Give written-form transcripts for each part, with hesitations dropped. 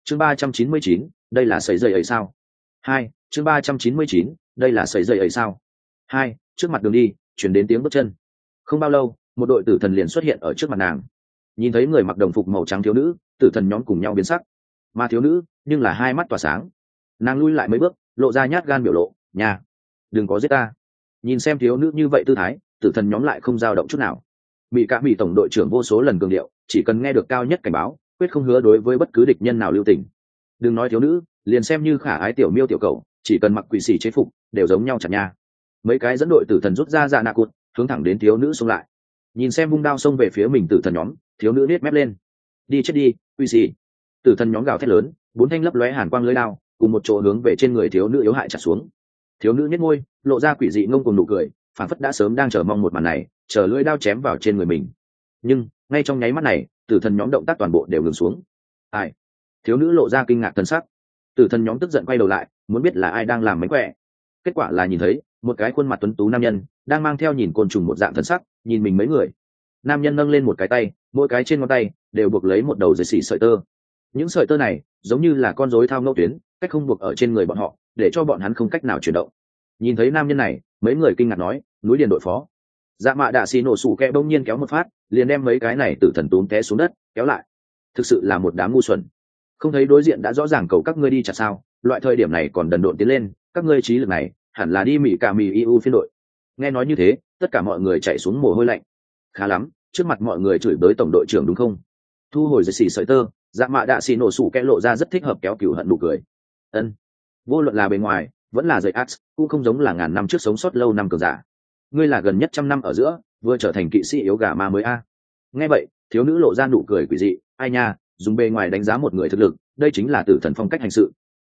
chương 399, đây là sợi dây ấy sao? Hai, chương 399, đây là sợi dây ấy sao? Hai, trước mặt đường đi chuyển đến tiếng bước chân. Không bao lâu, một đội tử thần liền xuất hiện ở trước mặt nàng. Nhìn thấy người mặc đồng phục màu trắng thiếu nữ, tử thần nhóm cùng nhau biến sắc. Mà thiếu nữ nhưng là hai mắt tỏa sáng. Nàng lui lại mấy bước, lộ ra nhát gan biểu lộ, nhà, đừng có giết ta. Nhìn xem thiếu nữ như vậy tư thái, tử thần nhóm lại không dao động chút nào. Mỹ Cả Mỹ tổng đội trưởng vô số lần cường điệu, chỉ cần nghe được cao nhất cảnh báo, quyết không hứa đối với bất cứ địch nhân nào lưu tình. Đừng nói thiếu nữ, liền xem như khả ái tiểu miêu tiểu cầu, chỉ cần mặc quỷ sĩ chế phục, đều giống nhau chặt nha. Mấy cái dẫn đội tử thần rút ra dạ nạ cụt, hướng thẳng đến thiếu nữ xông lại. Nhìn xem vung đao xông về phía mình tử thần nhóm, thiếu nữ nết mép lên. Đi chết đi, quỷ sĩ. Tử thần nhóm gào thét lớn, bốn thanh lấp lóe hàn quang lưỡi đao, cùng một chỗ hướng về trên người thiếu nữ yếu hại chặt xuống. Thiếu nữ nhếch môi, lộ ra quỷ dị ngông cuồng nụ cười, phản phất đã sớm đang chờ mong một màn này, chờ lưỡi đao chém vào trên người mình. Nhưng ngay trong nháy mắt này, tử thần nhóm động tác toàn bộ đều ngừng xuống. Ai? Thiếu nữ lộ ra kinh ngạc thần sắc. Tử thần nhóm tức giận quay đầu lại, muốn biết là ai đang làm mánh khỏe. Kết quả là nhìn thấy một cái khuôn mặt tuấn tú nam nhân đang mang theo nhìn côn trùng một dạng thần sắc, nhìn mình mấy người. Nam nhân nâng lên một cái tay, mỗi cái trên ngón tay đều buộc lấy một đầu dây xỉ sợi tơ. Những sợi tơ này giống như là con rối thao ngẫu tuyến, cách không buộc ở trên người bọn họ, để cho bọn hắn không cách nào chuyển động. Nhìn thấy nam nhân này, mấy người kinh ngạc nói, núi điền đội phó. Dạ mạ đạ xì nổ sủ kẹ bỗng nhiên kéo một phát, liền đem mấy cái này tử thần túm té xuống đất, kéo lại. Thực sự là một đám ngu xuẩn. Không thấy đối diện đã rõ ràng cầu các ngươi đi chặt sao? Loại thời điểm này còn đần độn tiến lên, các ngươi trí lực này hẳn là đi Mỹ Cả Mỹ EU phiên đội. Nghe nói như thế, tất cả mọi người chạy xuống mồ hôi lạnh. Khá lắm, trước mặt mọi người chửi bới tổng đội trưởng đúng không? Thu hồi dây xì sợi tơ, dạ mạ đạ xì nổ sủ kẹ lộ ra rất thích hợp kéo cửu hận nụ cười. Ân, vô luận là bề ngoài vẫn là dạy ax, cũng không giống là ngàn năm trước sống sót lâu năm cường giả. Ngươi là gần nhất trăm năm ở giữa, vừa trở thành kỵ sĩ yếu gà ma mới a. Nghe vậy, thiếu nữ lộ ra nụ cười quỷ dị, ai nha, dùng bề ngoài đánh giá một người thực lực, đây chính là tử thần phong cách hành sự.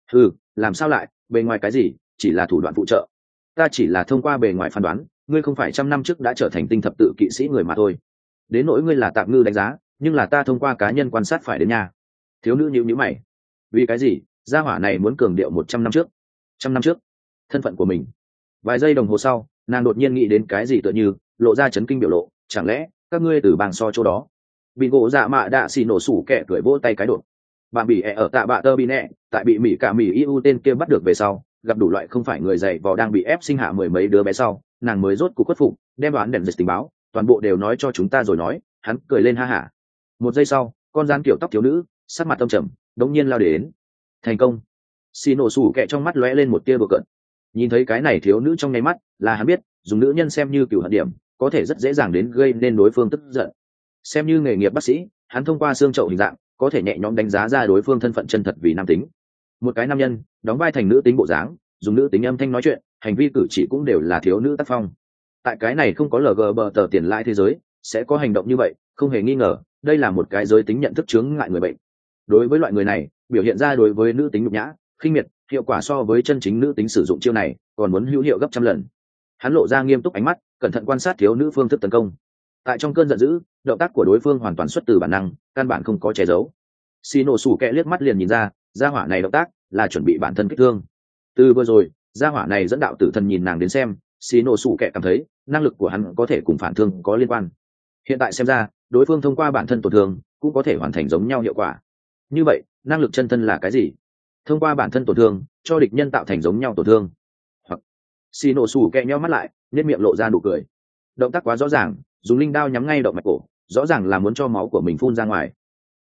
Làm sao lại, bề ngoài cái gì, chỉ là thủ đoạn phụ trợ. Ta chỉ là thông qua bề ngoài phán đoán, ngươi không phải trăm năm trước đã trở thành tinh thập tự kỵ sĩ người mà thôi. Đến nỗi ngươi là tạm ngư đánh giá, nhưng là ta thông qua cá nhân quan sát phải đến nhà. Thiếu nữ nhíu nhíu mày. Vì cái gì, gia hỏa này muốn cường điệu 100 năm trước? 100 năm trước, thân phận của mình. Vài giây đồng hồ sau, nàng đột nhiên nghĩ đến cái gì tựa như, lộ ra chấn kinh biểu lộ, chẳng lẽ các ngươi từ bang so chỗ đó? Bị gỗ dạ mạ đạ xì nổ sủ kẹ cười vỗ tay cái đột. Bạn bị ở tạ bạ tơ bị nẹ, tại bị Mỹ Cả Mỹ EU tên kia bắt được về sau, gặp đủ loại không phải người dạy vò đang bị ép sinh hạ mười mấy đứa bé sau, nàng mới rốt cuộc khuất phục, đem đoán đèn dịch tình báo, toàn bộ đều nói cho chúng ta rồi nói. Hắn cười lên ha hả. Một giây sau, con rắn kiểu tóc thiếu nữ, sắc mặt tâm trầm, đống nhiên lao đến. Thành công. Xì nổ sủ kẹ trong mắt lóe lên một tia bực cợt. Nhìn thấy cái này thiếu nữ trong nháy mắt, là hắn biết, dùng nữ nhân xem như cửu hận điểm, có thể rất dễ dàng đến gây nên đối phương tức giận. Xem như nghề nghiệp bác sĩ, hắn thông qua xương chậu hình dạng, có thể nhẹ nhõm đánh giá ra đối phương thân phận chân thật vì nam tính. Một cái nam nhân, đóng vai thành nữ tính bộ dáng, dùng nữ tính âm thanh nói chuyện, hành vi cử chỉ cũng đều là thiếu nữ tác phong. Tại cái này không có LGBT tiền lại thế giới, sẽ có hành động như vậy, không hề nghi ngờ, đây là một cái giới tính nhận thức chướng ngại người bệnh. Đối với loại người này, biểu hiện ra đối với nữ tính nhục nhã, khinh miệt, hiệu quả so với chân chính nữ tính sử dụng chiêu này, còn muốn hữu hiệu gấp trăm lần. Hắn lộ ra nghiêm túc ánh mắt, cẩn thận quan sát thiếu nữ phương thức tấn công. Tại trong cơn giận dữ, động tác của đối phương hoàn toàn xuất từ bản năng, căn bản không có che giấu. Xì nổ sủ kẹ liếc mắt liền nhìn ra, gia hỏa này động tác là chuẩn bị bản thân kích thương. Từ vừa rồi, gia hỏa này dẫn đạo tử thần nhìn nàng đến xem, xì nổ sủ kẹ cảm thấy năng lực của hắn có thể cùng phản thương có liên quan. Hiện tại xem ra, đối phương thông qua bản thân tổn thương cũng có thể hoàn thành giống nhau hiệu quả. Như vậy, năng lực chân thân là cái gì? Thông qua bản thân tổn thương cho địch nhân tạo thành giống nhau tổn thương. Hoặc xì nổ sủ kẹ nheo mắt lại, nét miệng lộ ra nụ cười. Động tác quá rõ ràng, dùng linh đao nhắm ngay động mạch cổ, rõ ràng là muốn cho máu của mình phun ra ngoài.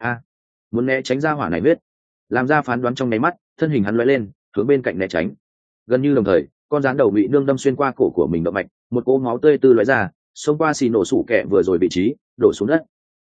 Muốn né tránh ra hỏa này huyết. Làm ra phán đoán trong nháy mắt, thân hình hắn lóe lên, hướng bên cạnh né tránh. Gần như đồng thời, con rắn đầu bị nương đâm xuyên qua cổ của mình động mạch, một cỗ máu tươi lóe ra, xông qua xì nổ sủ kẹ vừa rồi vị trí, đổ xuống đất.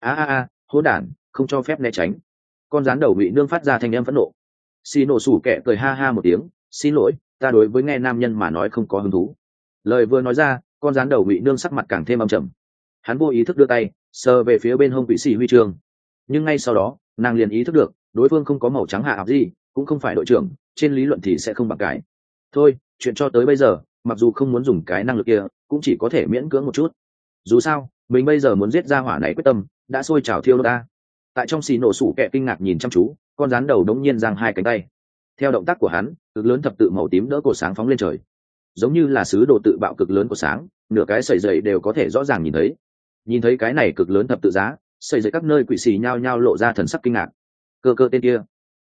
Hỗn đản, không cho phép né tránh. Con rắn đầu bị nương phát ra thanh âm phẫn nộ. Xì nổ sủ kẹ cười ha ha một tiếng, xin lỗi, ta đối với nghe nam nhân mà nói không có hứng thú. Lời vừa nói ra, con rắn đầu bị nương sắc mặt càng thêm âm trầm. Hắn vô ý thức đưa tay sờ về phía bên hông vị sĩ huy chương, nhưng ngay sau đó nàng liền ý thức được đối phương không có màu trắng hạ học gì, cũng không phải đội trưởng, trên lý luận thì sẽ không bằng cái. Thôi, chuyện cho tới bây giờ, mặc dù không muốn dùng cái năng lực kia, cũng chỉ có thể miễn cưỡng một chút. Dù sao, mình bây giờ muốn giết ra hỏa này quyết tâm đã sôi trào thiêu ta. Tại trong xì nổ sủ kẹ kinh ngạc nhìn chăm chú, con rắn đầu đống nhiên giang hai cánh tay. Theo động tác của hắn, cực lớn thập tự màu tím đỡ cột sáng phóng lên trời, giống như là sứ đồ tự bạo cực lớn của sáng, nửa cái sợi dày đều có thể rõ ràng nhìn thấy. Nhìn thấy cái này cực lớn thập tự giá, sợi dày các nơi quỷ xì nhao nhao lộ ra thần sắc kinh ngạc. Cơ tên kia,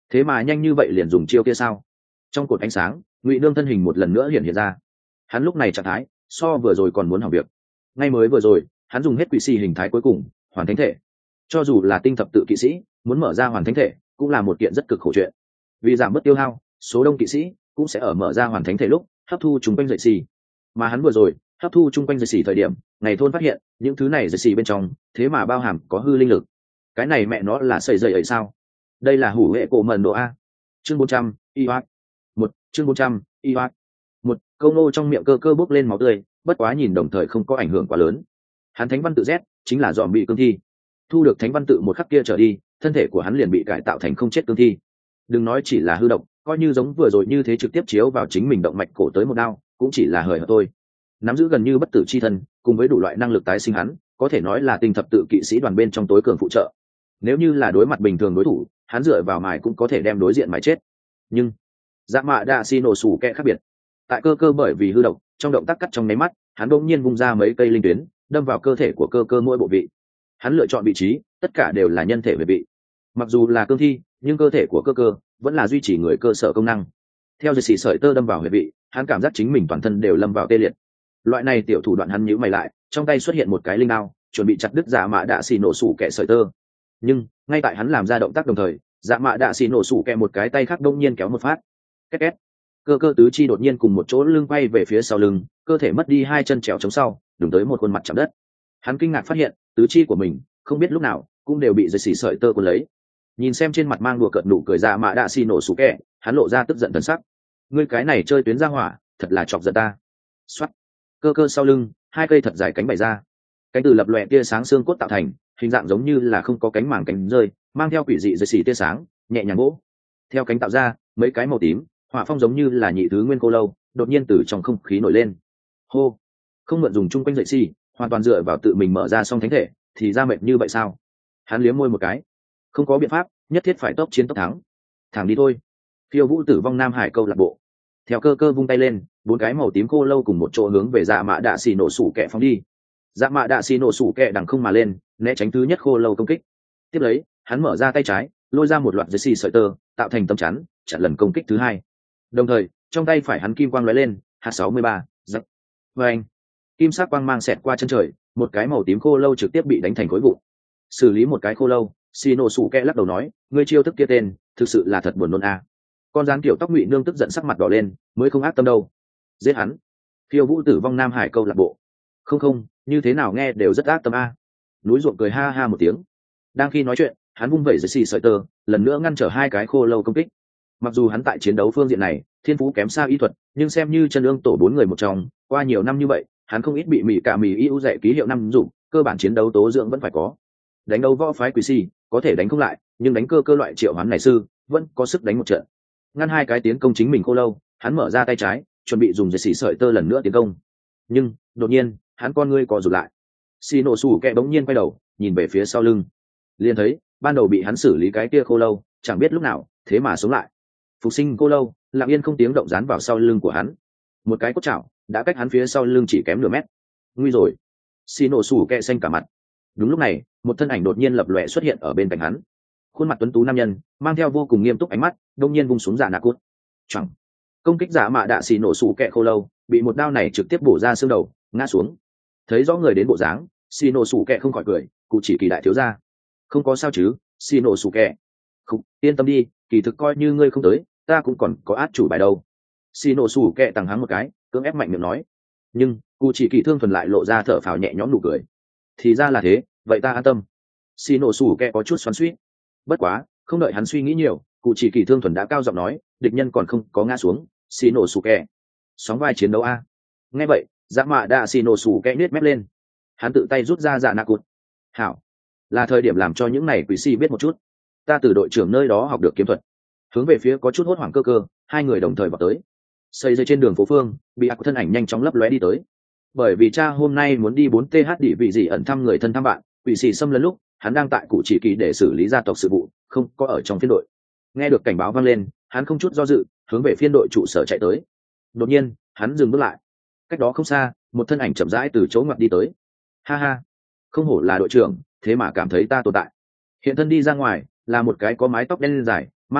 thế mà nhanh như vậy liền dùng chiêu kia sao? Trong cột ánh sáng, Ngụy Nương thân hình một lần nữa hiện ra. Hắn lúc này trạng thái so vừa rồi còn muốn hỏng việc. Ngay mới vừa rồi, hắn dùng hết quỷ xì hình thái cuối cùng, hoàn thánh thể. Cho dù là tinh thập tự kỵ sĩ, muốn mở ra hoàn thánh thể, cũng là một kiện rất cực khổ chuyện. Vì giảm bớt tiêu hao, số đông kỵ sĩ cũng sẽ ở mở ra hoàn thánh thể lúc hấp thu chung quanh dậy xì. Mà hắn vừa rồi hấp thu chung quanh dậy xì thời điểm, ngày thôn phát hiện những thứ này dậy xì bên trong, thế mà bao hàm có hư linh lực. Cái này mẹ nó là sợi dậy ấy sao? Đây là hủ hệ cổ mần độ a. Chương 400, y hoạt. Một chương 400, y hoạt. Một câu nô trong miệng cơ cơ bốc lên máu tươi, bất quá nhìn đồng thời không có ảnh hưởng quá lớn. Hắn thánh văn tự Z chính là dòm bị cương thi. Thu được thánh văn tự một khắc kia trở đi, thân thể của hắn liền bị cải tạo thành không chết cương thi. Đừng nói chỉ là hư động, coi như giống vừa rồi như thế trực tiếp chiếu vào chính mình động mạch cổ tới một đao, cũng chỉ là hời hợt thôi. Nắm giữ gần như bất tử chi thân, cùng với đủ loại năng lực tái sinh hắn, có thể nói là tinh thập tự kỵ sĩ đoàn bên trong tối cường phụ trợ. Nếu như là đối mặt bình thường đối thủ, hắn dựa vào mài cũng có thể đem đối diện mài chết. Nhưng dạ mạ đa xi nổ sủ kẹ khác biệt. Tại cơ cơ bởi vì hư độc, trong động tác cắt trong nháy mắt, hắn đột nhiên vung ra mấy cây linh tuyến, đâm vào cơ thể của cơ cơ mỗi bộ vị. Hắn lựa chọn vị trí, tất cả đều là nhân thể về vị. Mặc dù là cương thi, nhưng cơ thể của cơ cơ vẫn là duy trì người cơ sở công năng. Theo dây xì sợi tơ đâm vào huyệt vị, hắn cảm giác chính mình toàn thân đều lâm vào tê liệt. Loại này tiểu thủ đoạn hắn nhíu mày lại, trong tay xuất hiện một cái linh đao, chuẩn bị chặt đứt dạ mạ đạ xì nổ sủ kẹ sợi tơ. Nhưng ngay tại hắn làm ra động tác đồng thời, dạ mạ đạ xì nổ sủ kẹ một cái tay khác đông nhiên kéo một phát, két két, cơ cơ tứ chi đột nhiên cùng một chỗ lưng quay về phía sau lưng, cơ thể mất đi hai chân trèo chống sau, đụng tới một khuôn mặt chạm đất. Hắn kinh ngạc phát hiện tứ chi của mình không biết lúc nào cũng đều bị dây xì sợi tơ cuốn lấy. Nhìn xem trên mặt mang đùa cợt nụ cười dạ mạ đạ xì nổ sủ kẹ, hắn lộ ra tức giận thần sắc. Ngươi cái này chơi tuyến ra hỏa, thật là chọc giận ta. Xoát, cơ cơ sau lưng hai cây thật dài cánh bày ra, cánh từ lập lòe tia sáng xương cốt tạo thành, hình dạng giống như là không có cánh màng cánh rơi, mang theo quỷ dị dây xì tia sáng nhẹ nhàng gỗ. Theo cánh tạo ra mấy cái màu tím, hỏa phong giống như là nhị thứ nguyên cô lâu, đột nhiên từ trong không khí nổi lên. Hô, không mượn dùng chung quanh dậy xì, hoàn toàn dựa vào tự mình mở ra song thánh thể, thì ra mệt như vậy sao? Hắn liếm môi một cái, không có biện pháp, nhất thiết phải tốc chiến tốc thắng. Thẳng đi thôi. Phiêu vũ tử vong Nam Hải câu lạc bộ. Theo cơ cơ vung tay lên, bốn cái màu tím cô lâu cùng một chỗ hướng về dạ mạ đạ xì nổ sủ kẹ phóng đi. Dạ mạ đạ xì nổ sủ kẹ đằng không mà lên, né tránh thứ nhất khô lâu công kích. Tiếp lấy hắn mở ra tay trái, lôi ra một loạt dây xì sợi tơ, tạo thành tấm chắn chặn lần công kích thứ hai. Đồng thời trong tay phải hắn kim quang lóe lên, H63, giật. Và anh, kim sắc quang mang xẹt qua chân trời, một cái màu tím khô lâu trực tiếp bị đánh thành khối vụn. Xử lý một cái khô lâu, xì nổ sủ kẹ lắc đầu nói, ngươi chiêu thức kia tên thực sự là thật buồn nôn a. Con rắn kiểu tóc Ngụy Nương tức giận sắc mặt đỏ lên, mới không ác tâm đâu. Giết hắn. Phiêu vũ tử vong Nam Hải câu lạc bộ. Không, như thế nào nghe đều rất ác tâm a. Núi ruộng cười ha ha một tiếng. Đang khi nói chuyện, hắn vung vẩy dưới xì sợi tơ, lần nữa ngăn trở hai cái khô lâu công kích. Mặc dù hắn tại chiến đấu phương diện này thiên phú kém xa y thuật, nhưng xem như chân ương tổ 4 người một trong, qua nhiều năm như vậy hắn không ít bị mỉ cả mỉ ưu dạy ký hiệu năm dụng, cơ bản chiến đấu tố dưỡng vẫn phải có. Đánh đấu võ phái quỷ si có thể đánh không lại, nhưng đánh cơ loại triệu hoán này sư vẫn có sức đánh một trận. Ngăn hai cái tiến công chính mình khô lâu, hắn mở ra tay trái, chuẩn bị dùng dây xì sợi tơ lần nữa tiến công. Nhưng đột nhiên hắn con ngươi co rụt lại. Xì nổ sủ kẹ bỗng nhiên quay đầu nhìn về phía sau lưng, liền thấy ban đầu bị hắn xử lý cái kia khô lâu chẳng biết lúc nào thế mà sống lại. Phục sinh cô lâu lặng yên không tiếng động dán vào sau lưng của hắn, một cái cốt chảo đã cách hắn phía sau lưng chỉ kém nửa mét. Nguy rồi. Xì nổ sủ kẹ xanh cả mặt. Đúng lúc này một thân ảnh đột nhiên lập lòe xuất hiện ở bên cạnh hắn, khuôn mặt tuấn tú nam nhân mang theo vô cùng nghiêm túc ánh mắt, đông nhiên vung xuống giả nạ cút. Chẳng công kích giả mạ đạ xì nổ sủ kẹ khô lâu bị một đao này trực tiếp bổ ra xương đầu, ngã xuống. Thấy rõ người đến bộ dáng, xì nổ sủ kẹ không khỏi cười, cụ chỉ kỳ đại thiếu gia. Không có sao chứ, xì nổ sủ kẹ. Không, yên tâm đi, kỳ thực coi như ngươi không tới, ta cũng còn có át chủ bài đâu. Xì nổ sủ kẹ tằng hắng một cái, cưỡng ép mạnh miệng nói. Nhưng cụ chỉ kỳ thương thuần lại lộ ra thở phào nhẹ nhõm nụ cười. Thì ra là thế, vậy ta an tâm. Xì nổ sủ kẹ có chút xoắn xuýt. Bất quá không đợi hắn suy nghĩ nhiều, cụ chỉ kỳ thương thuần đã cao giọng nói, địch nhân còn không có ngã xuống. Xì nổ sủ kẹ, sóng vai chiến đấu a. Nghe vậy dạ mạ đạ xì nổ sủ kẹ nết mép lên, hắn tự tay rút ra dạ nạ cụt. Hảo, là thời điểm làm cho những này quỷ si biết một chút, ta từ đội trưởng nơi đó học được kiếm thuật. Hướng về phía có chút hốt hoảng cơ cơ, hai người đồng thời vào tới. Xây dây trên đường phố phương, bị ác thân ảnh nhanh chóng lấp lóe đi tới. Bởi vì cha hôm nay muốn đi 4 th đỉ vị gì ẩn thăm người thân thăm bạn, quỷ sĩ xâm lấn lúc hắn đang tại cụ chỉ kỳ để xử lý gia tộc sự vụ, không có ở trong phiên đội. Nghe được cảnh báo vang lên, hắn không chút do dự hướng về phiên đội trụ sở chạy tới. Đột nhiên hắn dừng bước lại, cách đó không xa một thân ảnh chậm rãi từ chỗ ngoặt đi tới. Ha ha, không hổ là đội trưởng, thế mà cảm thấy ta tồn tại. Hiện thân đi ra ngoài là một cái có mái tóc đen dài, mang mặt nạ,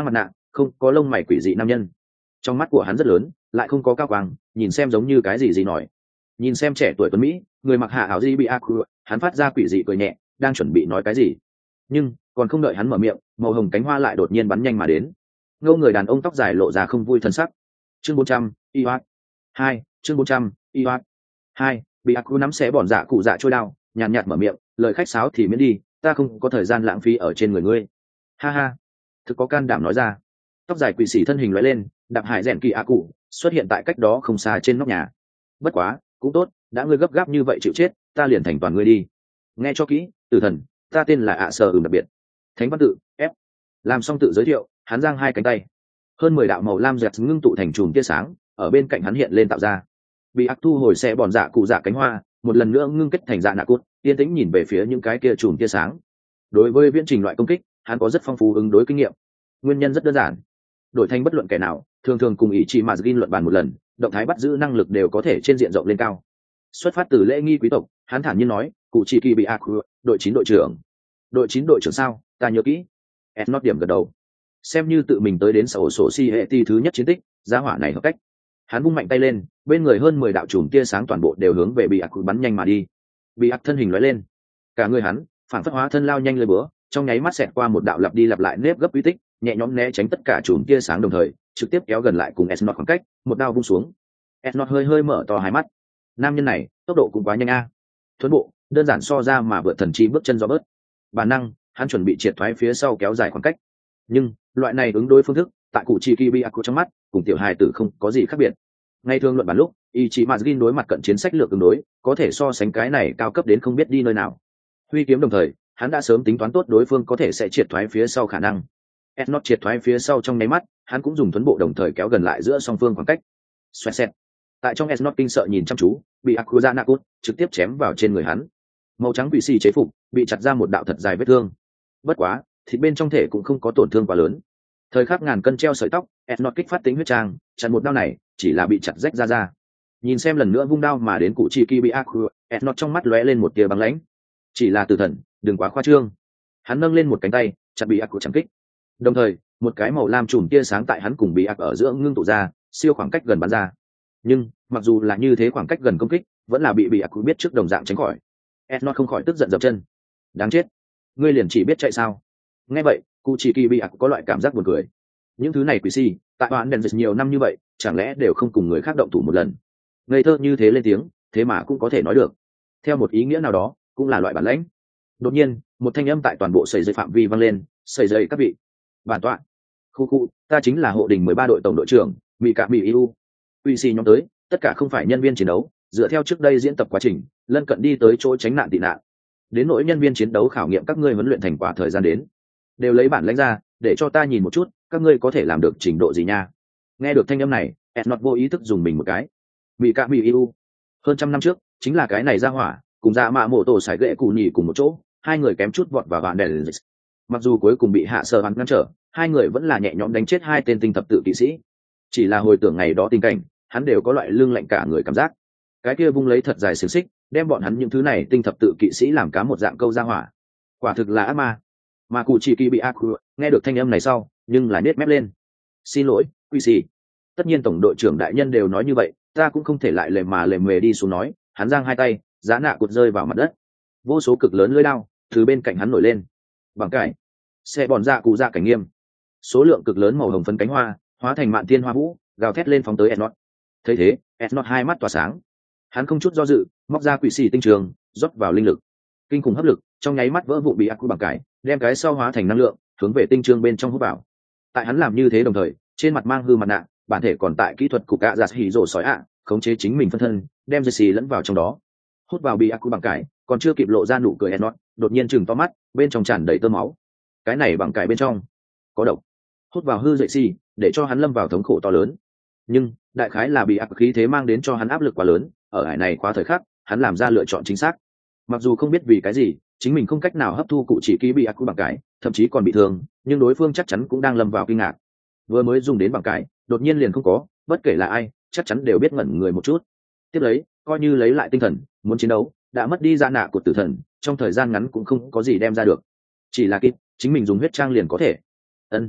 không có lông mày quỷ dị nam nhân. Trong mắt của hắn rất lớn, lại không có cao quang, nhìn xem giống như cái gì nổi. Nhìn xem trẻ tuổi tuấn mỹ, người mặc hạ áo Jibiaku, hắn phát ra quỷ dị cười nhẹ, đang chuẩn bị nói cái gì. Nhưng còn không đợi hắn mở miệng, màu hồng cánh hoa lại đột nhiên bắn nhanh mà đến. Ngô người đàn ông tóc dài lộ ra không vui thân sắc. Chương 400, Iwat. 2, chương 400, Iwat. 2, Biaku nắm xé bỏn dạ cụ dạ trôi đao, nhàn nhạt mở miệng, lời khách sáo thì miễn đi, ta không có thời gian lãng phí ở trên người ngươi. Ha ha, thực có can đảm nói ra. Tóc dài quỷ sĩ thân hình lóe lên, đạp hải rèn kỳ a cụ xuất hiện tại cách đó không xa trên nóc nhà. Bất quá cũng tốt, đã ngươi gấp gáp như vậy chịu chết, ta liền thành toàn ngươi đi. Nghe cho kỹ, tử thần, ta tên là ạ sở đặc biệt. Thánh văn tự f. Làm xong tự giới thiệu, hắn giang hai cánh tay, hơn 10 đạo màu lam dẹt ngưng tụ thành chùm tia sáng ở bên cạnh hắn hiện lên tạo ra. Bị ác thu hồi xe bòn dạ cụ dạ cánh hoa, một lần nữa ngưng kết thành dạ nạ cốt, yên tĩnh nhìn về phía những cái kia chùm tia sáng. Đối với viễn trình loại công kích, hắn có rất phong phú ứng đối kinh nghiệm. Nguyên nhân rất đơn giản, đổi thành bất luận kẻ nào thường thường cùng ý chí mà gin luận bàn một lần, động thái bắt giữ năng lực đều có thể trên diện rộng lên cao. Xuất phát từ lễ nghi quý tộc, hắn thản nhiên nói, cụ chỉ kỳ bị ác, đội 9 đội trưởng. Đội 9 đội trưởng sao? Ta nhớ kỹ. Ednot điểm gật đầu, xem như tự mình tới đến sổ sổ si hệ ti thứ nhất chiến tích, gia hỏa này hợp cách. Hắn vung mạnh tay lên, bên người hơn 10 đạo chùm tia sáng toàn bộ đều hướng về bị ác bắn nhanh mà đi. Bị ác thân hình lóe lên, cả người hắn phản phất hóa thân lao nhanh lơi búa, trong nháy mắt xẹt qua một đạo lặp đi lặp lại nếp gấp uy tích, nhẹ nhõm né tránh tất cả chùm tia sáng đồng thời trực tiếp kéo gần lại cùng Esnot khoảng cách, một đao vung xuống. Esnot hơi hơi mở to hai mắt, nam nhân này tốc độ cũng quá nhanh a. Thuấn bộ đơn giản so ra mà vượt thần chi bước chân do bớt. Bản năng hắn chuẩn bị triệt thoái phía sau kéo dài khoảng cách, nhưng loại này ứng đối phương thức tại cụ chỉ kỳ Biaku trong mắt cùng tiểu hài tử không có gì khác biệt. Ngay thường luận bản lúc Ichimazin đối mặt cận chiến sách lược ứng đối có thể so sánh cái này cao cấp đến không biết đi nơi nào. Huy kiếm đồng thời hắn đã sớm tính toán tốt đối phương có thể sẽ triệt thoái phía sau khả năng. Esnot triệt thoái phía sau trong nháy mắt, hắn cũng dùng thuấn bộ đồng thời kéo gần lại giữa song phương khoảng cách. Xoẹt xẹt. Tại trong Esnot kinh sợ nhìn chăm chú, bị Akuzanakut trực tiếp chém vào trên người hắn. Màu trắng quỷ xì chế phục bị chặt ra một đạo thật dài vết thương. Bất quá, thịt bên trong thể cũng không có tổn thương quá lớn. Thời khắc ngàn cân treo sợi tóc, Esnot kích phát tính huyết trang, chặn một đao này chỉ là bị chặt rách ra. Nhìn xem lần nữa vung đao mà đến cụ chi ki bị Aku, Esnot trong mắt lóe lên một tia băng lãnh. Chỉ là tử thần, đừng quá khoa trương. Hắn nâng lên một cánh tay, chặt bị Aku chạm kích. Đồng thời, một cái màu lam chùm tia sáng tại hắn cùng bị Aku ở giữa ngưng tụ ra, siêu khoảng cách gần bắn ra. Nhưng mặc dù là như thế khoảng cách gần công kích, vẫn là bị Aku biết trước đồng dạng tránh khỏi. Esnot không khỏi tức giận dậm chân. Đáng chết, ngươi liền chỉ biết chạy sao? Nghe vậy, cụ chỉ kỳ bị Aku có loại cảm giác buồn cười. Những thứ này quỷ si, tại bạn đèn dịch nhiều năm như vậy, chẳng lẽ đều không cùng người khác động thủ một lần? Ngây thơ như thế lên tiếng, thế mà cũng có thể nói được. Theo một ý nghĩa nào đó, cũng là loại bản lãnh. Đột nhiên, một thanh âm tại toàn bộ sầy dây phạm vi vang lên, sầy dây các vị. Bản tọa. Khu, ta chính là hộ đình 13 đội tổng đội trưởng, Mị Cạ Mị Iu. Uy si nhóm tới, tất cả không phải nhân viên chiến đấu, dựa theo trước đây diễn tập quá trình, lân cận đi tới chỗ tránh nạn tị nạn. Đến nỗi nhân viên chiến đấu khảo nghiệm các ngươi huấn luyện thành quả thời gian đến, đều lấy bản lãnh ra, để cho ta nhìn một chút, các ngươi có thể làm được trình độ gì nha. Nghe được thanh âm này, Esnot vô ý thức dùng mình một cái. Mị Cạ Mị Iu. Hơn trăm năm trước, chính là cái này ra hỏa, cùng dạ mạ mộ tổ sải gậy cù nhì cùng một chỗ, hai người kém chút vọt vào vạn đèn. Mặc dù cuối cùng bị hạ sở hắn ngăn trở, hai người vẫn là nhẹ nhõm đánh chết hai tên tinh thập tự kỵ sĩ. Chỉ là hồi tưởng ngày đó tình cảnh, hắn đều có loại lưng lạnh cả người cảm giác. Cái kia vung lấy thật dài xiềng xích, đem bọn hắn những thứ này tinh thập tự kỵ sĩ làm cá một dạng câu ra hỏa. Quả thực là ác ma. Mà cụ chỉ kỳ bị ác nghe được thanh âm này sau, nhưng là nết mép lên. Xin lỗi, quy sĩ. Tất nhiên tổng đội trưởng đại nhân đều nói như vậy, ta cũng không thể lại lề mà lề mề đi xuống nói. Hắn giang hai tay, giá nạ cụt rơi vào mặt đất. Vô số cực lớn lưỡi đao từ bên cạnh hắn nổi lên. Bằng cải, xe bòn dạ cụ dạ cảnh nghiêm. Số lượng cực lớn màu hồng phấn cánh hoa hóa thành mạn thiên hoa vũ, gào thét lên phóng tới Esnot. Thấy thế, Esnot hai mắt tỏa sáng. Hắn không chút do dự, móc ra quỷ xì tinh trường, rót vào linh lực. Kinh khủng hấp lực trong nháy mắt vỡ vụn bị Aku bằng cải, đem cái sau hóa thành năng lượng, hướng về tinh trường bên trong hút vào. Tại hắn làm như thế đồng thời, trên mặt mang hư mặt nạ, bản thể còn tại kỹ thuật cục gạ giạt hỉ rổ sói ạ, khống chế chính mình phân thân, đem Jesse lẫn vào trong đó. Hút vào bị Aku bằng cải, còn chưa kịp lộ ra nụ cười Esnot, đột nhiên chừng to mắt, bên trong tràn đầy tơ máu. Cái này bằng cải bên trong có độc. Hút vào hư dậy xì, để cho hắn lâm vào thống khổ to lớn. Nhưng đại khái là bị áp khí thế mang đến cho hắn áp lực quá lớn, ở hải này quá thời khắc, hắn làm ra lựa chọn chính xác. Mặc dù không biết vì cái gì, chính mình không cách nào hấp thu cụ chỉ ký bị áp bằng cái, thậm chí còn bị thương, nhưng đối phương chắc chắn cũng đang lâm vào kinh ngạc. Vừa mới dùng đến bằng cái, đột nhiên liền không có, bất kể là ai, chắc chắn đều biết ngẩn người một chút. Tiếp lấy, coi như lấy lại tinh thần, muốn chiến đấu, đã mất đi dạ nạ của tử thần, trong thời gian ngắn cũng không có gì đem ra được. Chỉ là kịp, chính mình dùng huyết trang liền có thể. Ân.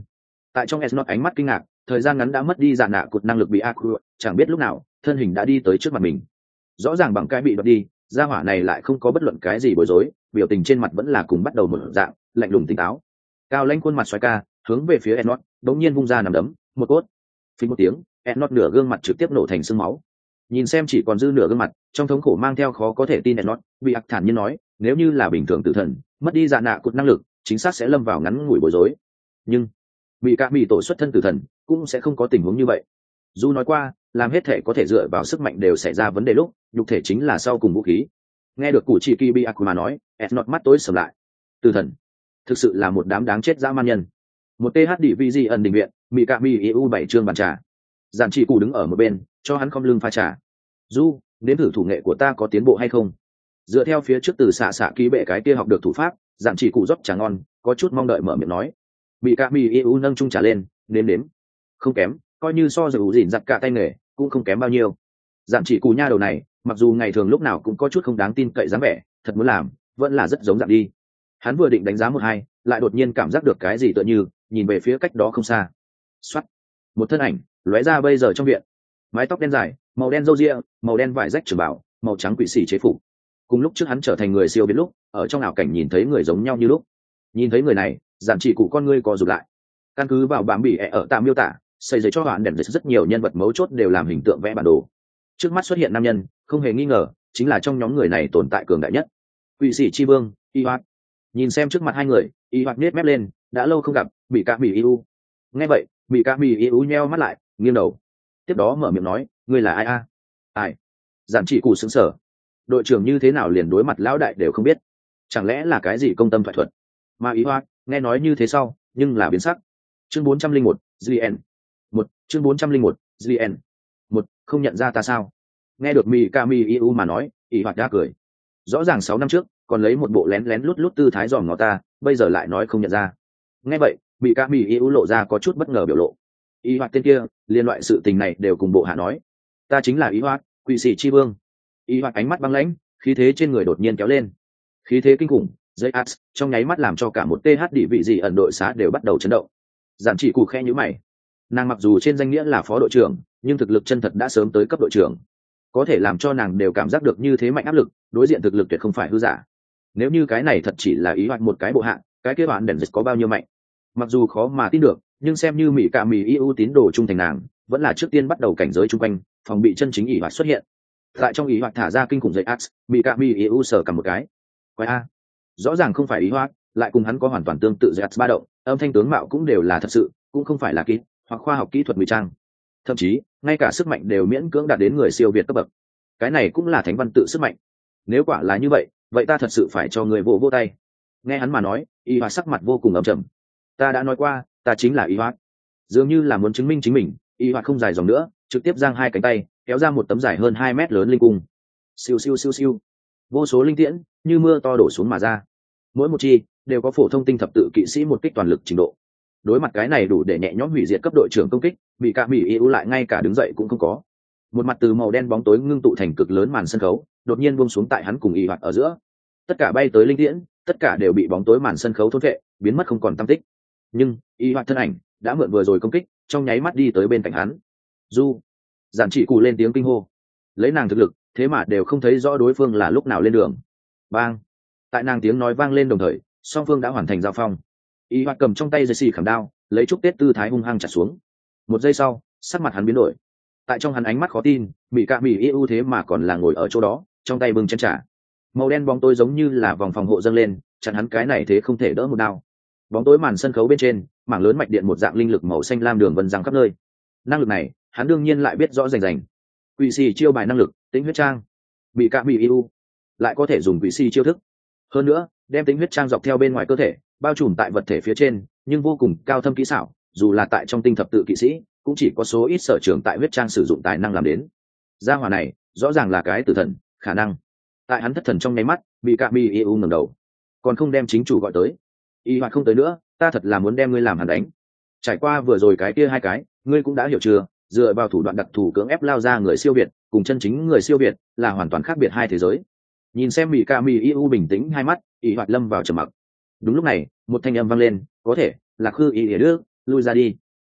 Tại trong Esnot ánh mắt kinh ngạc, thời gian ngắn đã mất đi dạ nạ cụt năng lực bị ác, chẳng biết lúc nào thân hình đã đi tới trước mặt mình. Rõ ràng bằng cái bị đoạt đi, gia hỏa này lại không có bất luận cái gì bối rối, biểu tình trên mặt vẫn là cùng bắt đầu một dạng lạnh lùng tỉnh táo. Cao lãnh khuôn mặt xoáy ca hướng về phía Esnot, đống nhiên vung ra nằm đấm, một cốt. Phí một tiếng, Esnot nửa gương mặt trực tiếp nổ thành sương máu. Nhìn xem chỉ còn dư nửa gương mặt, trong thống khổ mang theo khó có thể tin Esnot, bị ác thản nhiên nói, nếu như là bình thường tử thần, mất đi dạ nạ cụt năng lực, chính xác sẽ lâm vào ngắn ngủi bối rối. Nhưng bị cả bị tổ xuất thân tử thần cũng sẽ không có tình huống như vậy. Du nói qua, làm hết thể có thể dựa vào sức mạnh đều xảy ra vấn đề lúc, nhục thể chính là sau cùng vũ khí. Nghe được cụ chỉ kỳ bị mà nói, Esnot mắt tối sầm lại. Tử thần thực sự là một đám đáng chết dã man nhân. Một th đi vi di ẩn đình viện, mỹ cạ mỹ eu 7 chương bàn trà. Giản chỉ cụ đứng ở một bên, cho hắn không lưng pha trà. Du, đến thử thủ nghệ của ta có tiến bộ hay không? Dựa theo phía trước từ xạ ký bệ cái kia học được thủ pháp, giản chỉ cụ rót trà ngon, có chút mong đợi mở miệng nói. Mỹ cạ mỹ eu nâng chung trà lên, nếm. Không kém, coi như so dầu dỉn giặt cả tay nghề, cũng không kém bao nhiêu. Giản chỉ cụ nha đầu này, mặc dù ngày thường lúc nào cũng có chút không đáng tin cậy dáng vẻ, thật muốn làm, vẫn là rất giống dạng đi. Hắn vừa định đánh giá một hai, lại đột nhiên cảm giác được cái gì tựa như nhìn về phía cách đó không xa. Xoát, một thân ảnh lóe ra bây giờ trong viện, mái tóc đen dài, màu đen râu ria, màu đen vải rách trường bảo, màu trắng quỷ sĩ chế phục. Cùng lúc trước hắn trở thành người siêu biến lúc, ở trong ảo cảnh nhìn thấy người giống nhau như lúc. Nhìn thấy người này, giản chỉ cụ con ngươi co rụt lại. Căn cứ vào bảng bỉ ở tạm miêu tả, xây dựng cho bạn đèn rất nhiều nhân vật mấu chốt đều làm hình tượng vẽ bản đồ. Trước mắt xuất hiện nam nhân, không hề nghi ngờ, chính là trong nhóm người này tồn tại cường đại nhất. Quỷ sĩ chi vương, Y Hoạt. Nhìn xem trước mặt hai người, Y Hoạt nhếch mép lên, đã lâu không gặp, bị cả bị yêu. Nghe vậy, bị cả bị yêu nheo mắt lại, nghiêng đầu. Tiếp đó mở miệng nói, ngươi là ai a? Ai? Giản chỉ cụ sững sờ. Đội trưởng như thế nào liền đối mặt lão đại đều không biết, chẳng lẽ là cái gì công tâm thoại thuật? Mà Y Hoạt nghe nói như thế sau, nhưng là biến sắc. Chương 401, GN. Chương 401, GN. Không nhận ra ta sao? Nghe được Mikami Iu mà nói, Y Hoạt đã cười. Rõ ràng 6 năm trước, còn lấy một bộ lén lén lút lút tư thái dòm ngó ta, bây giờ lại nói không nhận ra. Nghe vậy, Mikami Iu lộ ra có chút bất ngờ biểu lộ. Y Hoạt tên kia, liên loại sự tình này đều cùng bộ hạ nói. Ta chính là Y Hoạt, quỷ sĩ chi vương. Y Hoạt ánh mắt băng lãnh, khí thế trên người đột nhiên kéo lên. Khí thế kinh khủng, dây ác, trong nháy mắt làm cho cả một TH địa vị gì ẩn đội xá đều bắt đầu chấn động. Giản chỉ cụ khe nhíu mày. Nàng mặc dù trên danh nghĩa là phó đội trưởng, nhưng thực lực chân thật đã sớm tới cấp đội trưởng. Có thể làm cho nàng đều cảm giác được như thế mạnh áp lực, đối diện thực lực tuyệt không phải hư giả. Nếu như cái này thật chỉ là Y Hoạt một cái bộ hạ, cái kia bạn đèn dịch có bao nhiêu mạnh? Mặc dù khó mà tin được, nhưng xem như mỹ cả mỹ yêu tín đồ trung thành nàng, vẫn là trước tiên bắt đầu cảnh giới chung quanh, phòng bị chân chính Y Hoạt xuất hiện. Tại trong Y Hoạt thả ra kinh khủng dây ax, mỹ cả mỹ yêu sờ cầm một cái. Quái a, rõ ràng không phải Y Hoạt, lại cùng hắn có hoàn toàn tương tự dây ax ba động, âm thanh tướng mạo cũng đều là thật sự, cũng không phải là kỹ hoặc khoa học kỹ thuật ngụy trang. Thậm chí, ngay cả sức mạnh đều miễn cưỡng đạt đến người siêu việt cấp bậc. Cái này cũng là thánh văn tự sức mạnh. Nếu quả là như vậy, vậy ta thật sự phải cho người vỗ tay. Nghe hắn mà nói, Y Hoạt sắc mặt vô cùng âm trầm. Ta đã nói qua, ta chính là Y Hoạt. Dường như là muốn chứng minh chính mình, Y Hoạt không dài dòng nữa, trực tiếp giang hai cánh tay, kéo ra một tấm dài hơn 2 mét lớn linh cung. Siêu siêu siêu siêu. Vô số linh tiễn như mưa to đổ xuống mà ra. Mỗi một chi đều có phổ thông tinh thập tự kỵ sĩ một kích toàn lực trình độ. Đối mặt cái này đủ để nhẹ nhõm hủy diệt cấp đội trưởng công kích, bị cả mỹ yêu lại ngay cả đứng dậy cũng không có. Một mặt từ màu đen bóng tối ngưng tụ thành cực lớn màn sân khấu, đột nhiên buông xuống tại hắn cùng Y Hoạt ở giữa. Tất cả bay tới linh tiễn, tất cả đều bị bóng tối màn sân khấu thôn vệ, biến mất không còn tăm tích. Nhưng Y Hoạt thân ảnh đã mượn vừa rồi công kích, trong nháy mắt đi tới bên cạnh hắn. Du, giản chỉ cụ lên tiếng kinh hô. Lấy nàng thực lực, thế mà đều không thấy rõ đối phương là lúc nào lên đường. Bang! Tại nàng tiếng nói vang lên đồng thời, song phương đã hoàn thành giao phong. Y Hoạt cầm trong tay dây xì khảm đao, lấy chúc tết tư thái hung hăng chặt xuống. Một giây sau, sắc mặt hắn biến đổi. Tại trong hắn ánh mắt khó tin, mỹ cạ mỹ yêu thế mà còn là ngồi ở chỗ đó, trong tay bưng chén trà. Màu đen bóng tối giống như là vòng phòng hộ dâng lên, chặn hắn cái này thế không thể đỡ một đao. Bóng tối màn sân khấu bên trên, mảng lớn mạch điện một dạng linh lực màu xanh lam đường vân răng khắp nơi. Năng lực này, hắn đương nhiên lại biết rõ rành rành. Quỷ sĩ chiêu bài năng lực, tính huyết trang. Mỹ cạ mỹ yêu lại có thể dùng quỷ sĩ chiêu thức. Hơn nữa, đem tính huyết trang dọc theo bên ngoài cơ thể, bao trùm tại vật thể phía trên, nhưng vô cùng cao thâm kỹ xảo, dù là tại trong tinh thập tự kỵ sĩ, cũng chỉ có số ít sở trường tại huyết trang sử dụng tài năng làm đến. Gia hỏa này, rõ ràng là cái tử thần, khả năng. Tại hắn thất thần trong nháy mắt, bị cả mi yêu ngẩng đầu, còn không đem chính chủ gọi tới. Y Hoạt không tới nữa, ta thật là muốn đem ngươi làm hàn đánh. Trải qua vừa rồi cái kia hai cái, ngươi cũng đã hiểu chưa? Dựa vào thủ đoạn đặc thù cưỡng ép lao ra người siêu việt, cùng chân chính người siêu việt là hoàn toàn khác biệt hai thế giới. Nhìn xem bị cả mi yêu bình tĩnh hai mắt, Y Hoạt lâm vào trầm mặc. Đúng lúc này, một thanh âm vang lên, có thể là khư y ỉa đưa lui ra đi.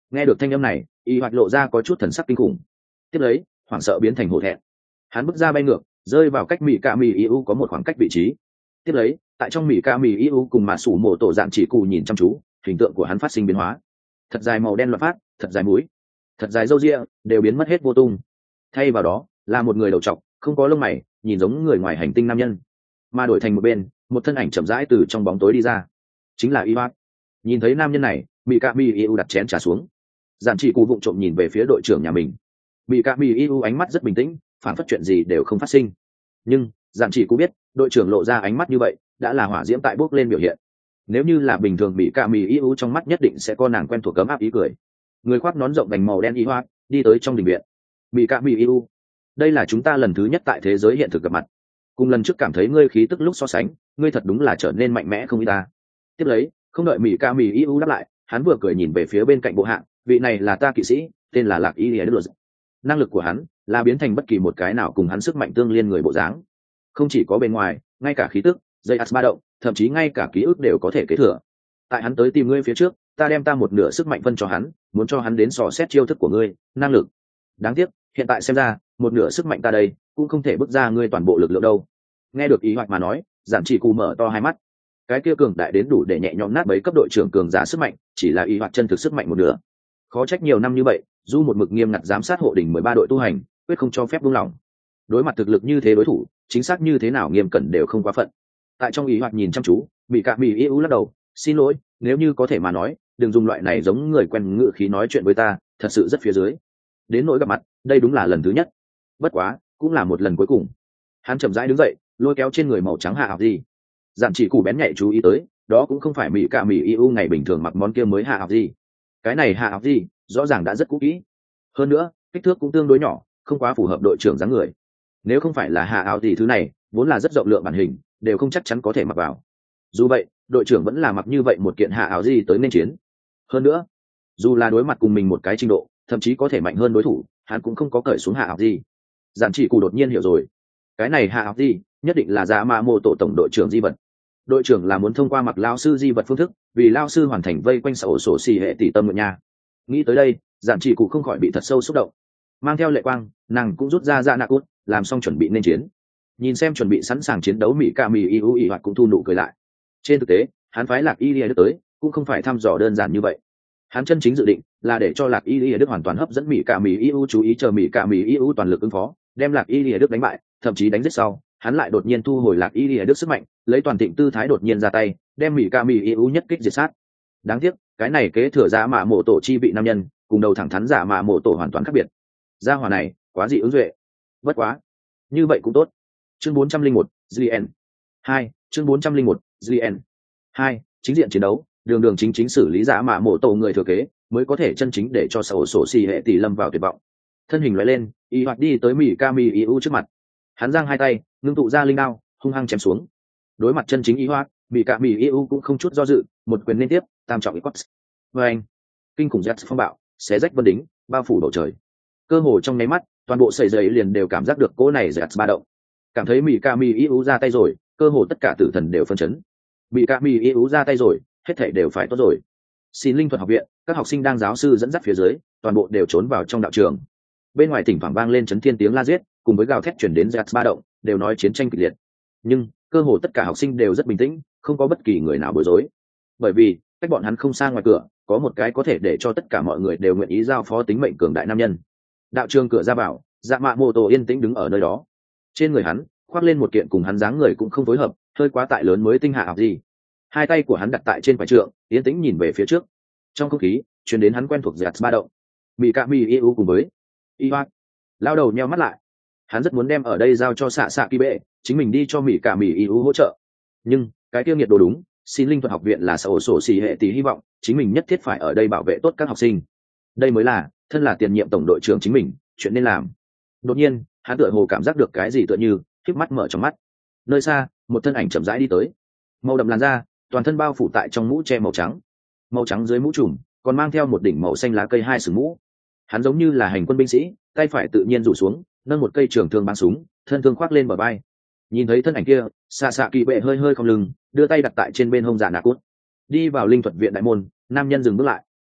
Nghe được thanh âm này, y hoạt lộ ra có chút thần sắc kinh khủng. Tiếp lấy hoảng sợ biến thành hổ thẹn. Hắn bước ra bay ngược, rơi vào cách mỹ ca mỹ iu có một khoảng cách vị trí. Tiếp lấy tại trong mỹ ca mỹ iu cùng mà sủ mổ tổ dạng chỉ cù nhìn chăm chú, hình tượng của hắn phát sinh biến hóa. Thật dài màu đen loạn phát, thật dài mũi, thật dài râu ria đều biến mất hết vô tung. Thay vào đó là một người đầu trọc, không có lông mày, nhìn giống người ngoài hành tinh nam nhân. Mà đổi thành một bên, một thân ảnh chậm rãi từ trong bóng tối đi ra, chính là Iwat. Nhìn thấy nam nhân này, mỹ ca mỹ iu đặt chén trà xuống. Giản chỉ cù vụng trộm nhìn về phía đội trưởng nhà mình. Mỹ ca mỹ iu ánh mắt rất bình tĩnh, phản phất chuyện gì đều không phát sinh. Nhưng giản chỉ cù biết, đội trưởng lộ ra ánh mắt như vậy đã là hỏa diễm tại bốc lên biểu hiện. Nếu như là bình thường, mỹ ca mỹ iu trong mắt nhất định sẽ có nàng quen thuộc cấm áp ý cười. Người khoác nón rộng vành màu đen Iwat đi tới trong đình viện. Mỹ ca mỹ iu, đây là chúng ta lần thứ nhất tại thế giới hiện thực gặp mặt. Cùng lần trước cảm thấy ngươi khí tức lúc so sánh, ngươi thật đúng là trở nên mạnh mẽ không ít ta. Tiếp lấy không đợi mỹ ca mỹ iu đáp lại, hắn vừa cười nhìn về phía bên cạnh bộ hạng, vị này là ta kỵ sĩ, tên là Lạc Y Lìa Đức. Năng lực của hắn là biến thành bất kỳ một cái nào cùng hắn sức mạnh tương liên người bộ dáng. Không chỉ có bên ngoài, ngay cả khí tức, dây át ba động, thậm chí ngay cả ký ức đều có thể kế thừa. Tại hắn tới tìm ngươi phía trước, ta đem ta một nửa sức mạnh phân cho hắn, muốn cho hắn đến dò xét chiêu thức của ngươi, năng lực. Đáng tiếc hiện tại xem ra, một nửa sức mạnh ta đây cũng không thể bước ra ngươi toàn bộ lực lượng đâu. Nghe được ý hoạch mà nói, giản chỉ cù mở to hai mắt. Cái kia cường đại đến đủ để nhẹ nhõm nát bấy cấp đội trưởng cường giả sức mạnh, chỉ là ý hoạch chân thực sức mạnh một nửa. Khó trách nhiều năm như vậy, dù một mực nghiêm ngặt giám sát hộ đỉnh 13 đội tu hành, quyết không cho phép buông lỏng. Đối mặt thực lực như thế đối thủ, chính xác như thế nào nghiêm cẩn đều không quá phận. Tại trong ý hoạch nhìn chăm chú, bị cạ bị iu lắc đầu, xin lỗi, nếu như có thể mà nói, đừng dùng loại này giống người quen ngự khí nói chuyện với ta, thật sự rất phía dưới. Đến nỗi gặp mặt, đây đúng là lần thứ nhất, bất quá cũng là một lần cuối cùng. Hắn chậm rãi đứng dậy, lôi kéo trên người màu trắng hạ học gì. Dạn chỉ củ bén nhạy chú ý tới, đó cũng không phải mỹ cạ mỹ iu ngày bình thường mặc món kia mới hạ học gì. Cái này hạ học gì rõ ràng đã rất cũ kỹ, hơn nữa kích thước cũng tương đối nhỏ, không quá phù hợp đội trưởng dáng người. Nếu không phải là hạ áo gì thứ này vốn là rất rộng lượng bản hình, đều không chắc chắn có thể mặc vào. Dù vậy đội trưởng vẫn là mặc như vậy một kiện hạ áo gì tới nên chiến. Hơn nữa dù là đối mặt cùng mình một cái trình độ, thậm chí có thể mạnh hơn đối thủ, hắn cũng không có cởi xuống hạ áo gì. Giản chỉ cù đột nhiên hiểu rồi, cái này hạ áo gì nhất định là dạ mạ mô tổ tổng đội trưởng di vật. Đội trưởng là muốn thông qua mặc lao sư di vật phương thức, vì lao sư hoàn thành vây quanh sở ổ sổ xì hệ tỷ tâm nguyện nha. Nghĩ tới đây, giản chỉ cụ không khỏi bị thật sâu xúc động. Mang theo lệ quang, nàng cũng rút ra nạ cút, làm xong chuẩn bị nên chiến. Nhìn xem chuẩn bị sẵn sàng chiến đấu mỹ ca mỹ iu ỉ hoạt cũng thu nụ cười lại. Trên thực tế hắn phái Lạc Y Lìa Đức tới cũng không phải thăm dò đơn giản như vậy. Hắn chân chính dự định là để cho Lạc Y Lìa Đức hoàn toàn hấp dẫn mỹ ca mỹ iu chú ý, chờ mỹ ca mỹ iu toàn lực ứng phó, đem Lạc Y Lìa Đức đánh bại, thậm chí đánh giết sau, hắn lại đột nhiên thu hồi Lạc Y Lìa Đức sức mạnh, lấy toàn thịnh tư thái đột nhiên ra tay, đem mỹ ca mỹ iu nhất kích diệt sát. Đáng tiếc cái này kế thừa giả mạ mộ tổ chi vị nam nhân, cùng đầu thẳng thắn giả mạ mộ tổ hoàn toàn khác biệt. Gia hỏa này quá dị ứng duệ. Bất quá như vậy cũng tốt. Chương 401, Zlien 2, chương 401, Zlien 2, chính diện chiến đấu, đường đường chính chính xử lý giả mạ mộ tổ người thừa kế, mới có thể chân chính để cho sở sổ xì hệ tỷ lâm vào tuyệt vọng. Thân hình lóe lên, y hoạt đi tới mỹ kami iu trước mặt. Hắn giang hai tay, ngưng tụ ra linh đao, hung hăng chém xuống. Đối mặt chân chính y hoạt, mỹ kami iu cũng không chút do dự, một quyền liên tiếp, tam trọng icot. Và anh, kinh khủng jet phong bạo, xé rách vân đính, bao phủ bầu trời. Cơ hồ trong nháy mắt, toàn bộ sợi dây liền đều cảm giác được cỗ này jet ba động. Cảm thấy mỹ kami iu ra tay rồi, cơ hồ tất cả tử thần đều phân chấn. Mỹ kami iu ra tay rồi, hết thảy đều phải tốt rồi. Xin linh thuật học viện, các học sinh đang giáo sư dẫn dắt phía dưới, toàn bộ đều trốn vào trong đạo trường. Bên ngoài thỉnh thoảng vang lên chấn thiên tiếng la giết, cùng với gào thét chuyển đến jet ba động, đều nói chiến tranh kịch liệt. Nhưng cơ hồ tất cả học sinh đều rất bình tĩnh, không có bất kỳ người nào bối rối. Bởi vì cách bọn hắn không xa ngoài cửa, có một cái có thể để cho tất cả mọi người đều nguyện ý giao phó tính mệnh cường đại nam nhân. Đạo trường cửa ra vào, dạ mạ mô tô yên tĩnh đứng ở nơi đó. Trên người hắn khoác lên một kiện cùng hắn dáng người cũng không phối hợp, hơi quá tại lớn mới tinh hạ học gì. Hai tay của hắn đặt tại trên quải trượng, yên tĩnh nhìn về phía trước. Trong không khí truyền đến hắn quen thuộc giạt ba động. Mỹ cạ mỹ yêu cùng với Iwat lao đầu nheo mắt lại. Hắn rất muốn đem ở đây giao cho xạ xạ kỳ bệ, chính mình đi cho mỹ cạ mỹ yêu hỗ trợ. Nhưng cái tiêu nghiệt đồ đúng, xin linh thuật học viện là sở sổ xì hệ tỷ hy vọng, chính mình nhất thiết phải ở đây bảo vệ tốt các học sinh. Đây mới là thân là tiền nhiệm tổng đội trưởng chính mình chuyện nên làm. Đột nhiên hắn tựa hồ cảm giác được cái gì, tựa như khép mắt mở trong mắt. Nơi xa một thân ảnh chậm rãi đi tới, màu đậm làn da, toàn thân bao phủ tại trong mũ che màu trắng dưới mũ trùm còn mang theo một đỉnh màu xanh lá cây hai sừng mũ. Hắn giống như là hành quân binh sĩ, tay phải tự nhiên rủ xuống, nâng một cây trường thương bắn súng, thân thương khoác lên bờ vai. Nhìn thấy thân ảnh kia, xạ xạ kỳ bệ hơi hơi cong lưng, đưa tay đặt tại trên bên hông dạ nạ cút. Đi vào linh thuật viện đại môn, nam nhân dừng bước lại.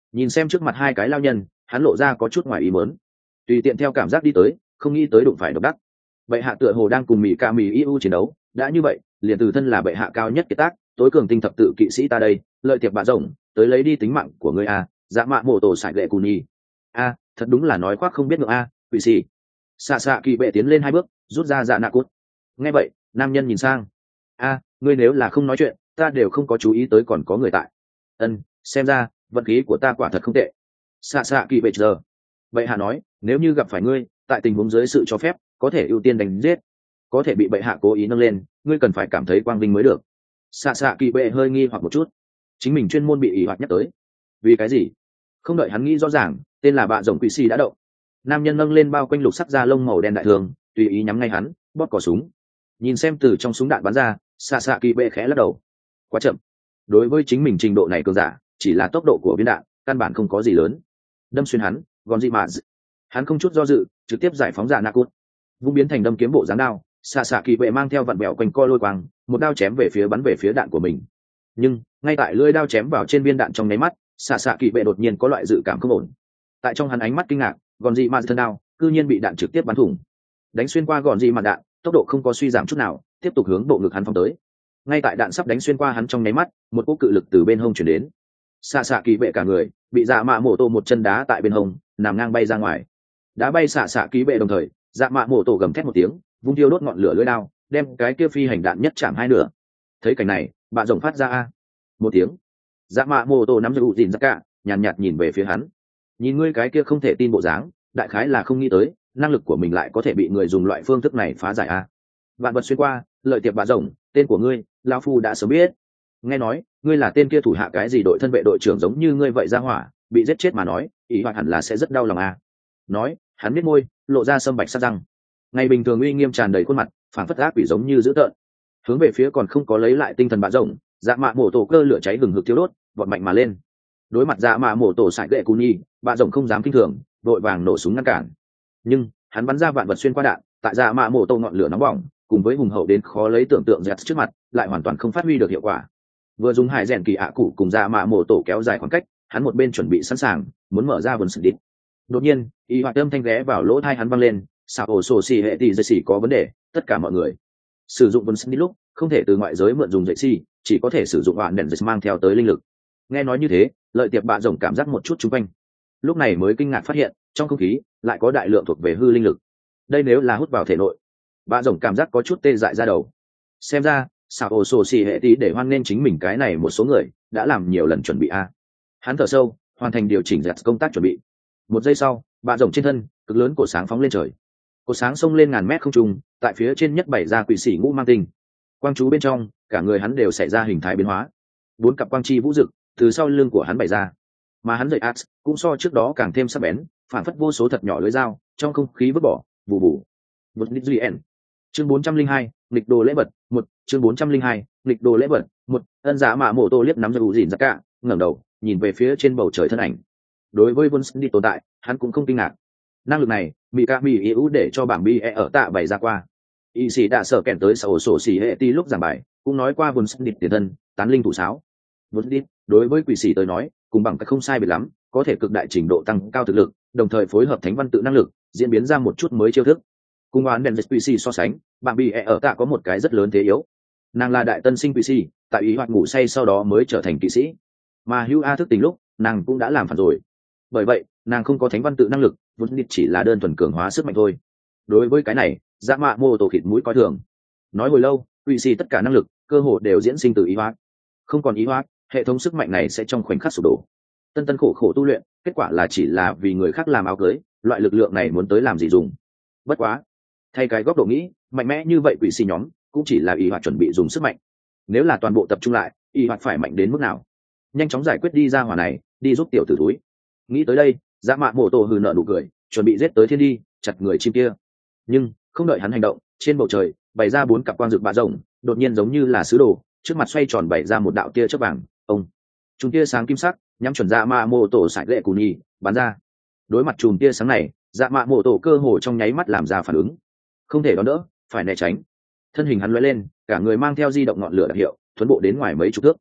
Nhìn xem trước mặt hai cái lao nhân, hắn lộ ra có chút ngoài ý muốn, tùy tiện theo cảm giác đi tới, không nghĩ tới đụng phải độc đắc. Bệ hạ tựa hồ đang cùng mỹ ca mỹ eu chiến đấu, đã như vậy liền từ thân là bệ hạ cao nhất kiệt tác tối cường tinh thập tự kỵ sĩ ta đây, lợi tiệp bạ rồng tới lấy đi tính mạng của ngươi a. Dạ mạ mổ tổ sải lệ cù nhi a. Thật đúng là nói khoác không biết ngượng a. Quỷ xì xạ xạ kỳ bệ tiến lên 2 bước, rút ra dạ nạ cút. Nghe vậy nam nhân nhìn sang, a, ngươi nếu là không nói chuyện ta đều không có chú ý tới còn có người tại. Xem ra vận khí của ta quả thật không tệ. Xạ xạ kỳ bệ giờ bệ hạ nói nếu như gặp phải ngươi tại tình huống dưới sự cho phép có thể ưu tiên đánh giết, có thể bị bệ hạ cố ý nâng lên ngươi cần phải cảm thấy quang vinh mới được. Xạ xạ kỳ bệ hơi nghi hoặc một chút, chính mình chuyên môn bị ỷ hoạt nhắc tới, vì cái gì? Không đợi hắn nghĩ rõ ràng, tên là bạ rồng quỷ xì đã động. Nam nhân nâng lên bao quanh lục sắc da lông màu đen đại thường, tùy ý nhắm ngay hắn, bóp cò súng. Nhìn xem từ trong súng đạn bắn ra, xạ xạ kỳ bệ khẽ lắc đầu, quá chậm. Đối với chính mình trình độ này cường giả, chỉ là tốc độ của viên đạn căn bản không có gì lớn. Đâm xuyên hắn, gòn gì mà hắn không chút do dự trực tiếp giải phóng dạ nạ cút, vung biến thành đâm kiếm bộ dáng đao. Xạ xạ kỳ bệ mang theo vặn bẹo quanh co lôi quang, một đao chém về phía bắn về phía đạn của mình. Nhưng ngay tại lưỡi đao chém vào trên viên đạn trong nháy mắt, xạ xạ kỳ bệ đột nhiên có loại dự cảm không ổn. Tại trong hắn ánh mắt kinh ngạc, gòn gì mà thân đao cư nhiên bị đạn trực tiếp bắn thủng, đánh xuyên qua gòn gì mà đạn tốc độ không có suy giảm chút nào, tiếp tục hướng bộ ngực hắn phóng tới. Ngay tại đạn sắp đánh xuyên qua hắn trong nháy mắt, một cú cự lực từ bên hông chuyển đến, xạ xạ kỳ bệ cả người bị dạ mạ mổ tổ một chân đá tại bên hông, nằm ngang bay ra ngoài. Đá bay xạ xạ kỳ bệ đồng thời, dạ mạ mổ tổ gầm thét một tiếng, vung thiêu đốt ngọn lửa lưỡi đao, đem cái kia phi hành đạn nhất chạm 2 nửa. Thấy cảnh này, bạ rồng phát ra a một tiếng. Dạ mạ mổ tổ nắm giữ dìn ra cả, nhàn nhạt nhìn về phía hắn, nhìn ngươi cái kia không thể tin bộ dáng, đại khái là không nghĩ tới năng lực của mình lại có thể bị người dùng loại phương thức này phá giải a. Vạn vật xuyên qua, lợi tiệp bạ rồng, tên của ngươi lão phu đã sớm biết. Nghe nói ngươi là tên kia thủ hạ cái gì đội thân vệ đội trưởng giống như ngươi vậy ra hỏa, bị giết chết mà nói ý hoạt hẳn là sẽ rất đau lòng a. Nói hắn biết môi lộ ra sâm bạch sắc răng, ngày bình thường uy nghiêm tràn đầy khuôn mặt, phản phất ác quỷ giống như dữ tợn, hướng về phía còn không có lấy lại tinh thần bạ rồng. Dạ mạ mổ tổ cơ lửa cháy hừng hực thiêu đốt, vọt mạnh mà lên. Đối mặt dạ mạ mổ tổ sải lệ cù nhi, bạ rồng không dám kinh thường, đội vàng nổ súng ngăn cản. Nhưng hắn bắn ra vạn vật xuyên qua đạn, tại dạ mạ mổ tổ ngọn lửa nóng bỏng cùng với hùng hậu đến khó lấy tưởng tượng dẹt trước mặt lại hoàn toàn không phát huy được hiệu quả. Vừa dùng hải rèn kỳ ạ cụ cùng dạ mạ mổ tổ kéo dài khoảng cách, hắn một bên chuẩn bị sẵn sàng muốn mở ra vườn sừng đít. Đột nhiên y hoạt âm thanh ghé vào lỗ tai hắn văng lên, xạ ổ sổ xì hệ tỷ dây xì có vấn đề, tất cả mọi người sử dụng vườn sừng đít lúc không thể từ ngoại giới mượn dùng dây xì, chỉ có thể sử dụng đoạn đèn dây mang theo tới linh lực. Nghe nói như thế, lợi tiệp bạ rồng cảm giác một chút chung quanh, lúc này mới kinh ngạc phát hiện trong không khí lại có đại lượng thuộc về hư linh lực. Đây nếu là hút vào thể nội, bạ rồng cảm giác có chút tê dại ra đầu. Xem ra xạ ổ sổ xì hệ tỷ để hoan nên chính mình cái này một số người đã làm nhiều lần chuẩn bị a. Hắn thở sâu, hoàn thành điều chỉnh dẹt công tác chuẩn bị. Một giây sau, bạ rồng trên thân cực lớn cột sáng phóng lên trời, cột sáng xông lên ngàn mét không trung, tại phía trên nhất bày ra quỷ sĩ ngũ mang tinh quang chú bên trong, cả người hắn đều xảy ra hình thái biến hóa. 4 cặp quang chi vũ rực từ sau lưng của hắn bày ra, mà hắn dậy ax cũng so trước đó càng thêm sắc bén, phản phất vô số thật nhỏ lưỡi dao trong không khí vứt bỏ, bù bù. Chương 402, nghịch đồ lễ vật 1. Chương 402, nghịch đồ lễ vật 1. Ân Dạ mạ mổ tô liếc nắm giữ dìn ra cả, ngẩng đầu nhìn về phía trên bầu trời thân ảnh. Đối với Vân đi tồn tại, hắn cũng không kinh ngạc. Năng lực này mỹ ca mỹ yếu để cho bảng bi ở tạ bày ra qua. Y sĩ đã sợ kèn tới sổ sổ xỉ hệ ti lúc giảng bài cũng nói qua Vân đi tiền thân tán linh thủ sáo. Vân đi đối với quỷ sĩ tới nói cùng bằng cách không sai biệt lắm, có thể cực đại trình độ tăng cao thực lực, đồng thời phối hợp thánh văn tự năng lực diễn biến ra một chút mới chiêu thức. Cùng oán đèn quỷ sĩ so sánh, bảng bi ở tạ có một cái rất lớn thế yếu. Nàng là đại tân sinh quỷ sĩ, tại ý hoạt ngủ say sau đó mới trở thành kỵ sĩ, mà hữu a thức tỉnh lúc nàng cũng đã làm phản rồi. Bởi vậy nàng không có thánh văn tự năng lực, vốn địch chỉ là đơn thuần cường hóa sức mạnh thôi. Đối với cái này dạ mạ mô tổ khịt mũi coi thường, nói hồi lâu quỷ sĩ tất cả năng lực cơ hồ đều diễn sinh từ ý hóa, không còn ý hóa hệ thống sức mạnh này sẽ trong khoảnh khắc sụp đổ. Tân tân khổ khổ tu luyện, kết quả là chỉ là vì người khác làm áo cưới, loại lực lượng này muốn tới làm gì dùng. Bất quá thay cái góc độ nghĩ, mạnh mẽ như vậy quỷ sĩ nhóm cũng chỉ là ý hoạt chuẩn bị dùng sức mạnh, nếu là toàn bộ tập trung lại, ý hoạt phải mạnh đến mức nào. Nhanh chóng giải quyết đi ra hỏa này, đi giúp tiểu tử túi. Nghĩ tới đây dạ mạ mổ tổ hừ nợ nụ cười, chuẩn bị giết tới thiên đi chặt người chim kia. Nhưng không đợi hắn hành động, trên bầu trời bày ra 4 cặp quang rực bạ rồng đột nhiên giống như là sứ đồ, trước mặt xoay tròn bày ra một đạo tia chớp vàng. Chùm tia sáng kim sắc nhắm chuẩn dạ mạ mổ tổ sải lệ cù nhi bắn ra. Đối mặt chùm tia sáng này, dạ mạ mổ tổ cơ hồ trong nháy mắt làm ra phản ứng, không thể đón đỡ, phải né tránh. Thân hình hắn lóe lên, cả người mang theo di động ngọn lửa đặc hiệu thuấn bộ đến ngoài mấy chục thước.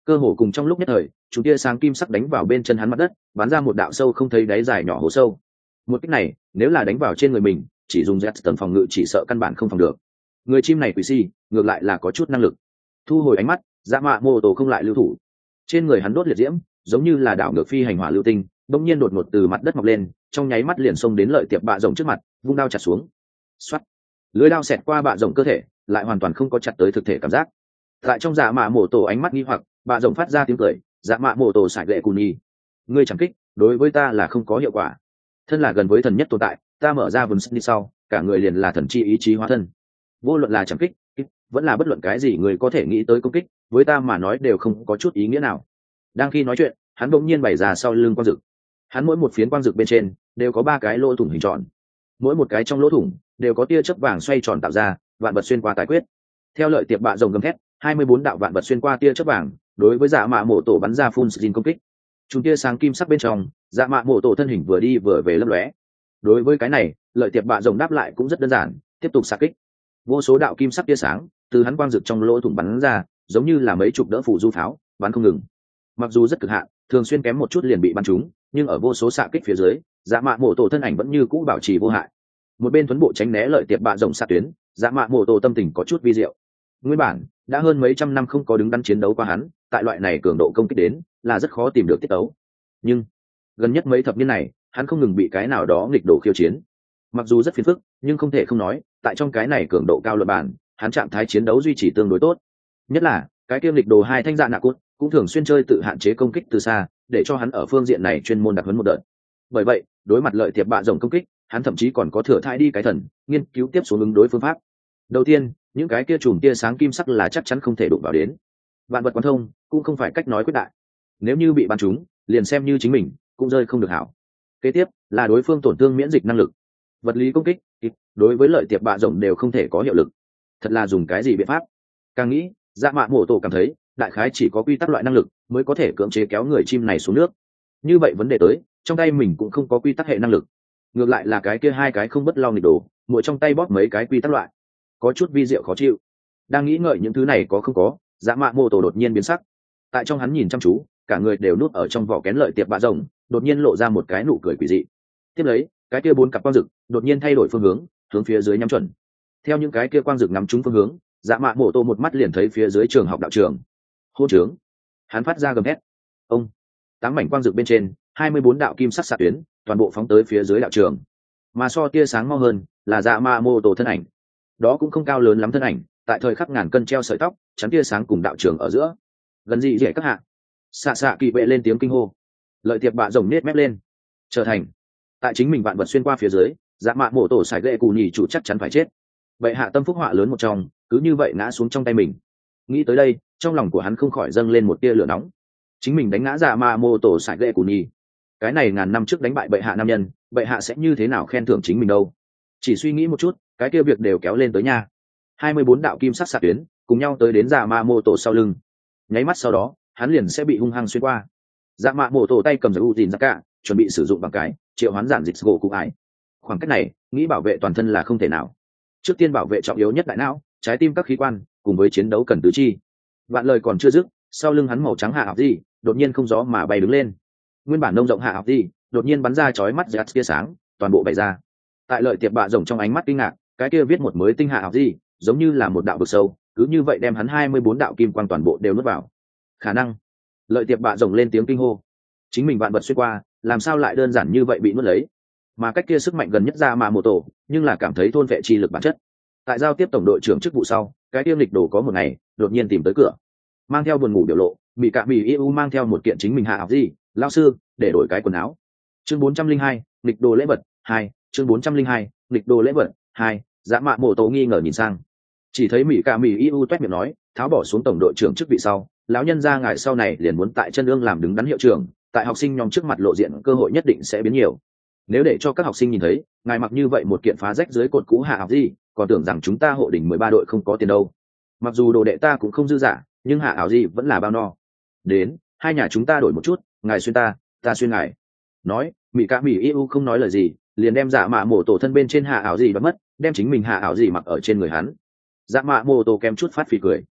cơ hồ cùng trong lúc nhất thời chúng tia sáng kim sắc đánh vào bên chân hắn mặt đất, bắn ra một đạo sâu không thấy đáy dài nhỏ hố sâu. Một kích này nếu là đánh vào trên người mình, chỉ dùng Z tầng phòng ngự chỉ sợ căn bản không phòng được. Người chim này quỷ si ngược lại là có chút năng lực. Thu hồi ánh mắt, dạ mạ mô tổ không lại lưu thủ. Trên người hắn đốt liệt diễm giống như là đảo ngược phi hành hỏa lưu tinh, bỗng nhiên đột ngột từ mặt đất mọc lên, trong nháy mắt liền xông đến lợi tiệp bạ rồng trước mặt, vung đao chặt xuống. Xoát, lưỡi đao xẹt qua bạ rồng cơ thể, lại hoàn toàn không có chặt tới thực thể cảm giác. Tại trong dạ mạ mổ tổ ánh mắt nghi hoặc, bạ rồng phát ra tiếng cười, dạ mạ mổ tổ sải lệ cù nhi, ngươi chẳng kích đối với ta là không có hiệu quả. Thân là gần với thần nhất tồn tại, ta mở ra vườn đi sau, cả người liền là thần chi ý chí hóa thân. Vô luận là chẳng kích, vẫn là bất luận cái gì người có thể nghĩ tới công kích, với ta mà nói đều không có chút ý nghĩa nào. Đang khi nói chuyện, hắn bỗng nhiên bày ra sau lưng quang dực. Hắn mỗi một phiến quang dực bên trên đều có 3 cái lỗ thủng hình tròn, mỗi một cái trong lỗ thủng đều có tia chớp vàng xoay tròn tạo ra, vạn vật xuyên qua tài quyết. Theo lợi tiệp bạ rồng gầm thét, 24 đạo vạn vật xuyên qua tia chớp vàng, đối với dạ mạ mổ tổ bắn ra phun xin công kích. Chúng tia sáng kim sắc bên trong, dạ mạ mổ tổ thân hình vừa đi vừa về lấp lóe. Đối với cái này, lợi tiệp bạ rồng đáp lại cũng rất đơn giản, tiếp tục xạ kích. Vô số đạo kim sắc tia sáng từ hắn quang dực trong lỗ thủng bắn ra, giống như là mấy chục đỡ phủ du pháo, bắn không ngừng. Mặc dù rất cực hạn, thường xuyên kém một chút liền bị bắn trúng, nhưng ở vô số xạ kích phía dưới, dạ mạ mổ tổ thân ảnh vẫn như cũ bảo trì vô hại. Một bên tuấn bộ tránh né lợi tiệp bạ rồng xạ tuyến, dạ mạ mổ tổ tâm tình có chút vi diệu. Nguyên bản đã hơn mấy trăm năm không có đứng đắn chiến đấu qua hắn, tại loại này cường độ công kích đến là rất khó tìm được tiết tấu. Nhưng gần nhất mấy thập niên này, hắn không ngừng bị cái nào đó nghịch đổ khiêu chiến. Mặc dù rất phiền phức, nhưng không thể không nói, tại trong cái này cường độ cao luận bản, hắn trạng thái chiến đấu duy trì tương đối tốt. Nhất là cái kiêm nghịch đồ hai thanh dạ nạ cốt cũng thường xuyên chơi tự hạn chế công kích từ xa, để cho hắn ở phương diện này chuyên môn đặc huấn một đợt. Bởi vậy, đối mặt lợi tiệp bạ rồng công kích, hắn thậm chí còn có thừa thai đi cái thần, nghiên cứu tiếp xuống ứng đối phương pháp. Đầu tiên, những cái kia chùm tia sáng kim sắc là chắc chắn không thể đụng vào đến. Vạn vật quán thông cũng không phải cách nói quyết đại. Nếu như bị bắn trúng, liền xem như chính mình cũng rơi không được hảo. Kế tiếp là đối phương tổn thương miễn dịch năng lực, vật lý công kích, đối với lợi tiệp bạ rồng đều không thể có hiệu lực. Thật là dùng cái gì biện pháp? Càng nghĩ, dạ mạ mổ tổ cảm thấy đại khái chỉ có quy tắc loại năng lực mới có thể cưỡng chế kéo người chim này xuống nước. Như vậy vấn đề tới, trong tay mình cũng không có quy tắc hệ năng lực, ngược lại là cái kia 2 cái không bất lo nghịch đồ, mỗi trong tay bóp mấy cái quy tắc loại, có chút vi diệu khó chịu. Đang nghĩ ngợi những thứ này có không có, dạ mạ mô tổ đột nhiên biến sắc. Tại trong hắn nhìn chăm chú, cả người đều núp ở trong vỏ kén lợi tiệp bạ rồng, đột nhiên lộ ra một cái nụ cười quỷ dị. Tiếp lấy, cái kia 4 cặp quang dực đột nhiên thay đổi phương hướng, hướng phía dưới nhắm chuẩn. Theo những cái kia quang dực ngắm trúng phương hướng, dạ mạ mô tổ một mắt liền thấy phía dưới trường học đạo trường. Hô trướng! Hắn phát ra gầm hét. Ông! 8 mảnh quang dực bên trên, 24 đạo kim sắc xạ tuyến, toàn bộ phóng tới phía dưới đạo trường. Mà so tia sáng mau hơn, là dạ mạ mô tổ thân ảnh. Đó cũng không cao lớn lắm thân ảnh, tại thời khắc ngàn cân treo sợi tóc, chắn tia sáng cùng đạo trường ở giữa. Gần gì dễ các hạ. Xạ xạ kỳ vệ lên tiếng kinh hô. Lợi tiệp bạ rồng nết mép lên. Trở thành. Tại chính mình vạn vật xuyên qua phía dưới, dạ mạ mổ tổ sải gậy cù nhì chủ chắc chắn phải chết. Vậy hạ tâm phúc họa lớn một trong, cứ như vậy ngã xuống trong tay mình. Nghĩ tới đây, trong lòng của hắn không khỏi dâng lên một tia lửa nóng. Chính mình đánh ngã dạ mạ mổ tổ sải gậy cù nhì. Cái này ngàn năm trước đánh bại bệ hạ nam nhân, bệ hạ sẽ như thế nào khen thưởng chính mình đâu? Chỉ suy nghĩ một chút, cái kia việc đều kéo lên tới nha. 24 đạo kim sắc xạ tuyến cùng nhau tới đến dạ mạ mổ tổ sau lưng. Nháy mắt sau đó, hắn liền sẽ bị hung hăng xuyên qua. Dạ mạ mổ tổ tay cầm giật u dìn ra cả, chuẩn bị sử dụng bằng cái triệu hoán giản dịch gỗ cụ ải. Khoảng cách này, nghĩ bảo vệ toàn thân là không thể nào. Trước tiên bảo vệ trọng yếu nhất đại não, trái tim các khí quan, cùng với chiến đấu cần tứ chi. Vạn lời còn chưa dứt, sau lưng hắn màu trắng hạ học gì, đột nhiên không gió mà bay đứng lên. Nguyên bản nông rộng hạ học gì, đột nhiên bắn ra chói mắt giật tia sáng, toàn bộ bày ra. Tại lợi tiệp bạ rồng trong ánh mắt kinh ngạc, cái kia viết một mới tinh hạ học gì, giống như là một đạo vực sâu, cứ như vậy đem hắn 24 đạo kim quang toàn bộ đều nuốt vào. Khả năng. Lợi tiệp bạ rồng lên tiếng kinh hô. Chính mình vạn vật xuyên qua, làm sao lại đơn giản như vậy bị nuốt lấy? Mà cách kia sức mạnh gần nhất ra mà mô tổ, nhưng là cảm thấy thôn vệ chi lực bản chất. Tại giao tiếp tổng đội trưởng chức vụ sau, cái tiêm lịch đồ có một ngày đột nhiên tìm tới cửa, mang theo buồn ngủ biểu lộ, bị cả bị yêu mang theo một kiện chính mình hạ học gì, lao sư, để đổi cái quần áo. Chương 402, lịch đồ lễ vật 2, chương 402, lịch đồ lễ vật 2, dã mạ mô tổ nghi ngờ nhìn sang, chỉ thấy mỹ cả mỹ yêu toét miệng nói, tháo bỏ xuống tổng đội trưởng chức vị sau, lão nhân gia ngài sau này liền muốn tại chân ương làm đứng đắn hiệu trưởng, tại học sinh nhóm trước mặt lộ diện cơ hội nhất định sẽ biến nhiều. Nếu để cho các học sinh nhìn thấy ngài mặc như vậy một kiện phá rách dưới cột cũ hạ học gì, còn tưởng rằng chúng ta hộ đỉnh 13 đội không có tiền đâu. Mặc dù đồ đệ ta cũng không dư giả, nhưng hạ ảo gì vẫn là bao no. Đến, hai nhà chúng ta đổi một chút, ngài xuyên ta xuyên ngài. Nói, mỹ cả mỹ yêu không nói lời gì, liền đem dạ mạ mổ tổ thân bên trên hạ ảo gì bắt mất, đem chính mình hạ ảo gì mặc ở trên người hắn. Dạ mạ mổ tổ kém chút phát phì cười.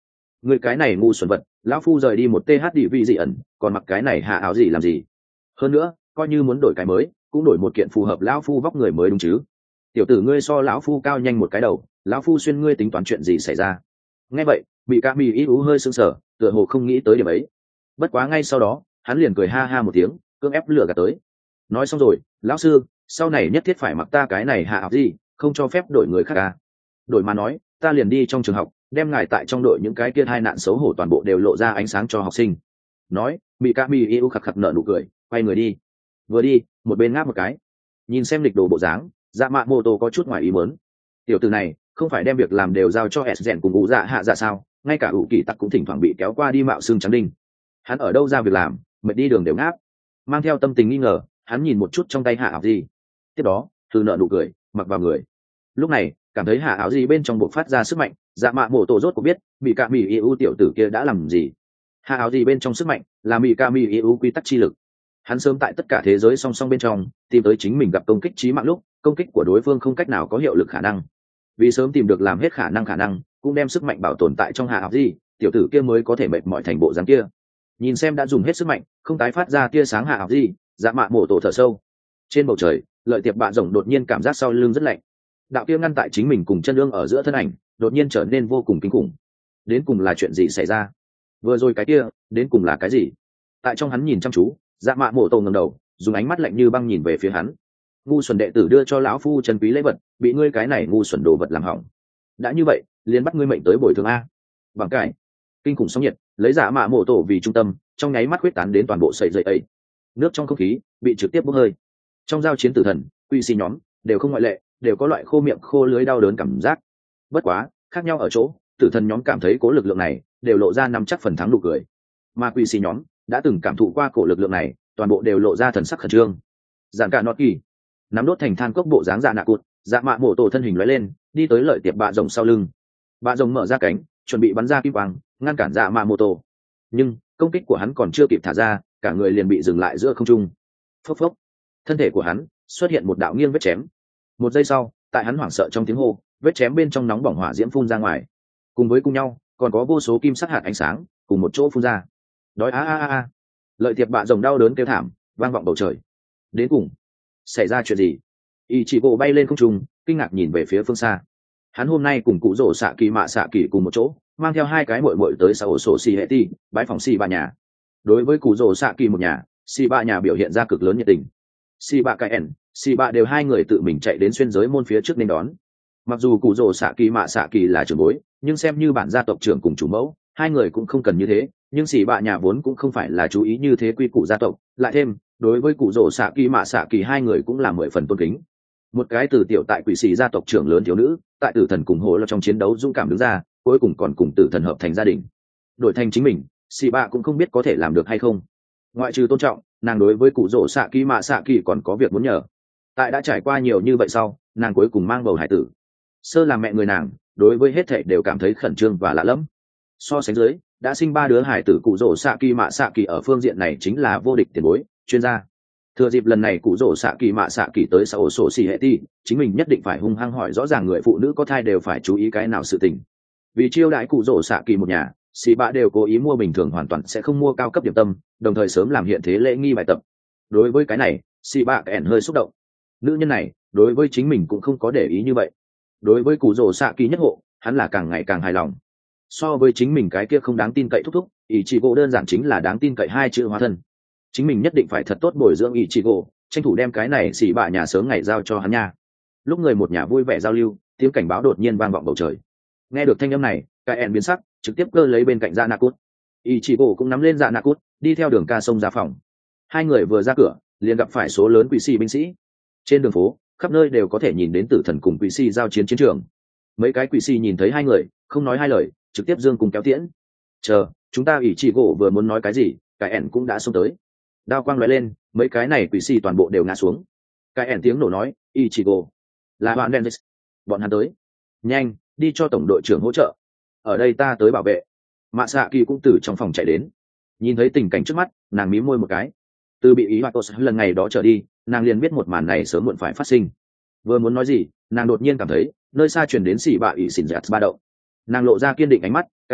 người cái này ngu xuẩn vật, lão phu rời đi một th địa vị dị ẩn, còn mặc cái này hạ áo gì làm gì? Hơn nữa coi như muốn đổi cái mới cũng đổi một kiện phù hợp lão phu vóc người mới đúng chứ. Tiểu tử ngươi so lão phu cao nhanh một cái đầu, lão phu xuyên ngươi tính toán chuyện gì xảy ra? Nghe vậy bị ca mi ít ú hơi sưng sờ, tựa hồ không nghĩ tới điểm ấy. Bất quá ngay sau đó hắn liền cười ha ha một tiếng, cưỡng ép lừa gạt tới. Nói xong rồi, lão sư sau này nhất thiết phải mặc ta cái này hạ áo gì, không cho phép đổi người khác à? Đổi mà nói ta liền đi trong trường học đem ngài tại trong đội những cái kia hai nạn xấu hổ toàn bộ đều lộ ra ánh sáng cho học sinh. Nói bị ca mi yêu khạc khạc nở nụ cười, quay người đi. Vừa đi một bên ngáp một cái, nhìn xem lịch đồ bộ dáng, dạ mạ mô tô có chút ngoài ý muốn. Tiểu tử này không phải đem việc làm đều giao cho s rèn cùng ủ dạ hạ dạ sao? Ngay cả ủ kỳ tặc cũng thỉnh thoảng bị kéo qua đi mạo xương trắng đinh. Hắn ở đâu ra việc làm mệt đi đường đều ngáp. Mang theo tâm tình nghi ngờ hắn nhìn một chút trong tay hạ áo gì, tiếp đó từ nợ nụ cười mặc vào người. Lúc này cảm thấy hạ áo gì bên trong bộ phát ra sức mạnh, dạ mạ mổ tổ rốt có biết bị ca mỹ yêu tiểu tử kia đã làm gì. Hạ áo gì bên trong sức mạnh là bị ca mỹ yêu quy tắc chi lực. Hắn sớm tại tất cả thế giới song song bên trong tìm tới chính mình gặp công kích chí mạng lúc công kích của đối phương không cách nào có hiệu lực khả năng, vì sớm tìm được làm hết khả năng cũng đem sức mạnh bảo tồn tại trong hạ áo gì, tiểu tử kia mới có thể mệt mỏi thành bộ dáng kia. Nhìn xem đã dùng hết sức mạnh không tái phát ra tia sáng hạ áo gì, dạ mạ mổ tổ thở sâu. Trên bầu trời lợi tiệp bạ rồng đột nhiên cảm giác sau lưng rất lạnh. Đạo kia ngăn tại chính mình cùng chân lương ở giữa thân ảnh đột nhiên trở nên vô cùng kinh khủng. Đến cùng là chuyện gì xảy ra? Vừa rồi cái kia đến cùng là cái gì? Tại trong hắn nhìn chăm chú, dạ mạ mổ tổ ngẩng đầu dùng ánh mắt lạnh như băng nhìn về phía hắn. Ngu xuẩn đệ tử đưa cho lão phu chân quý lễ vật, bị ngươi cái này ngu xuẩn đồ vật làm hỏng. Đã như vậy liền bắt ngươi mệnh tới bồi thường a. Bằng cái kinh khủng sóng nhiệt lấy dạ mạ mổ tổ vì trung tâm trong nháy mắt huyết tán đến toàn bộ sợi dây ấy. Nước trong không khí bị trực tiếp bốc hơi. Trong giao chiến tử thần quy xì nhóm đều không ngoại lệ, đều có loại khô miệng khô lưới đau đớn cảm giác. Bất quá khác nhau ở chỗ tử thần nhóm cảm thấy cố lực lượng này đều lộ ra nắm chắc phần thắng nụ cười, mà quy xì nhóm đã từng cảm thụ qua cổ lực lượng này toàn bộ đều lộ ra thần sắc khẩn trương. Giản cả nọt kỳ nắm đốt thành than cốc bộ dáng dạ nạ cụt, dạ mạ mổ tổ thân hình lóe lên đi tới lợi tiệp bạ rồng sau lưng. Bạ rồng mở ra cánh chuẩn bị bắn ra kim quang ngăn cản dạ mạ mổ tổ, nhưng công kích của hắn còn chưa kịp thả ra cả người liền bị dừng lại giữa không trung. Phốc phốc, thân thể của hắn xuất hiện một đạo nghiêng vết chém. Một giây sau tại hắn hoảng sợ trong tiếng hô, vết chém bên trong nóng bỏng hỏa diễm phun ra ngoài, cùng với cùng nhau còn có vô số kim sắc hạt ánh sáng cùng một chỗ phun ra. Đói a. Lợi tiệp bạ rồng đau đớn kêu thảm vang vọng bầu trời. Đến cùng xảy ra chuyện gì? Y chỉ bộ bay lên không trung kinh ngạc nhìn về phía phương xa. Hắn hôm nay cùng cụ rổ xạ kỳ mạ xạ kỳ cùng một chỗ mang theo hai cái muội muội tới xã ổ sổ xì hệ ti bãi phòng xì ba nhà. Đối với cụ rổ xạ kỳ một nhà, xì ba nhà biểu hiện ra cực lớn nhiệt tình. Xì ba cái ẻn xì ba đều hai người tự mình chạy đến xuyên giới môn phía trước nên đón. Mặc dù cụ rổ xạ kỳ mạ xạ kỳ là trưởng bối, nhưng xem như bản gia tộc trưởng cùng chủ mẫu, hai người cũng không cần như thế. Nhưng xì ba nhà vốn cũng không phải là chú ý như thế quy củ gia tộc, lại thêm đối với cụ rổ xạ kỳ mạ xạ kỳ hai người cũng là 10 phần tôn kính. Một cái từ tiểu tại quỷ sĩ gia tộc trưởng lớn thiếu nữ, tại tử thần cùng hồ là trong chiến đấu dũng cảm đứng ra, cuối cùng còn cùng tử thần hợp thành gia đình. Đổi thành chính mình, xì bạ cũng không biết có thể làm được hay không. Ngoại trừ tôn trọng, nàng đối với cụ rổ xạ kỳ mạ xạ kỳ còn có việc muốn nhờ. Tại đã trải qua nhiều như vậy sau, nàng cuối cùng mang bầu hải tử. Sơ là mẹ người nàng, đối với hết thảy đều cảm thấy khẩn trương và lạ lẫm. So sánh dưới, đã sinh 3 đứa hải tử cụ rổ xạ kỳ mạ xạ kỳ ở phương diện này chính là vô địch tiền bối, chuyên gia. Thừa dịp lần này cụ rổ xạ kỳ mạ xạ kỳ tới xã ổ sổ xì hệ ti, chính mình nhất định phải hung hăng hỏi rõ ràng người phụ nữ có thai đều phải chú ý cái nào sự tình. Vì chiêu đãi cụ rổ xạ kỳ một nhà, xì bạ đều cố ý mua bình thường hoàn toàn sẽ không mua cao cấp điểm tâm, đồng thời sớm làm hiện thế lễ nghi bài tập. Đối với cái này, xì bạ ẻn hơi xúc động. Nữ nhân này đối với chính mình cũng không có để ý như vậy. Đối với cụ rổ xạ kỳ nhất hộ, hắn là càng ngày càng hài lòng. So với chính mình cái kia không đáng tin cậy thúc thúc, ý chỉ gỗ đơn giản chính là đáng tin cậy 2 chữ hóa thân. Chính mình nhất định phải thật tốt bồi dưỡng ý chỉ gỗ, tranh thủ đem cái này xì bạ nhà sớm ngày giao cho hắn nha. Lúc người một nhà vui vẻ giao lưu, tiếng cảnh báo đột nhiên vang vọng bầu trời. Nghe được thanh âm này, cái ẻn biến sắc, trực tiếp cơ lấy bên cạnh dạ nạ cút. Ý chỉ gỗ cũng nắm lên dạ nạ cút, đi theo đường ca sông ra phòng. Hai người vừa ra cửa liền gặp phải số lớn quỷ sĩ binh sĩ. Trên đường phố khắp nơi đều có thể nhìn đến tử thần cùng quỷ sĩ giao chiến chiến trường. Mấy cái quỷ sĩ nhìn thấy hai người không nói hai lời, trực tiếp dương cùng kéo tiễn. Chờ chúng ta ý chỉ gỗ vừa muốn nói cái gì, cái ẻn cũng đã xông tới. Đao quang lóe lên, mấy cái này quỷ sĩ toàn bộ đều ngã xuống. Cái ẻn tiếng nổ nói, ý chỉ gỗ là bạn đen, bọn hắn tới, nhanh đi cho tổng đội trưởng hỗ trợ, ở đây ta tới bảo vệ. Mạ xạ kỳ cũng từ trong phòng chạy đến. Nhìn thấy tình cảnh trước mắt, nàng mím môi một cái. Từ bị ý hoạt lần ngày đó trở đi, nàng liền biết một màn này sớm muộn phải phát sinh. Vừa muốn nói gì, nàng đột nhiên cảm thấy nơi xa truyền đến xì bạ ỉ xỉn dẹt ba động. Nàng lộ ra kiên định ánh mắt, cái ẻn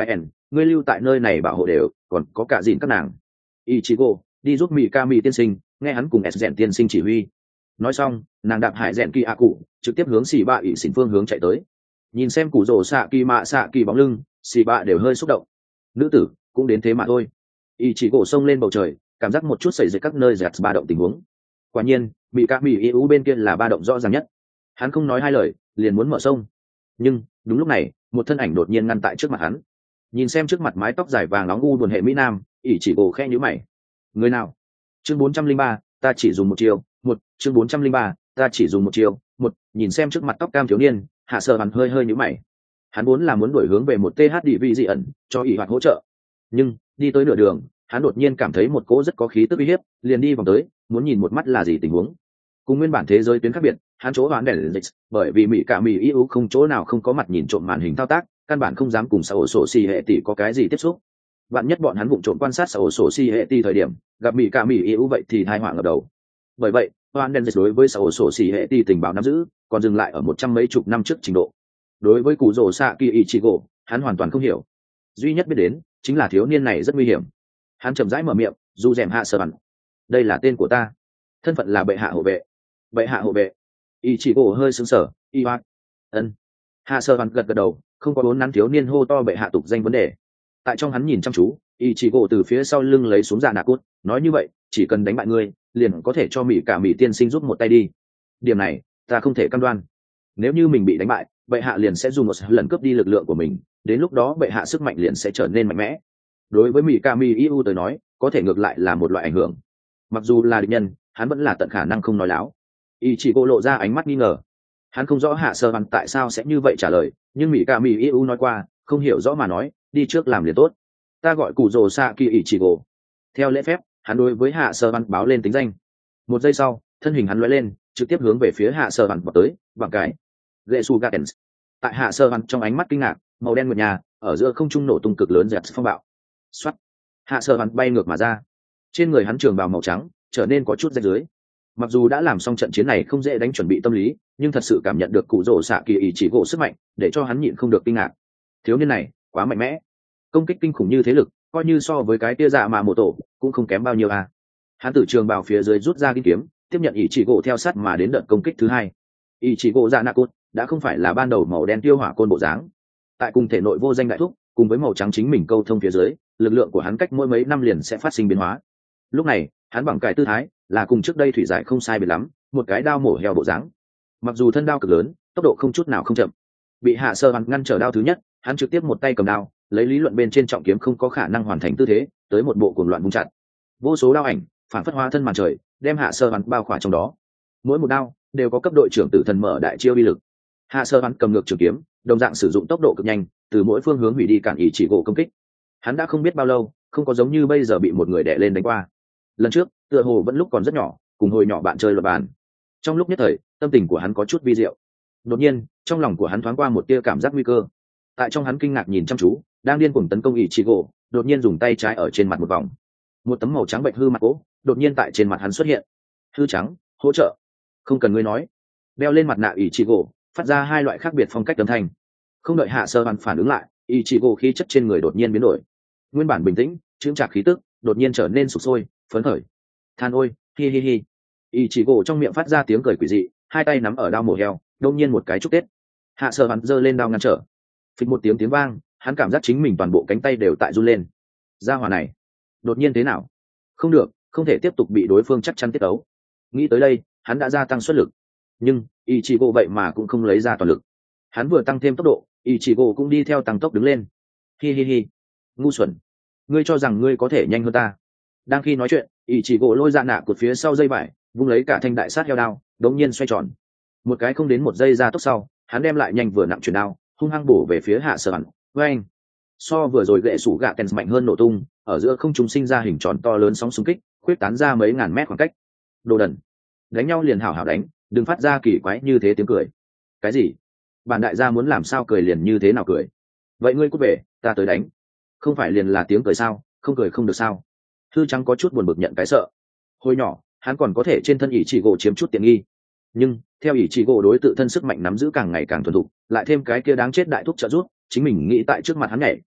ngươi lưu tại nơi này bảo hộ đều, còn có cả dìn các nàng. Ichigo đi giúp Mikami tiên sinh, nghe hắn cùng s rèn tiên sinh chỉ huy. Nói xong, nàng đạp hải rèn kỳ a cụ trực tiếp hướng xì bạ ỉ xỉn phương hướng chạy tới. Nhìn xem cụ rồ xạ kỳ mạ xạ kỳ bóng lưng, xì bạ đều hơi xúc động. Nữ tử cũng đến thế mà thôi. Ichigo xông lên bầu trời, cảm giác một chút xảy ra các nơi giật ba động tình huống. Quả nhiên Mikami yêu bên kia là ba động rõ ràng nhất. Hắn không nói hai lời, liền muốn mở sông. Nhưng đúng lúc này, một thân ảnh đột nhiên ngăn tại trước mặt hắn. Nhìn xem trước mặt mái tóc dài vàng nóng u buồn hệ mỹ nam, Ichigo khẽ nhíu mày. Người nào? Chương 403, ta chỉ dùng một chiều. Chương 403, ta chỉ dùng một chiều. Nhìn xem trước mặt tóc cam thiếu niên, hạ sờ hắn hơi nhíu mày. Hắn vốn là muốn đuổi hướng về một TH địa vị dị ẩn, cho ỷ hoạt hỗ trợ. Nhưng đi tới nửa đường, hắn đột nhiên cảm thấy một cỗ rất có khí tức uy hiếp, liền đi vòng tới, muốn nhìn một mắt là gì tình huống. Cùng nguyên bản thế giới tuyến khác biệt, hắn chỗ hoán đèn dịch, bởi vì mỹ cả mỹ yêu không chỗ nào không có mặt nhìn trộm màn hình thao tác, căn bản không dám cùng xã ổ sổ xì hệ tỷ có cái gì tiếp xúc. Bạn nhất bọn hắn vụng trộm quan sát xã ổ sổ xì hệ tỷ thời điểm, gặp mỹ cả mỹ yêu vậy thì tai họa ngập đầu. Bởi vậy, hoán đèn dịch đối với xã ổ sổ xì hệ tỷ tình báo nắm giữ, còn dừng lại ở 100 mấy chục năm trước trình độ. Đối với cụ rồ xạ kỳ Ichigo, hắn hoàn toàn không hiểu. Duy nhất biết đến chính là thiếu niên này rất nguy hiểm. Hắn chậm rãi mở miệng, dù rèm hạ sờ bắn. Đây là tên của ta, thân phận là bệ hạ hộ vệ. Bệ hạ hộ vệ. Ichigo hơi sững sờ, y hoạt. Ân. Hạ sờ bắn gật đầu, không có bốn nắn thiếu niên hô to bệ hạ tục danh vấn đề. Tại trong hắn nhìn chăm chú, Ichigo từ phía sau lưng lấy xuống dạ nạ cốt, nói như vậy, chỉ cần đánh bại ngươi, liền có thể cho mỹ cả mỹ tiên sinh giúp một tay đi. Điểm này, ta không thể cam đoan. Nếu như mình bị đánh bại, bệ hạ liền sẽ dùng một lần cướp đi lực lượng của mình, đến lúc đó bệ hạ sức mạnh liền sẽ trở nên mạnh mẽ. Đối với Mikami Iu tới nói, có thể ngược lại là một loại ảnh hưởng. Mặc dù là địch nhân, hắn vẫn là tận khả năng không nói láo. Ichigo lộ ra ánh mắt nghi ngờ. Hắn không rõ hạ sơ bắn tại sao sẽ như vậy trả lời, nhưng Mikami Iu nói qua, không hiểu rõ mà nói, đi trước làm liền tốt. Ta gọi cụ rồ Saki Ichigo. Theo lễ phép, hắn đối với hạ sơ bắn báo lên tính danh. Một giây sau, thân hình hắn lóe lên, trực tiếp hướng về phía hạ sơ bắn vào tới, bằng cái Getsu Gardens. Tại hạ sơ bắn trong ánh mắt kinh ngạc, màu đen nguyệt nhà ở giữa không trung nổ tung cực lớn dẹp phong bạo. Xoát, hạ sơ bắn bay ngược mà ra. Trên người hắn trường bào màu trắng trở nên có chút rách rưới. Mặc dù đã làm xong trận chiến này không dễ đánh chuẩn bị tâm lý, nhưng thật sự cảm nhận được cụ rồ xạ kỳ ý chỉ gỗ sức mạnh, để cho hắn nhịn không được kinh ngạc. Thiếu niên này quá mạnh mẽ, công kích kinh khủng như thế lực, coi như so với cái tia dạ mà mộ tổ cũng không kém bao nhiêu à. Hắn từ trường bào phía dưới rút ra kim kiếm, tiếp nhận ý chỉ gỗ theo sát mà đến đợt công kích thứ hai. Ý chỉ gỗ dạ nạ cốt đã không phải là ban đầu màu đen tiêu hỏa côn bộ dáng. Tại cùng thể nội vô danh đại thúc, cùng với màu trắng chính mình câu thông phía dưới, lực lượng của hắn cách mỗi mấy năm liền sẽ phát sinh biến hóa. Lúc này, hắn bằng cái tư thái là cùng trước đây thủy giải không sai biệt lắm, một cái đao mổ heo bộ dáng. Mặc dù thân đao cực lớn, tốc độ không chút nào không chậm. Bị hạ sơ hắn ngăn trở đao thứ nhất, hắn trực tiếp một tay cầm đao, lấy lý luận bên trên trọng kiếm không có khả năng hoàn thành tư thế, tới một bộ cuồng loạn vung chặt. Vô số đao ảnh, phản phất hóa thân màn trời, đem hạ sơ hắn bao khỏa trong đó. Mỗi một đao đều có cấp đội trưởng tử thần mở đại chiêu uy lực. Hạ sơ hắn cầm ngược trường kiếm, đồng dạng sử dụng tốc độ cực nhanh, từ mỗi phương hướng hủy đi cản ý chỉ gỗ công kích. Hắn đã không biết bao lâu không có giống như bây giờ bị một người đè lên đánh qua. Lần trước tựa hồ vẫn lúc còn rất nhỏ, cùng hồi nhỏ bạn chơi luật bàn. Trong lúc nhất thời, tâm tình của hắn có chút vi diệu. Đột nhiên trong lòng của hắn thoáng qua một tia cảm giác nguy cơ. Tại trong hắn kinh ngạc nhìn chăm chú, đang điên cuồng tấn công ý chỉ gỗ, đột nhiên dùng tay trái ở trên mặt một vòng. Một tấm màu trắng bệnh hư mặt gỗ đột nhiên tại trên mặt hắn xuất hiện. Hư trắng, hỗ trợ. Không cần ngươi nói. Đeo lên mặt nạ ý chỉ gỗ, phát ra hai loại khác biệt phong cách âm thanh. Không đợi hạ sơ hắn phản ứng lại, ý chỉ gỗ khí chất trên người đột nhiên biến đổi. Nguyên bản bình tĩnh chững chạc khí tức đột nhiên trở nên sục sôi phấn khởi. Than ôi, hi hi hi. Ý chỉ gỗ trong miệng phát ra tiếng cười quỷ dị, hai tay nắm ở đao mổ heo, đột nhiên một cái chúc tết. Hạ sơ hắn giơ lên đao ngăn trở. Phịch một tiếng vang, hắn cảm giác chính mình toàn bộ cánh tay đều tại run lên. Gia hỏa này đột nhiên thế nào? Không được, không thể tiếp tục bị đối phương chắc chắn tiết ấu. Nghĩ tới đây, hắn đã gia tăng suất lực. Nhưng Ichigo vậy mà cũng không lấy ra toàn lực. Hắn vừa tăng thêm tốc độ, Ichigo cũng đi theo tăng tốc đứng lên. Hi hi hi, ngu xuẩn, ngươi cho rằng ngươi có thể nhanh hơn ta? Đang khi nói chuyện, Ichigo lôi ra nạ cột phía sau dây vải, vung lấy cả thanh đại sát heo đao, đống nhiên xoay tròn. Một cái không đến một giây ra tốc sau, hắn đem lại nhanh vừa nặng chuyển đao, hung hăng bổ về phía hạ sở hẳn. Với anh, so vừa rồi gậy sủ gạ kèn mạnh hơn nổ tung, ở giữa không trung sinh ra hình tròn to lớn sóng xung kích, khuyết tán ra mấy ngàn mét khoảng cách. Đồ đần, đánh nhau liền hảo hảo đánh, đừng phát ra kỳ quái như thế tiếng cười. Cái gì? Bản đại gia muốn làm sao cười liền như thế nào cười? Vậy ngươi cút về, ta tới đánh. Không phải liền là tiếng cười sao? Không cười không được sao? Thư trắng có chút buồn bực nhận cái sợ. Hồi nhỏ, hắn còn có thể trên thân ỷ chỉ gỗ chiếm chút tiện nghi, nhưng theo ỷ chỉ gỗ đối tự thân sức mạnh nắm giữ càng ngày càng thuần thục, lại thêm cái kia đáng chết đại thúc trợ giúp, chính mình nghĩ tại trước mặt hắn nhảy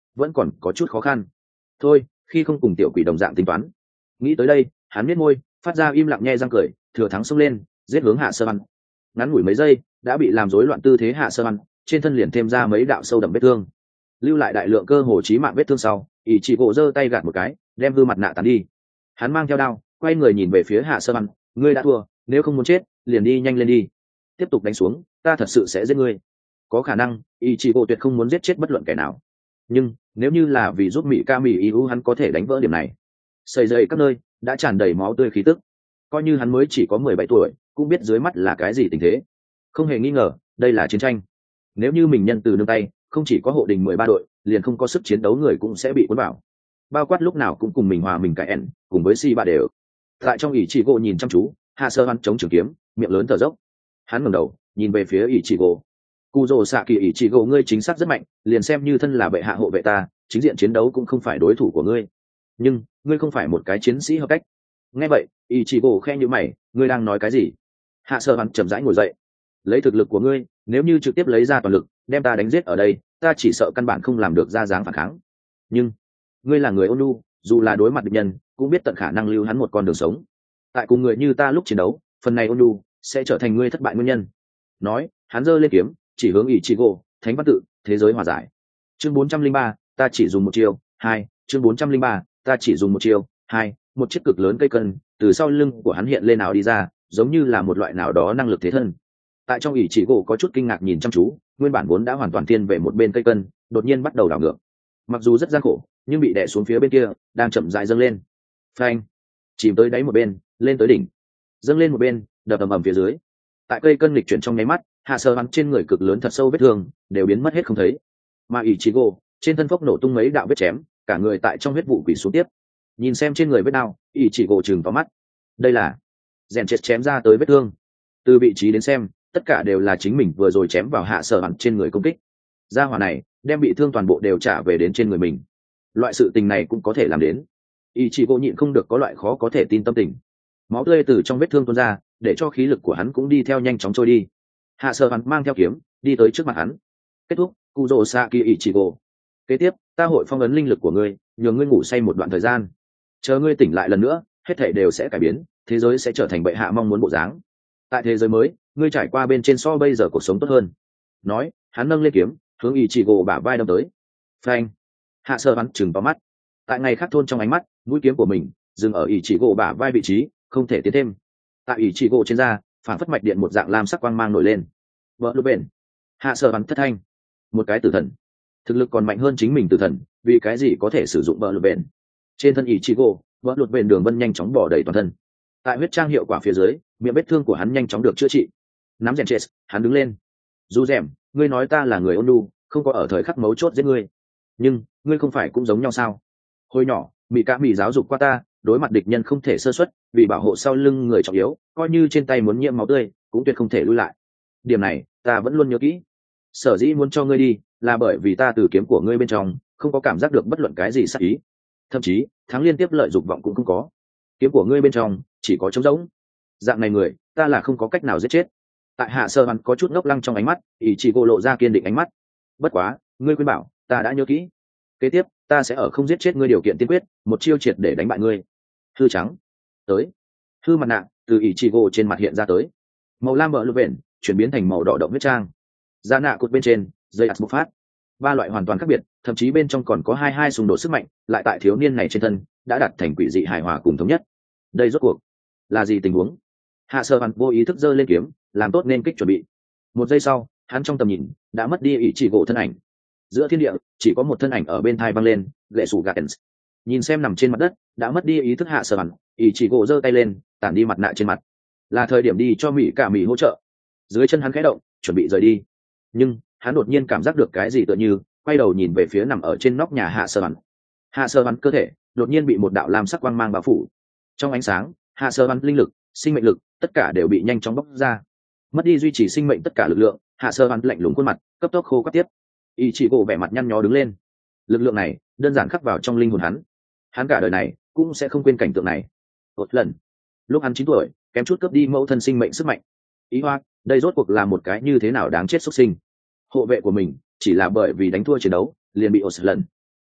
vẫn còn có chút khó khăn. Thôi, khi không cùng tiểu quỷ đồng dạng tính toán. Nghĩ tới đây, hắn biết môi, phát ra im lặng nhe răng cười, thừa thắng xông lên, giết hướng Hạ Sơ Văn. Ngắn ngủi mấy giây, đã bị làm rối loạn tư thế Hạ Sơ Văn, trên thân liền thêm ra mấy đạo sâu đậm vết thương, lưu lại đại lượng cơ hồ chí mạng vết thương sau, ỷ chỉ gỗ giơ tay gạt một cái, đem hư mặt nạ tàn đi. Hắn mang theo đao, quay người nhìn về phía Hạ Sơ Văn, ngươi đã thua, nếu không muốn chết, liền đi nhanh lên đi. Tiếp tục đánh xuống, ta thật sự sẽ giết ngươi. Có khả năng, ỷ chỉ gỗ tuyệt không muốn giết chết bất luận kẻ nào. Nhưng nếu như là vì giúp mỹ ca mỹ iu, hắn có thể đánh vỡ điểm này. Sầy dậy các nơi đã tràn đầy máu tươi khí tức, coi như hắn mới chỉ có 17 tuổi cũng biết dưới mắt là cái gì tình thế. Không hề nghi ngờ, đây là chiến tranh. Nếu như mình nhân từ nương tay, không chỉ có hộ đình 13 đội, liền không có sức chiến đấu người cũng sẽ bị cuốn vào. Bao quát lúc nào cũng cùng mình hòa mình cãi ẻn, cùng với si ba đều. Tại trong ỷ chỉ gỗ nhìn chăm chú, Hạ Sơ Văn chống trường kiếm, miệng lớn thở dốc. Hắn ngẩng đầu, nhìn về phía ỷ chỉ gỗ. Cù rồ xạ kỳ ỷ chỉ gỗ, ngươi chính xác rất mạnh, liền xem như thân là bệ hạ hộ vệ ta, chính diện chiến đấu cũng không phải đối thủ của ngươi. Nhưng ngươi không phải một cái chiến sĩ hợp cách. Nghe vậy, ỷ chỉ gỗ khe nhíu mày, ngươi đang nói cái gì? Hạ Sơ Văn chậm rãi ngồi dậy. Lấy thực lực của ngươi, nếu như trực tiếp lấy ra toàn lực đem ta đánh giết ở đây, ta chỉ sợ căn bản không làm được ra dáng phản kháng. Nhưng ngươi là người ôn nhu, dù là đối mặt địch nhân cũng biết tận khả năng lưu hắn một con đường sống. Tại cùng người như ta lúc chiến đấu, phần này ôn nhu sẽ trở thành ngươi thất bại nguyên nhân. Nói, hắn giơ lên kiếm, chỉ hướng Ichigo, thánh văn tự, thế giới hòa giải. Chương 403, ta chỉ dùng một chiêu. 2, chương 403, ta chỉ dùng một chiêu. 2, một chiếc cực lớn cây cân từ sau lưng của hắn hiện lên nào đi ra, giống như là một loại nào đó năng lực thế thân. Tại trong Ichigo có chút kinh ngạc nhìn chăm chú, nguyên bản vốn đã hoàn toàn thiên về một bên cây cân, đột nhiên bắt đầu đảo ngược. Mặc dù rất gian khổ, nhưng bị đè xuống phía bên kia, đang chậm rãi dâng lên. Phanh, chìm tới đáy một bên, lên tới đỉnh, dâng lên một bên, đập ầm ầm phía dưới. Tại cây cân lịch chuyển trong nháy mắt, Hạ Sơ Văn trên người cực lớn thật sâu vết thương đều biến mất hết không thấy, mà Ichigo trên thân phốc nổ tung mấy đạo vết chém, cả người tại trong huyết vụ quỷ xuống tiếp. Nhìn xem trên người vết đau, Ichigo chừng vào mắt. Đây là rèn chết chém ra tới vết thương. Từ vị trí đến xem, tất cả đều là chính mình vừa rồi chém vào Hạ Sơ Văn trên người công kích. Gia hỏa này đem bị thương toàn bộ đều trả về đến trên người mình. Loại sự tình này cũng có thể làm đến. Ichigo nhịn không được có loại khó có thể tin tâm tình. Máu tươi từ trong vết thương tuôn ra, để cho khí lực của hắn cũng đi theo nhanh chóng trôi đi. Hạ Sơ Văn mang theo kiếm đi tới trước mặt hắn. Kết thúc, Kurosaki Ichigo. Kế tiếp, ta hội phong ấn linh lực của ngươi, nhường ngươi ngủ say một đoạn thời gian. Chờ ngươi tỉnh lại lần nữa, hết thảy đều sẽ cải biến, thế giới sẽ trở thành bệ hạ mong muốn bộ dáng. Tại thế giới mới, ngươi trải qua bên trên so bây giờ cuộc sống tốt hơn. Nói, hắn nâng lên kiếm, hướng Ichigo bả vai đâm tới. Phanh! Hạ Sơ Văn chừng vào mắt. Tại ngày khác thôn trong ánh mắt, mũi kiếm của mình dừng ở Ichigo bả vai vị trí, không thể tiến thêm. Tại Ichigo trên da, phản phất mạch điện một dạng lam sắc quang mang nổi lên. Vợ lúc bền. Hạ Sơ Văn thất thanh. Một cái tử thần, thực lực còn mạnh hơn chính mình tử thần, vì cái gì có thể sử dụng vợ lụt bền? Trên thân Ichigo, vợ lụt bền đường vân nhanh chóng bỏ đầy toàn thân. Tại huyết trang hiệu quả phía dưới, miệng vết thương của hắn nhanh chóng được chữa trị. Nắm rèn chết, hắn đứng lên. Du rèm, ngươi nói ta là người ôn nhu, không có ở thời khắc mấu chốt giết ngươi. Nhưng ngươi không phải cũng giống nhau sao? Hồi nhỏ, mỹ ca mỹ giáo dục qua ta, đối mặt địch nhân không thể sơ suất, vì bảo hộ sau lưng người trọng yếu, coi như trên tay muốn nhiễm máu tươi cũng tuyệt không thể lui lại. Điểm này ta vẫn luôn nhớ kỹ. Sở dĩ muốn cho ngươi đi là bởi vì ta từ kiếm của ngươi bên trong không có cảm giác được bất luận cái gì sát ý, thậm chí thắng liên tiếp lợi dục vọng cũng không có. Kiếm của ngươi bên trong chỉ có trống rỗng. Dạng này người ta là không có cách nào giết chết. Tại Hạ Sơ Văn có chút ngốc lăng trong ánh mắt, Ichigo lộ ra kiên định ánh mắt. Bất quá, ngươi khuyên bảo ta đã nhớ kỹ. Kế tiếp ta sẽ ở không giết chết ngươi điều kiện tiên quyết, một chiêu triệt để đánh bại ngươi. Hư trắng tới. Hư mặt nạ từ Ichigo trên mặt hiện ra tới, màu lam bờ lục vện chuyển biến thành màu đỏ động huyết trang. Da nạ cột bên trên dây ạt bộc phát, ba loại hoàn toàn khác biệt, thậm chí bên trong còn có hai xung đột sức mạnh, lại tại thiếu niên này trên thân đã đạt thành quỷ dị hài hòa cùng thống nhất. Đây rốt cuộc là gì tình huống? Hạ Sơ Văn vô ý thức giơ lên kiếm, làm tốt nên kích chuẩn bị. Một giây sau, hắn trong tầm nhìn đã mất đi Ichigo thân ảnh. Giữa thiên địa chỉ có một thân ảnh ở bên thai văng lên, lệ sủ Gatens. Nhìn xem nằm trên mặt đất đã mất đi ý thức Hạ Sơ Văn, Ichigo giơ tay lên, tản đi mặt nạ trên mặt. Là thời điểm đi cho mỹ cả mỹ hỗ trợ. Dưới chân hắn khẽ động, chuẩn bị rời đi. Nhưng hắn đột nhiên cảm giác được cái gì tựa như, quay đầu nhìn về phía nằm ở trên nóc nhà Hạ Sơ Văn. Hạ Sơ Văn cơ thể đột nhiên bị một đạo lam sắc quang mang bao phủ. Trong ánh sáng, Hạ Sơ Văn linh lực, sinh mệnh lực, tất cả đều bị nhanh chóng bóc ra. Mất đi duy trì sinh mệnh tất cả lực lượng, Hạ Sơ Văn lạnh lùng khuôn mặt, cấp tốc khô quắt tiếp. Ichigo vẻ mặt nhăn nhó đứng lên. Lực lượng này đơn giản khắc vào trong linh hồn hắn. Hắn cả đời này cũng sẽ không quên cảnh tượng này. Một lần, lúc hắn 9 tuổi, kém chút cướp đi mẫu thân sinh mệnh sức mạnh. Ý hoa, đây rốt cuộc là một cái như thế nào đáng chết xuất sinh. Hộ vệ của mình chỉ là bởi vì đánh thua chiến đấu liền bị một lần.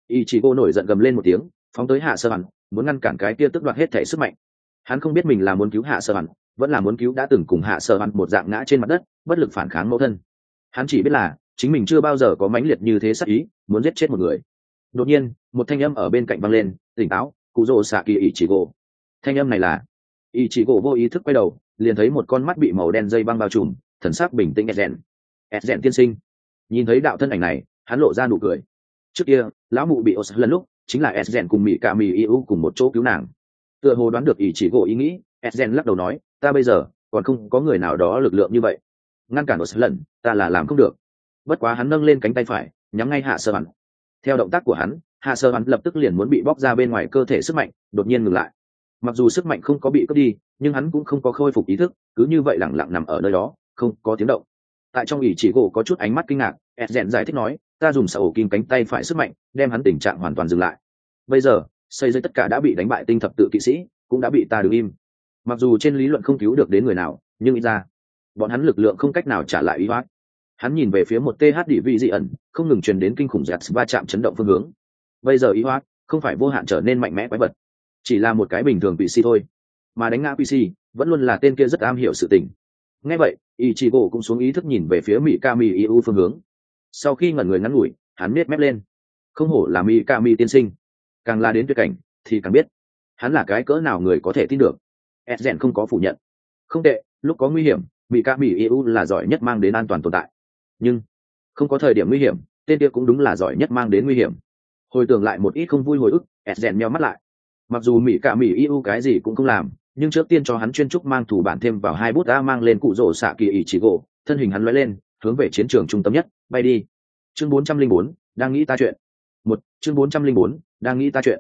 ý chí cô nổi giận gầm lên một tiếng, phóng tới hạ sơ hẳn, muốn ngăn cản cái kia tức đoạt hết thể sức mạnh. Hắn không biết mình là muốn cứu hạ sơ hẳn, vẫn là muốn cứu đã từng cùng hạ sơ hẳn một dạng ngã trên mặt đất bất lực phản kháng mẫu thân. Hắn chỉ biết là chính mình chưa bao giờ có mãnh liệt như thế sắc ý muốn giết chết một người. Đột nhiên một thanh âm ở bên cạnh vang lên, tỉnh táo, cụ rồ xạ kỳ ý chỉ gỗ. Thanh âm này là ý chỉ gỗ. Vô ý thức quay đầu liền thấy một con mắt bị màu đen dây băng bao trùm, thần sắc bình tĩnh. Ezen tiên sinh. Nhìn thấy đạo thân ảnh này, hắn lộ ra nụ cười. Trước kia lão mụ bị lần lúc chính là Ezen cùng mỹ cả mỹ yêu cùng một chỗ cứu nàng. Tựa hồ đoán được ý chỉ gỗ ý nghĩ, Ezen lắc đầu nói, ta bây giờ còn không có người nào đó lực lượng như vậy ngăn cản lần, ta là làm không được. Bất quá hắn nâng lên cánh tay phải nhắm ngay hạ sơ hẳn. Theo động tác của hắn, hạ sơ hẳn lập tức liền muốn bị bóc ra bên ngoài cơ thể sức mạnh đột nhiên ngừng lại. Mặc dù sức mạnh không có bị cướp đi, nhưng hắn cũng không có khôi phục ý thức, cứ như vậy lẳng lặng nằm ở nơi đó không có tiếng động. Tại trong ý chỉ gỗ có chút ánh mắt kinh ngạc, Ezen giải thích nói, ta dùng sào kim cánh tay phải sức mạnh đem hắn tình trạng hoàn toàn dừng lại. Bây giờ xây dây tất cả đã bị đánh bại tinh thập tự kỵ sĩ cũng đã bị ta đứng im. Mặc dù trên lý luận không cứu được đến người nào, nhưng ít ra bọn hắn lực lượng không cách nào trả lại ý hoát. Hắn nhìn về phía một th đỉ vị dị ẩn không ngừng truyền đến kinh khủng giật va chạm chấn động phương hướng. Bây giờ ý hoát không phải vô hạn trở nên mạnh mẽ quái vật, chỉ là một cái bình thường PC thôi, mà đánh ngã PC vẫn luôn là tên kia rất am hiểu sự tình. Nghe vậy Ichigo cũng xuống ý thức nhìn về phía Mikami Iu phương hướng. Sau khi ngẩn người ngắn ngủi, hắn nết mép lên. Không hổ là Mikami tiên sinh, càng là đến tuyệt cảnh thì càng biết hắn là cái cỡ nào người có thể tin được. Ezen không có phủ nhận. Không tệ, lúc có nguy hiểm Mikami Iu là giỏi nhất mang đến an toàn tồn tại, nhưng không có thời điểm nguy hiểm tên kia cũng đúng là giỏi nhất mang đến nguy hiểm. Hồi tưởng lại một ít không vui hồi ức, Ezen nheo mắt lại. Mặc dù Mikami Iu cái gì cũng không làm, nhưng trước tiên cho hắn chuyên trúc mang thủ bản thêm vào 2 bút đã mang lên cụ rổ xạ kỳ Ichigo, thân hình hắn lóe lên hướng về chiến trường trung tâm nhất bay đi. Chương 404, đang nghĩ ta chuyện. Chương 404, đang nghĩ ta chuyện.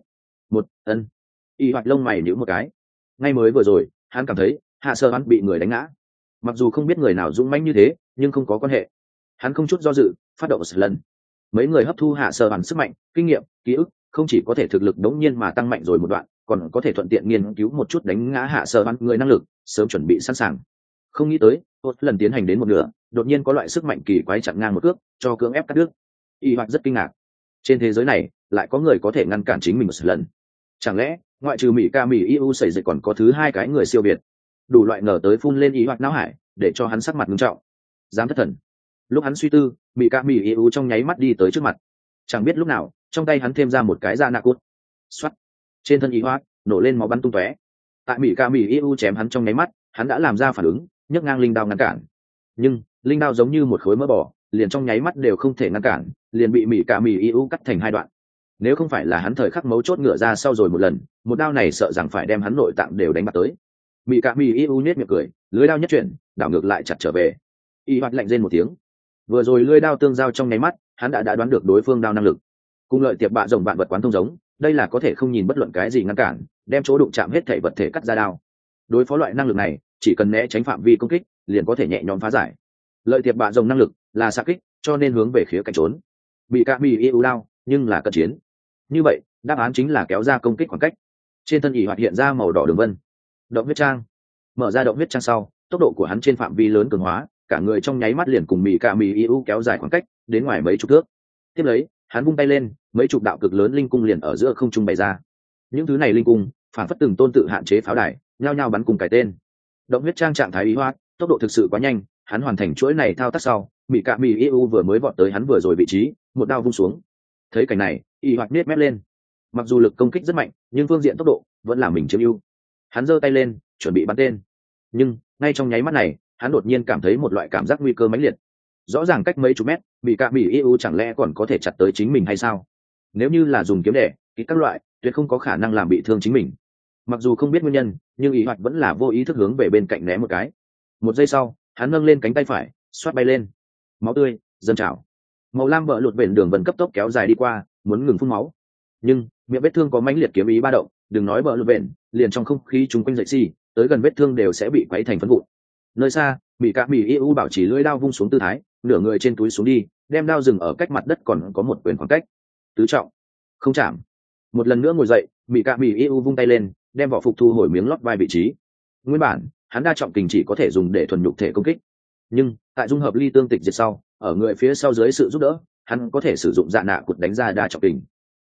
Ân. Y Hoạt lông mày nhíu một cái. Ngay mới vừa rồi hắn cảm thấy hạ sơ hắn bị người đánh ngã. Mặc dù không biết người nào dũng mãnh như thế, nhưng không có quan hệ. Hắn không chút do dự phát động một lần. Mấy người hấp thu hạ sơ hắn sức mạnh, kinh nghiệm, ký ức, không chỉ có thể thực lực đống nhiên mà tăng mạnh rồi một đoạn, còn có thể thuận tiện nghiên cứu một chút đánh ngã hạ sơ hắn người năng lực, sớm chuẩn bị sẵn sàng. Không nghĩ tới một lần tiến hành đến một nửa, đột nhiên có loại sức mạnh kỳ quái chặn ngang một cước, cho cưỡng ép cắt đứt. Y Hoạt rất kinh ngạc. Trên thế giới này lại có người có thể ngăn cản chính mình một lần. Chẳng lẽ ngoại trừ Mikami Iu xảy dịch còn có thứ hai cái người siêu việt? Đủ loại ngờ tới phun lên Y Hoạt não hải, để cho hắn sắc mặt nghiêm trọng. Dám thất thần. Lúc hắn suy tư, Mikami Iu trong nháy mắt đi tới trước mặt. Chẳng biết lúc nào, trong tay hắn thêm ra một cái da nạ cút. Xoát. Trên thân Y Hoạt nổ lên máu bắn tung tóe. Tại Mikami Iu chém hắn trong nháy mắt, hắn đã làm ra phản ứng, nhấc ngang linh đao ngăn cản. Nhưng linh đao giống như một khối mỡ bò, liền trong nháy mắt đều không thể ngăn cản, liền bị Mikami Iu cắt thành 2 đoạn. Nếu không phải là hắn thời khắc mấu chốt ngựa ra sau rồi một lần, một đao này sợ rằng phải đem hắn nội tạng đều đánh bật tới. Mikami Iu nhếch miệng cười, lưỡi đao nhất chuyển, đảo ngược lại chặt trở về. Y Hoạt lạnh rên một tiếng. Vừa rồi lưỡi đao tương giao trong nháy mắt, hắn đã đoán được đối phương đao năng lực. Cùng lợi tiệp bạ rồng bạn vật quán thông giống, đây là có thể không nhìn bất luận cái gì ngăn cản, đem chỗ đụng chạm hết thảy vật thể cắt ra đao. Đối phó loại năng lực này, chỉ cần né tránh phạm vi công kích, liền có thể nhẹ nhõm phá giải. Lợi tiệp bạ rồng năng lực là xạ kích, cho nên hướng về khía cạnh trốn. Mikami Iu đao, nhưng là cận chiến. Như vậy, đáp án chính là kéo ra công kích khoảng cách. Trên thân Y Hoạt hiện ra màu đỏ đường vân. Động huyết trang. Mở ra động huyết trang sau, tốc độ của hắn trên phạm vi lớn cường hóa, cả người trong nháy mắt liền cùng Mikami Iu kéo dài khoảng cách đến ngoài mấy chục thước. Tiếp lấy, hắn vung tay lên, mấy chục đạo cực lớn linh cung liền ở giữa không trung bày ra. Những thứ này linh cung, phản phất từng tôn tự hạn chế pháo đài, nhao nhao bắn cùng cái tên. Động huyết trang trạng thái Y Hoạt, tốc độ thực sự quá nhanh, hắn hoàn thành chuỗi này thao tác sau, Mikami Iu vừa mới vọt tới hắn vừa rồi vị trí, một đao vung xuống. Thấy cảnh này, Y Hoạt nết mép lên. Mặc dù lực công kích rất mạnh, nhưng phương diện tốc độ vẫn là mình chiếm ưu. Hắn giơ tay lên, chuẩn bị bắn tên. Nhưng ngay trong nháy mắt này, hắn đột nhiên cảm thấy một loại cảm giác nguy cơ mãnh liệt. Rõ ràng cách mấy chục mét, Mikami Iu chẳng lẽ còn có thể chặt tới chính mình hay sao? Nếu như là dùng kiếm để kích các loại, tuyệt không có khả năng làm bị thương chính mình. Mặc dù không biết nguyên nhân, nhưng Y Hoạt vẫn là vô ý thức hướng về bên cạnh né một cái. Một giây sau, hắn nâng lên cánh tay phải, xoát bay lên. Máu tươi dâng trào. Màu lam vợ lụt vện đường vân cấp tốc kéo dài đi qua, muốn ngừng phun máu. Nhưng miệng vết thương có mãnh liệt kiếm ý ba động, đừng nói vợ lụt vện, liền trong không khí chúng quanh dậy tới gần vết thương đều sẽ bị quấy thành phấn vụn. Nơi xa, Mikami Iu bảo chỉ lưỡi đao vung xuống tư thái, nửa người trên túi xuống đi, đem đao dừng ở cách mặt đất còn có một quyền khoảng cách. Tứ trọng, không chạm. Một lần nữa ngồi dậy, Mikami Iu vung tay lên, đem vỏ phục thu hồi miếng lót vai vị trí. Nguyên bản, hắn đa trọng kình chỉ có thể dùng để thuần nhục thể công kích, nhưng tại dung hợp ly tương tịch diệt sau, ở người phía sau dưới sự giúp đỡ, hắn có thể sử dụng dạ nạ cụt đánh ra đa trọng kình.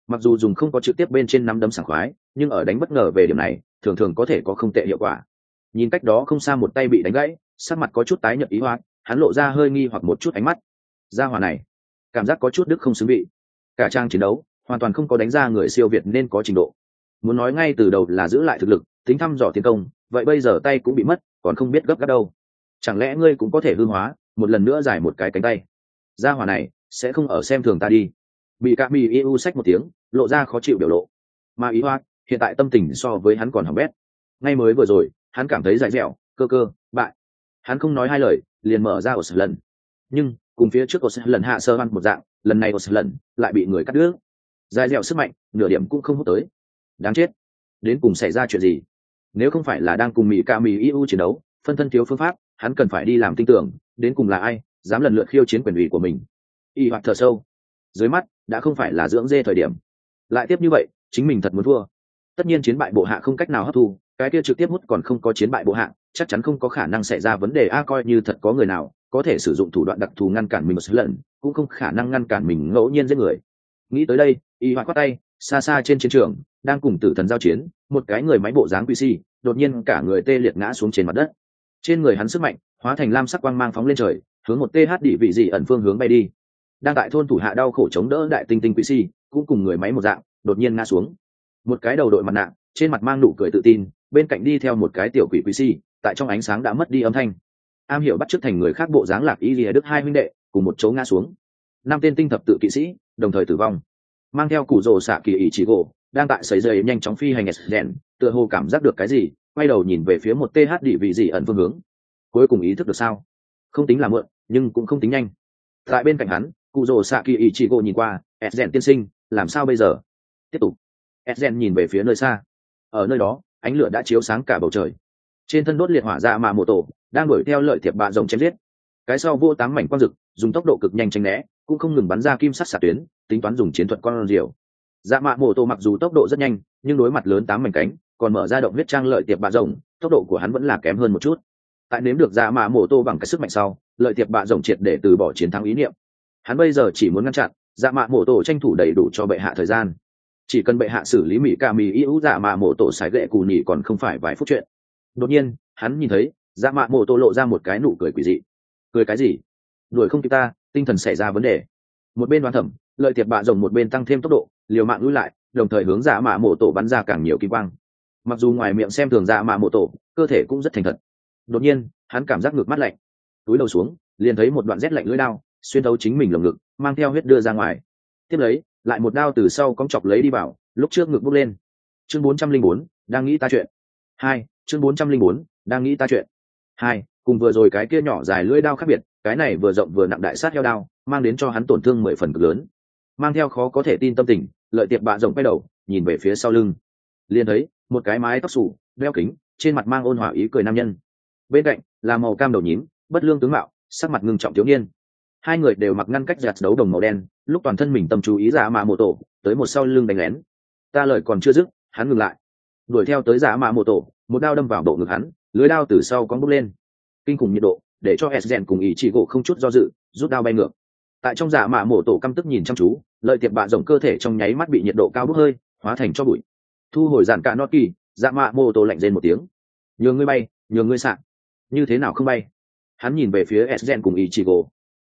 mặc dù dùng không có trực tiếp bên trên nắm đấm sảng khoái, nhưng ở đánh bất ngờ về điểm này thường thường có thể có không tệ hiệu quả. Nhìn cách đó không xa một tay bị đánh gãy, sắc mặt có chút tái nhợt ý Hoạt, hắn lộ ra hơi nghi hoặc một chút ánh mắt. Gia hỏa này cảm giác có chút đức không xứng vị. Cả trang chiến đấu hoàn toàn không có đánh ra người siêu việt nên có trình độ. Muốn nói ngay từ đầu là giữ lại thực lực, tính thăm dò tiến công, vậy bây giờ tay cũng bị mất, còn không biết gấp gáp đâu. Chẳng lẽ ngươi cũng có thể hư hóa, một lần nữa giải một cái cánh tay? Gia hỏa này sẽ không ở xem thường ta đi. Bị cả mì yêu sách một tiếng, lộ ra khó chịu biểu lộ. Mà ý Hoa hiện tại tâm tình so với hắn còn hỏng bét. Ngay mới vừa rồi hắn cảm thấy dại dẻo, cơ bại. Hắn không nói hai lời liền mở ra một lần, nhưng cùng phía trước một lần hạ sơ ăn một dạng, lần này một lần lại bị người cắt đứt. Dại dẻo sức mạnh nửa điểm cũng không hút tới. Đáng chết, đến cùng xảy ra chuyện gì? Nếu không phải là đang cùng mỹ ca mỹ eu chiến đấu, phân thân thiếu phương pháp, hắn cần phải đi làm tin tưởng đến cùng là ai dám lần lượt khiêu chiến quyền ủy của mình. Y Hoạt thở sâu, dưới mắt đã không phải là dưỡng dê thời điểm, lại tiếp như vậy chính mình thật muốn thua. Tất nhiên chiến bại bộ hạ không cách nào hấp thu, cái kia trực tiếp hút còn không có chiến bại bộ hạ, chắc chắn không có khả năng xảy ra vấn đề. Coi như thật có người nào có thể sử dụng thủ đoạn đặc thù ngăn cản mình một lần, cũng không khả năng ngăn cản mình ngẫu nhiên giết người. Nghĩ tới đây, Y Hoạt quát tay, xa xa trên chiến trường đang cùng tử thần giao chiến, một cái người máy bộ dáng quỷ si đột nhiên cả người tê liệt ngã xuống trên mặt đất. Trên người hắn sức mạnh hóa thành lam sắc quang mang phóng lên trời, hướng một th đỉ vị dị ẩn phương hướng bay đi. Đang tại thôn thủ hạ đau khổ chống đỡ đại tinh tinh quỷ si cũng cùng người máy một dạng đột nhiên ngã xuống. Một cái đầu đội mặt nạ, trên mặt mang nụ cười tự tin, bên cạnh đi theo một cái tiểu quỷ quỷ si, tại trong ánh sáng đã mất đi âm thanh. Am hiểu bắt chước thành người khác bộ dáng Lạc Y Lìa Đức hai huynh đệ cùng một chỗ ngã xuống. 5 tên tinh thập tự kỵ sĩ đồng thời tử vong. Mang theo củ rồ xạ kỳ ý chỉ gỗ đang tại sấy dây nhanh chóng phi hành đèn, tựa hồ cảm giác được cái gì, quay đầu nhìn về phía một th đỉ vị dị ẩn phương hướng. Cuối cùng ý thức được sao? Không tính là mượn, nhưng cũng không tính nhanh. Tại bên cạnh hắn, cụ rồ xạ kỳ ý chỉ gỗ nhìn qua, đèn tiên sinh, làm sao bây giờ? Tiếp tục. Edgen nhìn về phía nơi xa. Ở nơi đó, ánh lửa đã chiếu sáng cả bầu trời. Trên thân đốt liệt hỏa dạ mạ mộ tổ đang đuổi theo lợi thiệp bạ rồng chém giết. Cái sau vô 8 mảnh quang rực, dùng tốc độ cực nhanh tránh né, cũng không ngừng bắn ra kim sắc xạ tuyến, tính toán dùng chiến thuật con diều. Dạ mạ mộ tổ mặc dù tốc độ rất nhanh, nhưng đối mặt lớn 8 mảnh cánh, còn mở ra động huyết trang lợi tiệp bạ rồng, tốc độ của hắn vẫn là kém hơn một chút. Tại nếm được dạ mạ mộ tổ bằng cái sức mạnh sau, lợi tiệp bạ rồng triệt để từ bỏ chiến thắng ý niệm. Hắn bây giờ chỉ muốn ngăn chặn dạ mạ mộ tổ tranh thủ đầy đủ cho bệ hạ thời gian. Chỉ cần bệ hạ xử lý mỹ ca mỹ yêu dạ mạ mộ tổ sái gậy cù nhỉ còn không phải vài phút chuyện. Đột nhiên hắn nhìn thấy dạ mạ mộ tổ lộ ra một cái nụ cười quỷ dị. Cười cái gì? Đuổi không kịp ta, tinh thần xảy ra vấn đề. Một bên đoán thẩm, lợi tiệp bạ rồng một bên tăng thêm tốc độ, liều mạng lùi lại, đồng thời hướng dạ mạ mộ tổ bắn ra càng nhiều kim quang. Mặc dù ngoài miệng xem thường dạ mạ mộ tổ, cơ thể cũng rất thành thật. Đột nhiên hắn cảm giác ngực mát lạnh, túi đầu xuống liền thấy một đoạn rét lạnh lưỡi đao xuyên thấu chính mình lồng ngực, mang theo huyết đưa ra ngoài. Tiếp lấy lại một đao từ sau cong chọc lấy đi vào, lúc trước ngực bốc lên. Chương 404, đang nghĩ ta chuyện. 2, chương 404, đang nghĩ ta chuyện. 2, cùng vừa rồi cái kia nhỏ dài lưỡi đao khác biệt, cái này vừa rộng vừa nặng đại sát heo đao, mang đến cho hắn tổn thương 10 phần cực lớn. Mang theo khó có thể tin tâm tình, lợi tiệp bạ rồng quay đầu, nhìn về phía sau lưng. Liền thấy một cái mái tóc xù, đeo kính, trên mặt mang ôn hòa ý cười nam nhân. Bên cạnh là màu cam đầu nhím, bất lương tướng mạo, sắc mặt ngưng trọng thiếu niên. Hai người đều mặc ngăn cách giặt đấu đồng màu đen, lúc toàn thân mình tâm chú ý dạ mạ mộ tổ tới một sau lưng đánh lén. Ta lời còn chưa dứt, hắn ngừng lại, đuổi theo tới dạ mạ mộ tổ, một đao đâm vào bộ ngực hắn, lưới đao từ sau cong bốc lên, kinh khủng nhiệt độ để cho Esgen cùng ý chỉ gỗ không chút do dự rút đao bay ngược. Tại trong dạ mạ mộ tổ căm tức nhìn chăm chú, lợi tiệp bạ rồng cơ thể trong nháy mắt bị nhiệt độ cao bốc hơi, hóa thành cho bụi. Thu hồi giản cả nót kỳ, dạ mạ mộ tổ lạnh rên một tiếng, nhường ngươi bay, nhường ngươi sạc, như thế nào không bay? Hắn nhìn về phía Esgen cùng ý chỉ gỗ.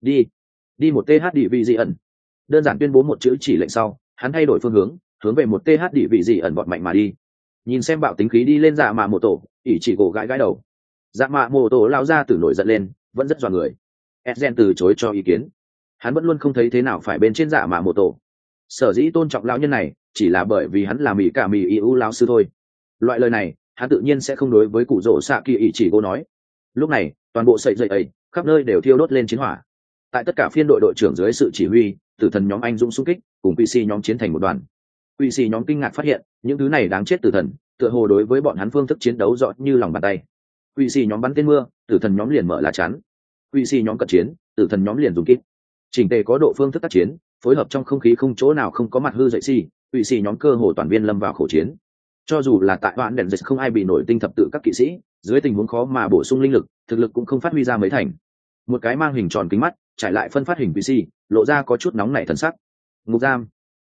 Đi một th đỉ vị dị ẩn. Đơn giản tuyên bố một chữ chỉ lệnh sau, hắn thay đổi phương hướng về một th đỉ vị dị ẩn vọt mạnh mà đi. Nhìn xem bạo tính khí đi lên dạ mạ mộ tổ, ỷ chỉ gỗ gãi đầu. Dạ mạ mộ tổ lao ra từ nổi giận lên, vẫn rất dọa người. Edgen từ chối cho ý kiến. Hắn vẫn luôn không thấy thế nào phải bên trên dạ mạ mộ tổ. Sở dĩ tôn trọng lão nhân này chỉ là bởi vì hắn là mỹ cả mỹ yêu lão sư thôi. Loại lời này hắn tự nhiên sẽ không đối với cụ rỗ xạ kỳ ỷ chỉ gỗ nói. Lúc này toàn bộ sậy dậy ấy khắp nơi đều thiêu đốt lên chiến hỏa. Tại tất cả phiên đội đội trưởng dưới sự chỉ huy, tử thần nhóm anh dũng xung kích cùng PC nhóm chiến thành một đoàn. PC nhóm kinh ngạc phát hiện những thứ này đáng chết tử thần tựa hồ đối với bọn hắn phương thức chiến đấu rõ như lòng bàn tay. PC nhóm bắn tên mưa, tử thần nhóm liền mở lá chắn. PC nhóm cận chiến, tử thần nhóm liền dùng kít. Chỉnh tề có độ phương thức tác chiến, phối hợp trong không khí không chỗ nào không có mặt hư dậy si, PC nhóm cơ hồ toàn viên lâm vào khổ chiến. Cho dù là tại đoạn đèn dịch không ai bị nổi tinh thập tự các kỵ sĩ, dưới tình huống khó mà bổ sung linh lực, thực lực cũng không phát huy ra mấy thành. Một cái mang hình tròn kính mắt trải lại phân phát hình PC lộ ra có chút nóng nảy thần sắc. Ngục giam.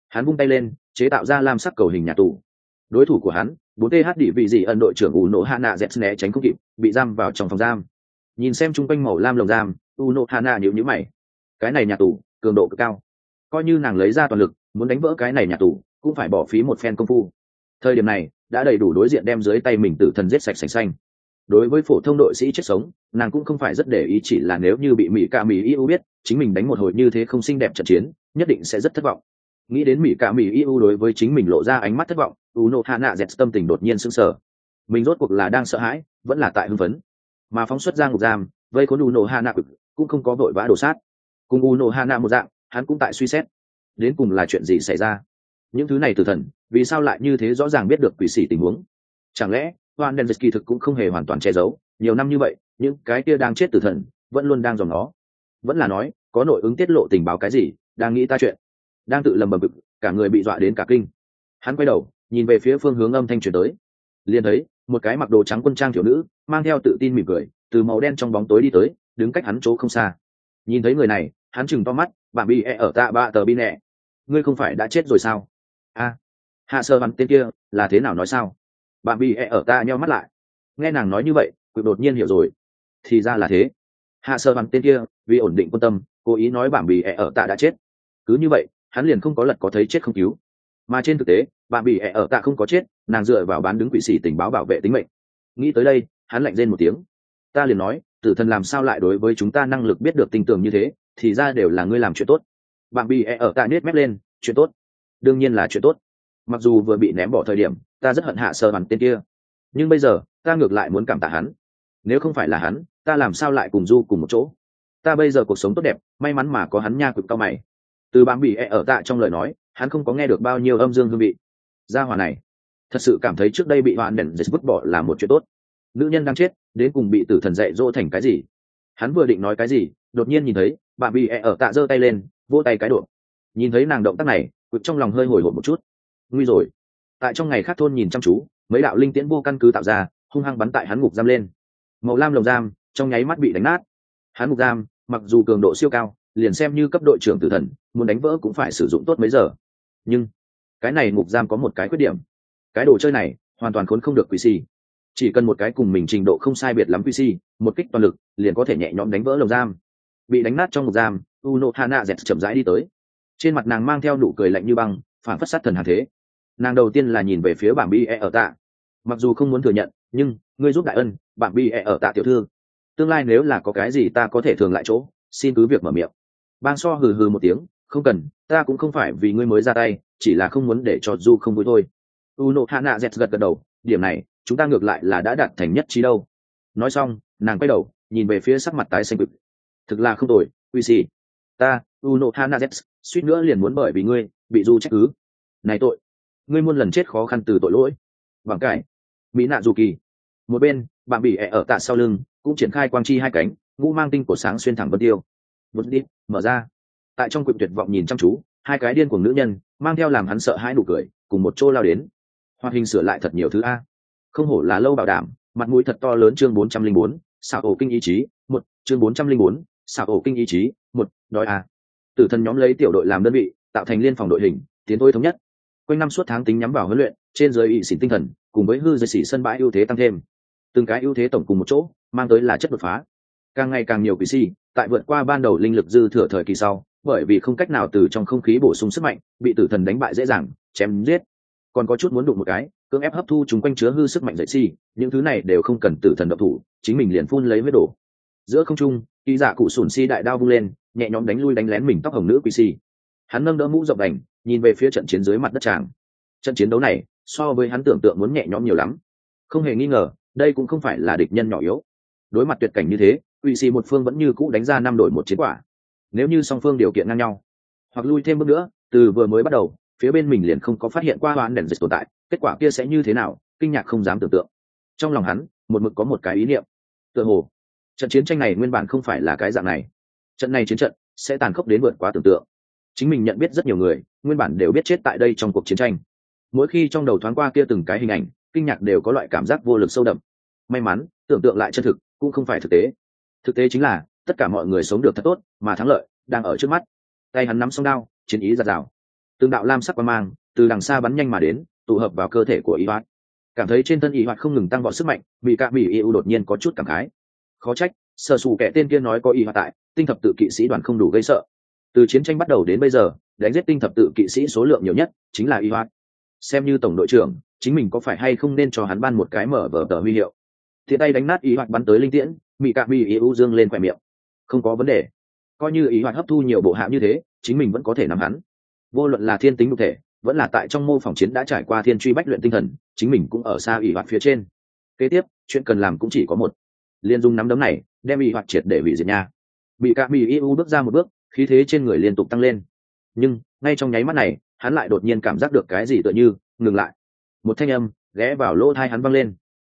Hắn vung tay lên chế tạo ra lam sắc cầu hình nhà tù. Đối thủ của hắn 4th đỉ vị gì ẩn đội trưởng Uno Hana Zets né tránh không kịp, bị giam vào trong phòng giam. Nhìn xem chung quanh màu lam lồng giam, Uno Hana nhíu mày. Cái này nhà tù cường độ cực cao, coi như nàng lấy ra toàn lực muốn đánh vỡ cái này nhà tù cũng phải bỏ phí một phen công phu. Thời điểm này đã đầy đủ đối diện đem dưới tay mình tử thần giết sạch sành xanh. Đối với phổ thông đội sĩ chết sống, nàng cũng không phải rất để ý, chỉ là nếu như bị mỹ ca mỹ yêu biết chính mình đánh một hồi như thế không xinh đẹp trận chiến, nhất định sẽ rất thất vọng. Nghĩ đến mỹ ca mỹ yêu đối với chính mình lộ ra ánh mắt thất vọng, Uno Hana Zets tâm tình đột nhiên sững sờ. Mình rốt cuộc là đang sợ hãi vẫn là tại hưng phấn? Mà phóng xuất ra ngục giam vây khốn Uno Hana cũng không có vội vã đổ sát. Cùng Uno Hana một dạng, hắn cũng tại suy xét đến cùng là chuyện gì xảy ra. Những thứ này tử thần vì sao lại như thế rõ ràng biết được quỷ sĩ tình huống? Chẳng lẽ Hoan Đen kỳ thực cũng không hề hoàn toàn che giấu, nhiều năm như vậy những cái kia đang chết tử thần vẫn luôn đang dòm nó, vẫn là nói có nội ứng tiết lộ tình báo cái gì, đang nghĩ ta chuyện, đang tự lầm bầm bực, cả người bị dọa đến cả kinh. Hắn quay đầu nhìn về phía phương hướng âm thanh truyền tới, liền thấy một cái mặc đồ trắng quân trang thiếu nữ mang theo tự tin mỉm cười từ màu đen trong bóng tối đi tới, đứng cách hắn chỗ không xa. Nhìn thấy người này hắn chừng to mắt, bạn bị ở tạ bạ tờ bi nẹ, ngươi không phải đã chết rồi sao? Hạ sơ bắn tên kia là thế nào nói sao? Bạn bị ở ta nheo mắt lại, nghe nàng nói như vậy quỵ đột nhiên hiểu rồi, thì ra là thế. Hạ sơ bắn tên kia vì ổn định quân tâm cố ý nói bạn bị ở ta đã chết, cứ như vậy hắn liền không có lật có thấy chết không cứu. Mà trên thực tế bạn bị ở ta không có chết, nàng dựa vào bán đứng quỷ sĩ tình báo bảo vệ tính mệnh. Nghĩ tới đây hắn lạnh rên một tiếng, ta liền nói tử thần làm sao lại đối với chúng ta năng lực biết được tinh tường như thế, thì ra đều là ngươi làm chuyện tốt. Bạn bị ở ta nết mép lên, chuyện tốt? Đương nhiên là chuyện tốt. Mặc dù vừa bị ném bỏ thời điểm ta rất hận hạ sơ bắn tên kia, nhưng bây giờ ta ngược lại muốn cảm tạ hắn. Nếu không phải là hắn ta làm sao lại cùng du cùng một chỗ? Ta bây giờ cuộc sống tốt đẹp, may mắn mà có hắn nha. Cực cao mày. Từ bám bị ở tạ trong lời nói hắn không có nghe được bao nhiêu âm dương hương vị. Gia hỏa này thật sự cảm thấy trước đây bị hoạn đèn vứt bỏ là một chuyện tốt. Nữ nhân đang chết đến cùng bị tử thần dạy dỗ thành cái gì? Hắn vừa định nói cái gì đột nhiên nhìn thấy bạn bị ở tạ giơ tay lên vỗ tay cái độ. Nhìn thấy nàng động tác này cực trong lòng hơi hồi hộp một chút. Nguy rồi. Tại trong ngày khác thôn nhìn chăm chú, mấy đạo linh tiễn vô căn cứ tạo ra hung hăng bắn tại hắn ngục giam lên. Màu lam lồng giam trong nháy mắt bị đánh nát. Hắn ngục giam mặc dù cường độ siêu cao, liền xem như cấp đội trưởng tử thần muốn đánh vỡ cũng phải sử dụng tốt mấy giờ. Nhưng cái này ngục giam có một cái khuyết điểm, cái đồ chơi này hoàn toàn khốn không được quỷ si. Chỉ cần một cái cùng mình trình độ không sai biệt lắm quỷ si, một kích toàn lực liền có thể nhẹ nhõm đánh vỡ lồng giam. Bị đánh nát trong ngục giam, Uno Hana dẹt chậm rãi đi tới, trên mặt nàng mang theo nụ cười lạnh như băng, phản phất sát thần hàng thế. Nàng đầu tiên là nhìn về phía bảng bi ở tạ, mặc dù không muốn thừa nhận nhưng ngươi giúp đại ân, bảng bi ở tạ tiểu thư, tương lai nếu là có cái gì ta có thể thường lại chỗ, xin cứ việc mở miệng. Bang so hừ hừ một tiếng, không cần, ta cũng không phải vì ngươi mới ra tay, chỉ là không muốn để cho du không vui thôi. Uno Hana dẹt gật gật đầu, điểm này chúng ta ngược lại là đã đạt thành nhất trí đâu. Nói xong nàng quay đầu nhìn về phía sắc mặt tái xanh cực, thực là không tồi uy xì. Ta Uno Hana dẹt suýt nữa liền muốn bởi vì ngươi bị du trách cứ. Này tội, ngươi muôn lần chết khó khăn từ tội lỗi bằng cải mỹ nạ dù kỳ. Một bên bạn bị ở tạ sau lưng cũng triển khai quang chi hai cánh, ngũ mang tinh của sáng xuyên thẳng vân tiêu. Vượt đi mở ra, tại trong quyển tuyệt vọng nhìn chăm chú, hai cái điên của nữ nhân mang theo làm hắn sợ hãi nụ cười cùng một chỗ lao đến. Hoạt hình sửa lại thật nhiều thứ a, không hổ là lâu bảo đảm, mặt mũi thật to lớn. Chương 404, xảo ổ kinh ý chí một. Chương 404, xảo ổ kinh ý chí một. Đói a. Tử thần nhóm lấy tiểu đội làm đơn vị tạo thành liên phòng đội hình tiến thôi thống nhất, quanh năm suốt tháng tính nhắm vào huấn luyện, trên dưới ỵ xỉn tinh thần cùng với hư giới xỉ sân bãi ưu thế tăng thêm, từng cái ưu thế tổng cùng một chỗ mang tới là chất đột phá. Càng ngày càng nhiều quỷ si tại vượt qua ban đầu linh lực dư thừa thời kỳ sau, bởi vì không cách nào từ trong không khí bổ sung sức mạnh, bị tử thần đánh bại dễ dàng, chém giết. Còn có chút muốn đụng một cái cưỡng ép hấp thu chúng quanh chứa hư sức mạnh dậy si, những thứ này đều không cần tử thần động thủ, chính mình liền phun lấy huyết đổ. Giữa không trung y dạ cụ sủn si đại đao vung lên, nhẹ nhõm đánh lui đánh lén mình tóc hồng nữ quỷ si. Hắn nâng đỡ mũ rộng đành nhìn về phía trận chiến dưới mặt đất tràng. Trận chiến đấu này so với hắn tưởng tượng muốn nhẹ nhõm nhiều lắm. Không hề nghi ngờ đây cũng không phải là địch nhân nhỏ yếu. Đối mặt tuyệt cảnh như thế, quỷ sĩ một phương vẫn như cũ đánh ra 5 đổi 1 chiến quả. Nếu như song phương điều kiện ngang nhau, hoặc lui thêm bước nữa, từ vừa mới bắt đầu phía bên mình liền không có phát hiện qua hoán đèn dịch tồn tại, kết quả kia sẽ như thế nào, kinh ngạc không dám tưởng tượng. Trong lòng hắn một mực có một cái ý niệm, tựa hồ trận chiến tranh này nguyên bản không phải là cái dạng này. Trận này chiến trận sẽ tàn khốc đến vượt quá tưởng tượng. Chính mình nhận biết rất nhiều người nguyên bản đều biết chết tại đây trong cuộc chiến tranh. Mỗi khi trong đầu thoáng qua kia từng cái hình ảnh, kinh ngạc đều có loại cảm giác vô lực sâu đậm. May mắn tưởng tượng lại chân thực cũng không phải thực tế. Thực tế chính là tất cả mọi người sống được thật tốt, mà thắng lợi đang ở trước mắt. Tay hắn nắm song đao, chiến ý giạt rào. từng đạo lam sắc quang mang từ đằng xa bắn nhanh mà đến, tụ hợp vào cơ thể của y hoạt. Cảm thấy trên thân y hoạt không ngừng tăng vọt sức mạnh, bị cạ bị yêu đột nhiên có chút cảm khái. Khó trách sở sủ kẻ tên kia nói có y hoạt tại, tinh thập tự kỵ sĩ đoàn không đủ gây sợ. Từ chiến tranh bắt đầu đến bây giờ, đánh giết tinh thập tự kỵ sĩ số lượng nhiều nhất chính là y hoạt. Xem như tổng đội trưởng, chính mình có phải hay không nên cho hắn ban một cái mở vở tờ huy hiệu. Thiện tay đánh nát y hoạt bắn tới linh tiễn, bị cạ bị yêu dương lên khỏe miệng. Không có vấn đề, coi như y hoạt hấp thu nhiều bộ hạ như thế, chính mình vẫn có thể nắm hắn. Vô luận là thiên tính đục thể, vẫn là tại trong mô phỏng chiến đã trải qua thiên truy bách luyện tinh thần, chính mình cũng ở xa y hoạt phía trên. Kế tiếp chuyện cần làm cũng chỉ có một, liên dung nắm đấm này đem y hoạt triệt để hủy diệt nha. Bị cạ bị yêu bước ra một bước, khí thế trên người liên tục tăng lên, nhưng ngay trong nháy mắt này hắn lại đột nhiên cảm giác được cái gì tựa như ngừng lại. Một thanh âm ghé vào lỗ tai hắn vang lên.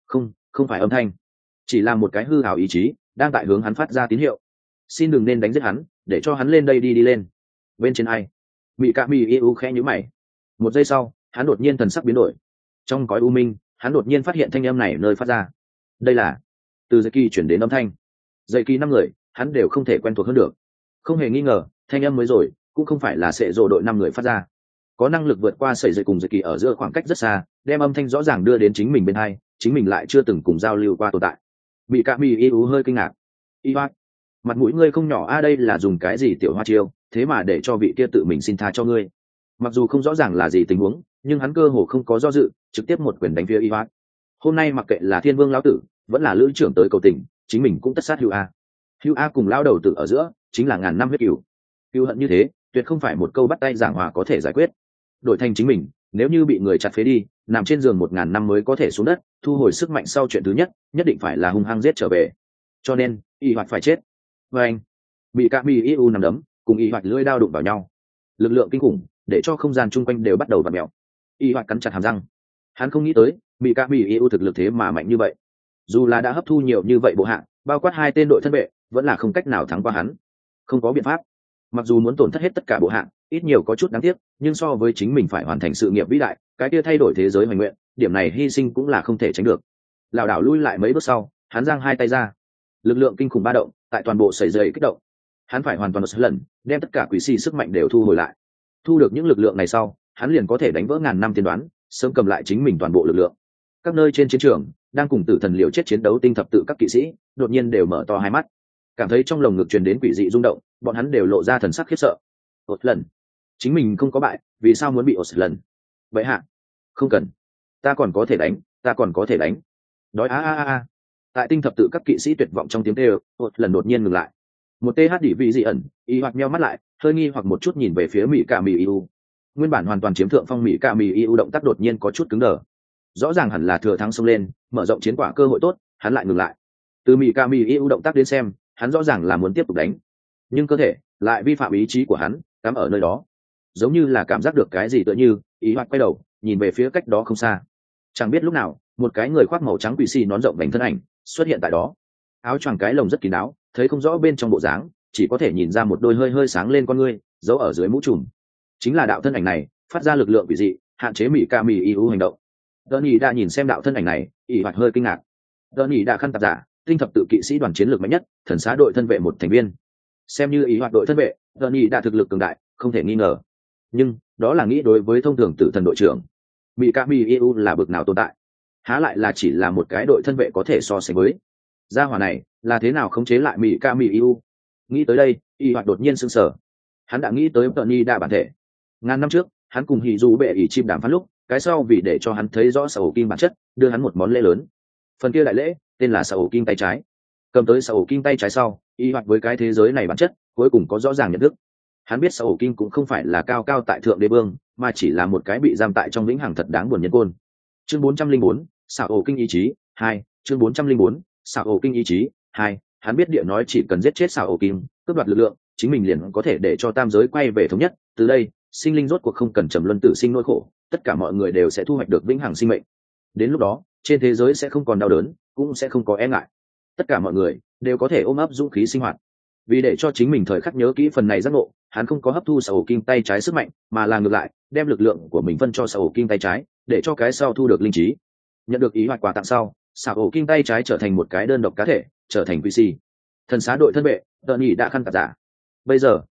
Không phải âm thanh, chỉ là một cái hư ảo ý chí đang tại hướng hắn phát ra tín hiệu. Xin đừng nên đánh giết hắn, để cho hắn lên đây đi lên. Bên trên ai? Bị cạ bị yêu khẽ nhíu mày. Một giây sau hắn đột nhiên thần sắc biến đổi. Trong cõi u minh hắn đột nhiên phát hiện thanh âm này nơi phát ra, đây là từ dây kỳ chuyển đến âm thanh. Dây kỳ 5 người hắn đều không thể quen thuộc hơn được. Không hề nghi ngờ thanh âm mới rồi cũng không phải là sệ rồ đội 5 người phát ra, có năng lực vượt qua sợi dây cùng dây kỳ ở giữa khoảng cách rất xa, đem âm thanh rõ ràng đưa đến chính mình bên hai, chính mình lại chưa từng cùng giao lưu qua tồn tại. Bị cạ bị yêu hơi kinh ngạc. Y hoạt, mặt mũi ngươi không nhỏ a, đây là dùng cái gì tiểu hoa chiêu, thế mà để cho vị kia tự mình xin tha cho ngươi. Mặc dù không rõ ràng là gì tình huống, nhưng hắn cơ hồ không có do dự, trực tiếp một quyền đánh phía Y hoạt. Hôm nay mặc kệ là thiên vương lão tử vẫn là lữ trưởng tới cầu tình, chính mình cũng tất sát hữu a. Hữu a cùng lão đầu tử ở giữa chính là ngàn năm huyết cửu. Cửu hận như thế tuyệt không phải một câu bắt tay giảng hòa có thể giải quyết. Đổi thành chính mình, nếu như bị người chặt phế đi, nằm trên giường 1000 năm mới có thể xuống đất, thu hồi sức mạnh sau chuyện thứ nhất định phải là hung hăng giết trở về. Cho nên Y hoạt phải chết. Và anh bị cạ bị yêu nằm đấm cùng Y hoạt lưỡi đao đụng vào nhau, lực lượng kinh khủng để cho không gian chung quanh đều bắt đầu vặn mèo. Y hoạt cắn chặt hàm răng, hắn không nghĩ tới bị cạ bị yêu thực lực thế mà mạnh như vậy. Dù là đã hấp thu nhiều như vậy bộ hạ, bao quát 2 tên đội thân vệ, vẫn là không cách nào thắng qua hắn. Không có biện pháp, mặc dù muốn tổn thất hết tất cả bộ hạ, ít nhiều có chút đáng tiếc, nhưng so với chính mình phải hoàn thành sự nghiệp vĩ đại, cái kia thay đổi thế giới hoành nguyện, điểm này hy sinh cũng là không thể tránh được. Lảo đảo lui lại mấy bước sau, hắn giang 2 tay ra, lực lượng kinh khủng ba động tại toàn bộ sợi dây kích động. Hắn phải hoàn toàn một lần đem tất cả quỷ si sức mạnh đều thu hồi lại. Thu được những lực lượng này sau, hắn liền có thể đánh vỡ ngàn năm tiên đoán, sớm cầm lại chính mình toàn bộ lực lượng. Các nơi trên chiến trường đang cùng tử thần liều chết chiến đấu tinh thập tự các kỵ sĩ đột nhiên đều mở to hai mắt, cảm thấy trong lồng ngực truyền đến quỷ dị rung động, bọn hắn đều lộ ra thần sắc khiếp sợ. Một lần chính mình không có bại, vì sao muốn bị một lần? Vậy hạ, không cần, ta còn có thể đánh, ta còn có thể đánh. Đói a. Tại tinh thập tự các kỵ sĩ tuyệt vọng trong tiếng kêu, một lần đột nhiên ngừng lại. Một th đỉ vị dị ẩn, Y hoạt meo mắt lại, hơi nghi hoặc một chút nhìn về phía mỹ cạ mỹ iu. Nguyên bản hoàn toàn chiếm thượng phong mỹ cạ mỹ iu động tác đột nhiên có chút cứng đờ. Rõ ràng hẳn là thừa thắng xông lên, mở rộng chiến quả cơ hội tốt, hắn lại ngừng lại. Từ mỹ cạ mỹ iu động tác đến xem, hắn rõ ràng là muốn tiếp tục đánh, nhưng cơ thể lại vi phạm ý chí của hắn, cắm ở nơi đó, giống như là cảm giác được cái gì tựa như. Y hoạt quay đầu nhìn về phía cách đó không xa, chẳng biết lúc nào một cái người khoác màu trắng quỷ xì nón rộng vành thân ảnh xuất hiện tại đó. Áo choàng cái lồng rất kín đáo, thấy không rõ bên trong bộ dáng, chỉ có thể nhìn ra một đôi hơi hơi sáng lên con ngươi giấu ở dưới mũ trùm. Chính là đạo thân ảnh này phát ra lực lượng quỷ dị, hạn chế mỹ ca mỹ iu hành động. Đơn nhị đã nhìn xem đạo thân ảnh này, Y hoạt hơi kinh ngạc. Đơn nhị đã khăn tạp giả, tinh thập tự kỵ sĩ đoàn chiến lược mạnh nhất, thần xá đội thân vệ một thành viên. Xem như Y hoạt đội thân vệ, Đơn nhị đã thực lực cường đại không thể nghi ngờ, nhưng đó là nghĩ đối với thông thường tử thần đội trưởng. Mỹ ca mỹ iu là bực nào tồn tại, há lại là chỉ là một cái đội thân vệ có thể so sánh với. Gia hỏa này là thế nào khống chế lại mỹ ca mỹ iu? Nghĩ tới đây, Y hoạt đột nhiên sững sờ. Hắn đã nghĩ tới Tony đã bản thể. Ngàn năm trước hắn cùng hỉ dù bệ ỉ chim đàm phán lúc, cái sau vì để cho hắn thấy rõ sở ổ kim bản chất, đưa hắn một món lễ lớn. Phần kia đại lễ tên là sở ổ kim tay trái. Cầm tới sở ổ kim tay trái sau, Y hoạt với cái thế giới này bản chất cuối cùng có rõ ràng nhận thức. Hắn biết sở ổ kim cũng không phải là cao cao tại thượng đế vương, mà chỉ là một cái bị giam tại trong vĩnh hằng thật đáng buồn nhân côn. Chương 404, sở ổ kinh ý chí 2. Chương 404, sở ổ kinh ý chí 2. Hắn biết địa nói chỉ cần giết chết sở ổ kim, cướp đoạt lực lượng, chính mình liền có thể để cho tam giới quay về thống nhất. Từ đây sinh linh rốt cuộc không cần trầm luân tử sinh nỗi khổ, tất cả mọi người đều sẽ thu hoạch được vĩnh hằng sinh mệnh. Đến lúc đó trên thế giới sẽ không còn đau đớn, cũng sẽ không có e ngại, tất cả mọi người đều có thể ôm ấp dũng khí sinh hoạt. Vì để cho chính mình thời khắc nhớ kỹ phần này giác ngộ, hắn không có hấp thu sở ổ kim tay trái sức mạnh, mà là ngược lại đem lực lượng của mình phân cho sở ổ kim tay trái, để cho cái sau thu được linh trí. Nhận được ý hoạt quà tặng sau, sở ổ kim tay trái trở thành một cái đơn độc cá thể, trở thành quy si thần xá đội thân vệ. Tony đã khăn tạp giả. Bây giờ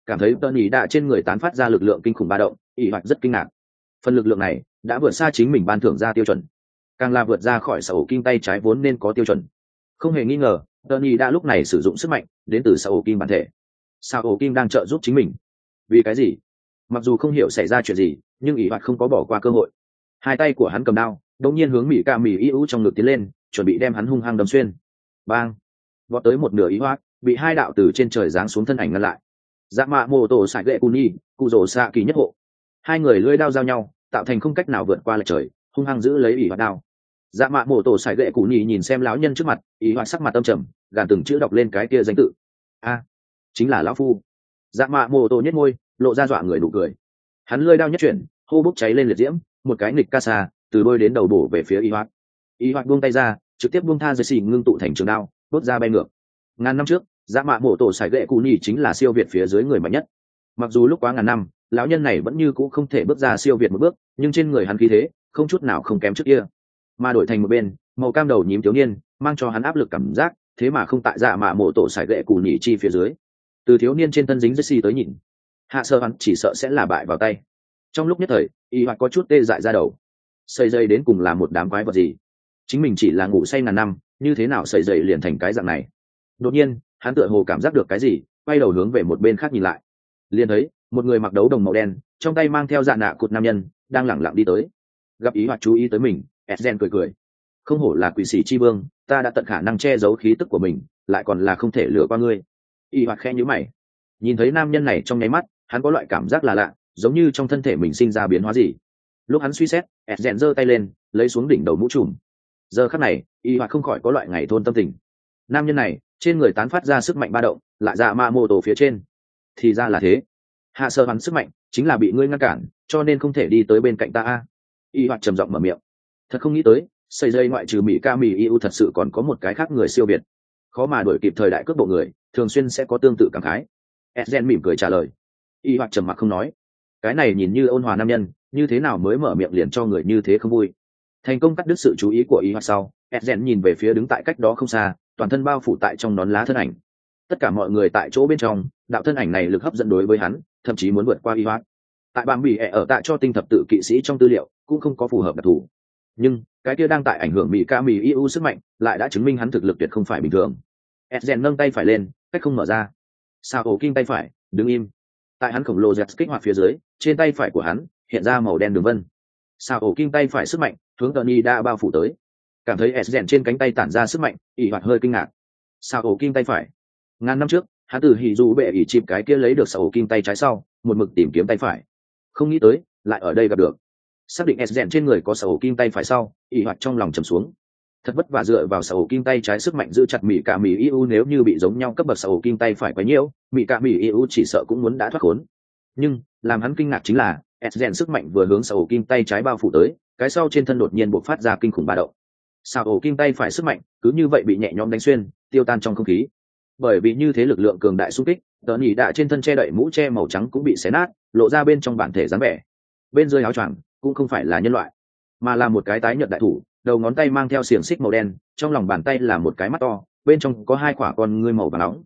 cảm thấy tờ nhì đã trên người tán phát ra lực lượng kinh khủng ba động, ỷ hoạt rất kinh ngạc. Phần lực lượng này đã vượt xa chính mình ban thưởng ra tiêu chuẩn, càng là vượt ra khỏi sở ổ kim tay trái vốn nên có tiêu chuẩn. Không hề nghi ngờ, tờ nhì đã lúc này sử dụng sức mạnh đến từ sở ổ kim bản thể. Sao ổ kim đang trợ giúp chính mình? Vì cái gì? Mặc dù không hiểu xảy ra chuyện gì, nhưng ỷ hoạt không có bỏ qua cơ hội. Hai tay của hắn cầm đao, đột nhiên hướng mỹ ca mỹ yêu trong ngực tiến lên, chuẩn bị đem hắn hung hăng đâm xuyên. Bang! Vọt tới một nửa ý hoạt, bị hai đạo từ trên trời giáng xuống thân ảnh ngăn lại. Dạ mạ mô tổ sải gậy cù nhi, cụ rổ xạ kỳ nhất hộ. Hai người lưỡi đao giao nhau, tạo thành không cách nào vượt qua lệch trời, hung hăng giữ lấy ỷ hoạt đao. Dạ mạ mô tổ sải gậy cù nhi nhìn xem lão nhân trước mặt, ỷ hoạt sắc mặt âm trầm, gàn từng chữ đọc lên cái kia danh tự. A, chính là lão phu. Dạ mạ mô tổ nhếch môi, lộ ra dọa người nụ cười. Hắn lưỡi đao nhất chuyển, hô bốc cháy lên liệt diễm, một cái nghịch ca xa từ đôi đến đầu bổ về phía y hoạt. Y hoạt buông tay ra, trực tiếp buông tha dây xì ngưng tụ thành trường đao, đốt ra bay ngược. Ngàn năm trước, dạ mạ mổ tổ sải gậy cụ nhì chính là siêu việt phía dưới người mạnh nhất. Mặc dù lúc quá ngàn năm, lão nhân này vẫn như cũ không thể bước ra siêu việt một bước, nhưng trên người hắn khí thế không chút nào không kém trước kia. Mà đổi thành một bên, màu cam đầu nhím thiếu niên mang cho hắn áp lực cảm giác, thế mà không tại dạ mạ mổ tổ sải gậy cụ nhì chi phía dưới. Từ thiếu niên trên thân dính dây xì tới nhìn, hạ sơ hắn chỉ sợ sẽ là bại vào tay. Trong lúc nhất thời, y hoạt có chút tê dại ra đầu. Sợi dây đến cùng là một đám quái vật gì? Chính mình chỉ là ngủ say ngàn năm, như thế nào sợi dây liền thành cái dạng này? Đột nhiên, hắn tựa hồ cảm giác được cái gì, quay đầu hướng về một bên khác nhìn lại. Liền thấy một người mặc đấu đồng màu đen, trong tay mang theo dạ nạ cụt nam nhân, đang lẳng lặng đi tới. Gặp y hoạt chú ý tới mình, Esgen cười cười. Không hổ là quỷ sĩ chi vương, ta đã tận khả năng che giấu khí tức của mình, lại còn là không thể lừa qua ngươi. Y hoạt khẽ nhíu mày. Nhìn thấy nam nhân này trong nháy mắt, hắn có loại cảm giác là lạ, giống như trong thân thể mình sinh ra biến hóa gì. Lúc hắn suy xét, Esgen giơ tay lên, lấy xuống đỉnh đầu mũ trùm. Giờ khắc này, y hoạt không khỏi có loại ngày thôn tâm tình. Nam nhân này trên người tán phát ra sức mạnh ba động, lại dạ ma mô tổ phía trên. Thì ra là thế, hạ sơ hắn sức mạnh chính là bị ngươi ngăn cản, cho nên không thể đi tới bên cạnh ta a. Y hoạt trầm giọng mở miệng. Thật không nghĩ tới, xây dây ngoại trừ mỹ ca mỹ yêu thật sự còn có một cái khác người siêu việt, khó mà đuổi kịp thời đại cước bộ người, thường xuyên sẽ có tương tự cảm khái. Esgen mỉm cười trả lời. Y hoạt trầm mặc không nói. Cái này nhìn như ôn hòa nam nhân, như thế nào mới mở miệng liền cho người như thế không vui. Thành công cắt đứt sự chú ý của Y hoạt sau, Esgen nhìn về phía đứng tại cách đó không xa, toàn thân bao phủ tại trong nón lá thân ảnh. Tất cả mọi người tại chỗ bên trong, đạo thân ảnh này lực hấp dẫn đối với hắn, thậm chí muốn vượt qua Y hoạt. Tại bàm bỉ ở tại cho tinh thập tự kỵ sĩ trong tư liệu cũng không có phù hợp đặc thù, nhưng cái kia đang tại ảnh hưởng mỹ ca mỹ eu sức mạnh lại đã chứng minh hắn thực lực tuyệt không phải bình thường. Esgen nâng tay phải lên, cách không mở ra. Sao ổ kinh tay phải đứng im. Tại hắn khổng lồ dẹt kích hoạt phía dưới, trên tay phải của hắn hiện ra màu đen đường vân. Sao ổ kinh tay phải sức mạnh hướng Tony đã bao phủ tới. Cảm thấy Esgen trên cánh tay tản ra sức mạnh, ỷ hoạt hơi kinh ngạc. Sao ổ kinh tay phải? Ngàn năm trước, hắn từ hỉ dù bệ ỷ chịp cái kia lấy được sao ổ kinh tay trái sau, một mực tìm kiếm tay phải. Không nghĩ tới, lại ở đây gặp được. Xác định Esgen trên người có sao ổ kinh tay phải sau, ỷ hoạt trong lòng trầm xuống. Thật vất vả dựa vào sao ổ kinh tay trái sức mạnh giữ chặt mỹ cả mỹ eu, nếu như bị giống nhau cấp bậc sao ổ kinh tay phải quá nhiều, mỹ cả mỹ eu chỉ sợ cũng muốn đã thoát khốn. Nhưng làm hắn kinh ngạc chính là Esgen sức mạnh vừa hướng sao ổ kinh tay trái bao phủ tới, cái sau trên thân đột nhiên bộc phát ra kinh khủng ba động. Sao ổ kinh tay phải sức mạnh cứ như vậy bị nhẹ nhõm đánh xuyên, tiêu tan trong không khí. Bởi vì như thế lực lượng cường đại xung kích, tờ nhĩ đạ trên thân che đậy mũ che màu trắng cũng bị xé nát, lộ ra bên trong bản thể dáng vẻ. Bên dưới áo choàng cũng không phải là nhân loại, mà là một cái tái nhợt đại thủ, đầu ngón tay mang theo xiềng xích màu đen, trong lòng bàn tay là một cái mắt to, bên trong có hai quả con ngươi màu vàng nóng.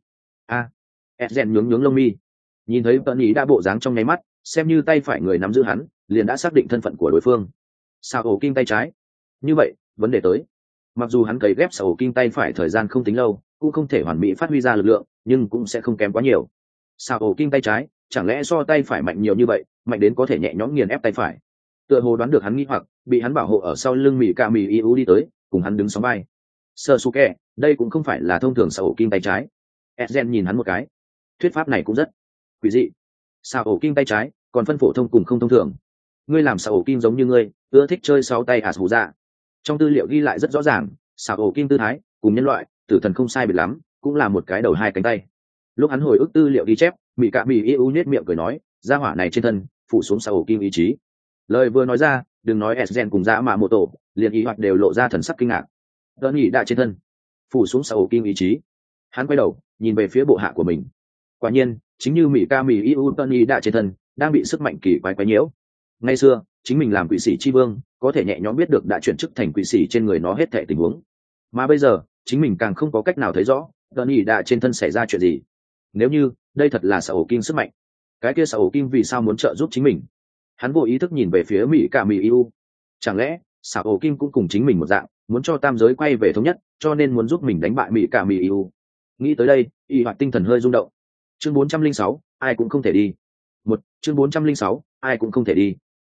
Esgen nhướng nhướng lông mi, nhìn thấy tờ nhĩ đạ bộ dáng trong nháy mắt, xem như tay phải người nắm giữ hắn, liền đã xác định thân phận của đối phương. Sao ổ kinh tay trái? Như vậy, vấn đề tới. Mặc dù hắn cấy ghép sao ổ kinh tay phải thời gian không tính lâu, cũng không thể hoàn mỹ phát huy ra lực lượng, nhưng cũng sẽ không kém quá nhiều. Sao ổ kinh tay trái, chẳng lẽ so tay phải mạnh nhiều như vậy, mạnh đến có thể nhẹ nhõm nghiền ép tay phải? Tựa hồ đoán được hắn nghi hoặc, bị hắn bảo hộ ở sau lưng mỹ ca mỹ eu đi tới, cùng hắn đứng sóng vai. Sasuke, đây cũng không phải là thông thường sao ổ kinh tay trái. Esgen nhìn hắn một cái. Thuyết pháp này cũng rất quỷ dị. Sao ổ kinh tay trái, còn phân phổ thông cùng không thông thường. Ngươi làm sao ổ kinh giống như ngươi, ưa thích chơi sáu tay hù dạ. Trong tư liệu ghi lại rất rõ ràng, sao ổ kinh tư thái cùng nhân loại tử thần không sai biệt lắm, cũng là một cái đầu hai cánh tay. Lúc hắn hồi ức tư liệu ghi chép, mỹ cạ mỹ yêu nhếch miệng cười nói, gia hỏa này trên thân phụ xuống sao ổ kinh ý chí. Lời vừa nói ra, đừng nói Esgen cùng dã mà mô tổ, liền ý hoạt đều lộ ra thần sắc kinh ngạc. Đơn nhị đại trên thân phụ xuống sao ổ kinh ý chí. Hắn quay đầu nhìn về phía bộ hạ của mình. Quả nhiên, chính như mỹ ca mỹ yêu Tony đại trên thân đang bị sức mạnh kỳ quái quái nhiễu. Ngày xưa, chính mình làm quỷ sĩ chi vương, có thể nhẹ nhõm biết được đã chuyển chức thành quỷ sĩ trên người nó hết thảy tình huống. Mà bây giờ, chính mình càng không có cách nào thấy rõ Tony đã trên thân xảy ra chuyện gì. Nếu như đây thật là sao ổ kinh sức mạnh, cái kia Sào Kim vì sao muốn trợ giúp chính mình? Hắn vô ý thức nhìn về phía mỹ cả mỹ yêu. Chẳng lẽ Sào Kim cũng cùng chính mình một dạng, muốn cho tam giới quay về thống nhất, cho nên muốn giúp mình đánh bại mỹ cả mỹ yêu? Nghĩ tới đây, y hoạt tinh thần hơi rung động. Chương 406, ai cũng không thể đi. Chương 406, ai cũng không thể đi.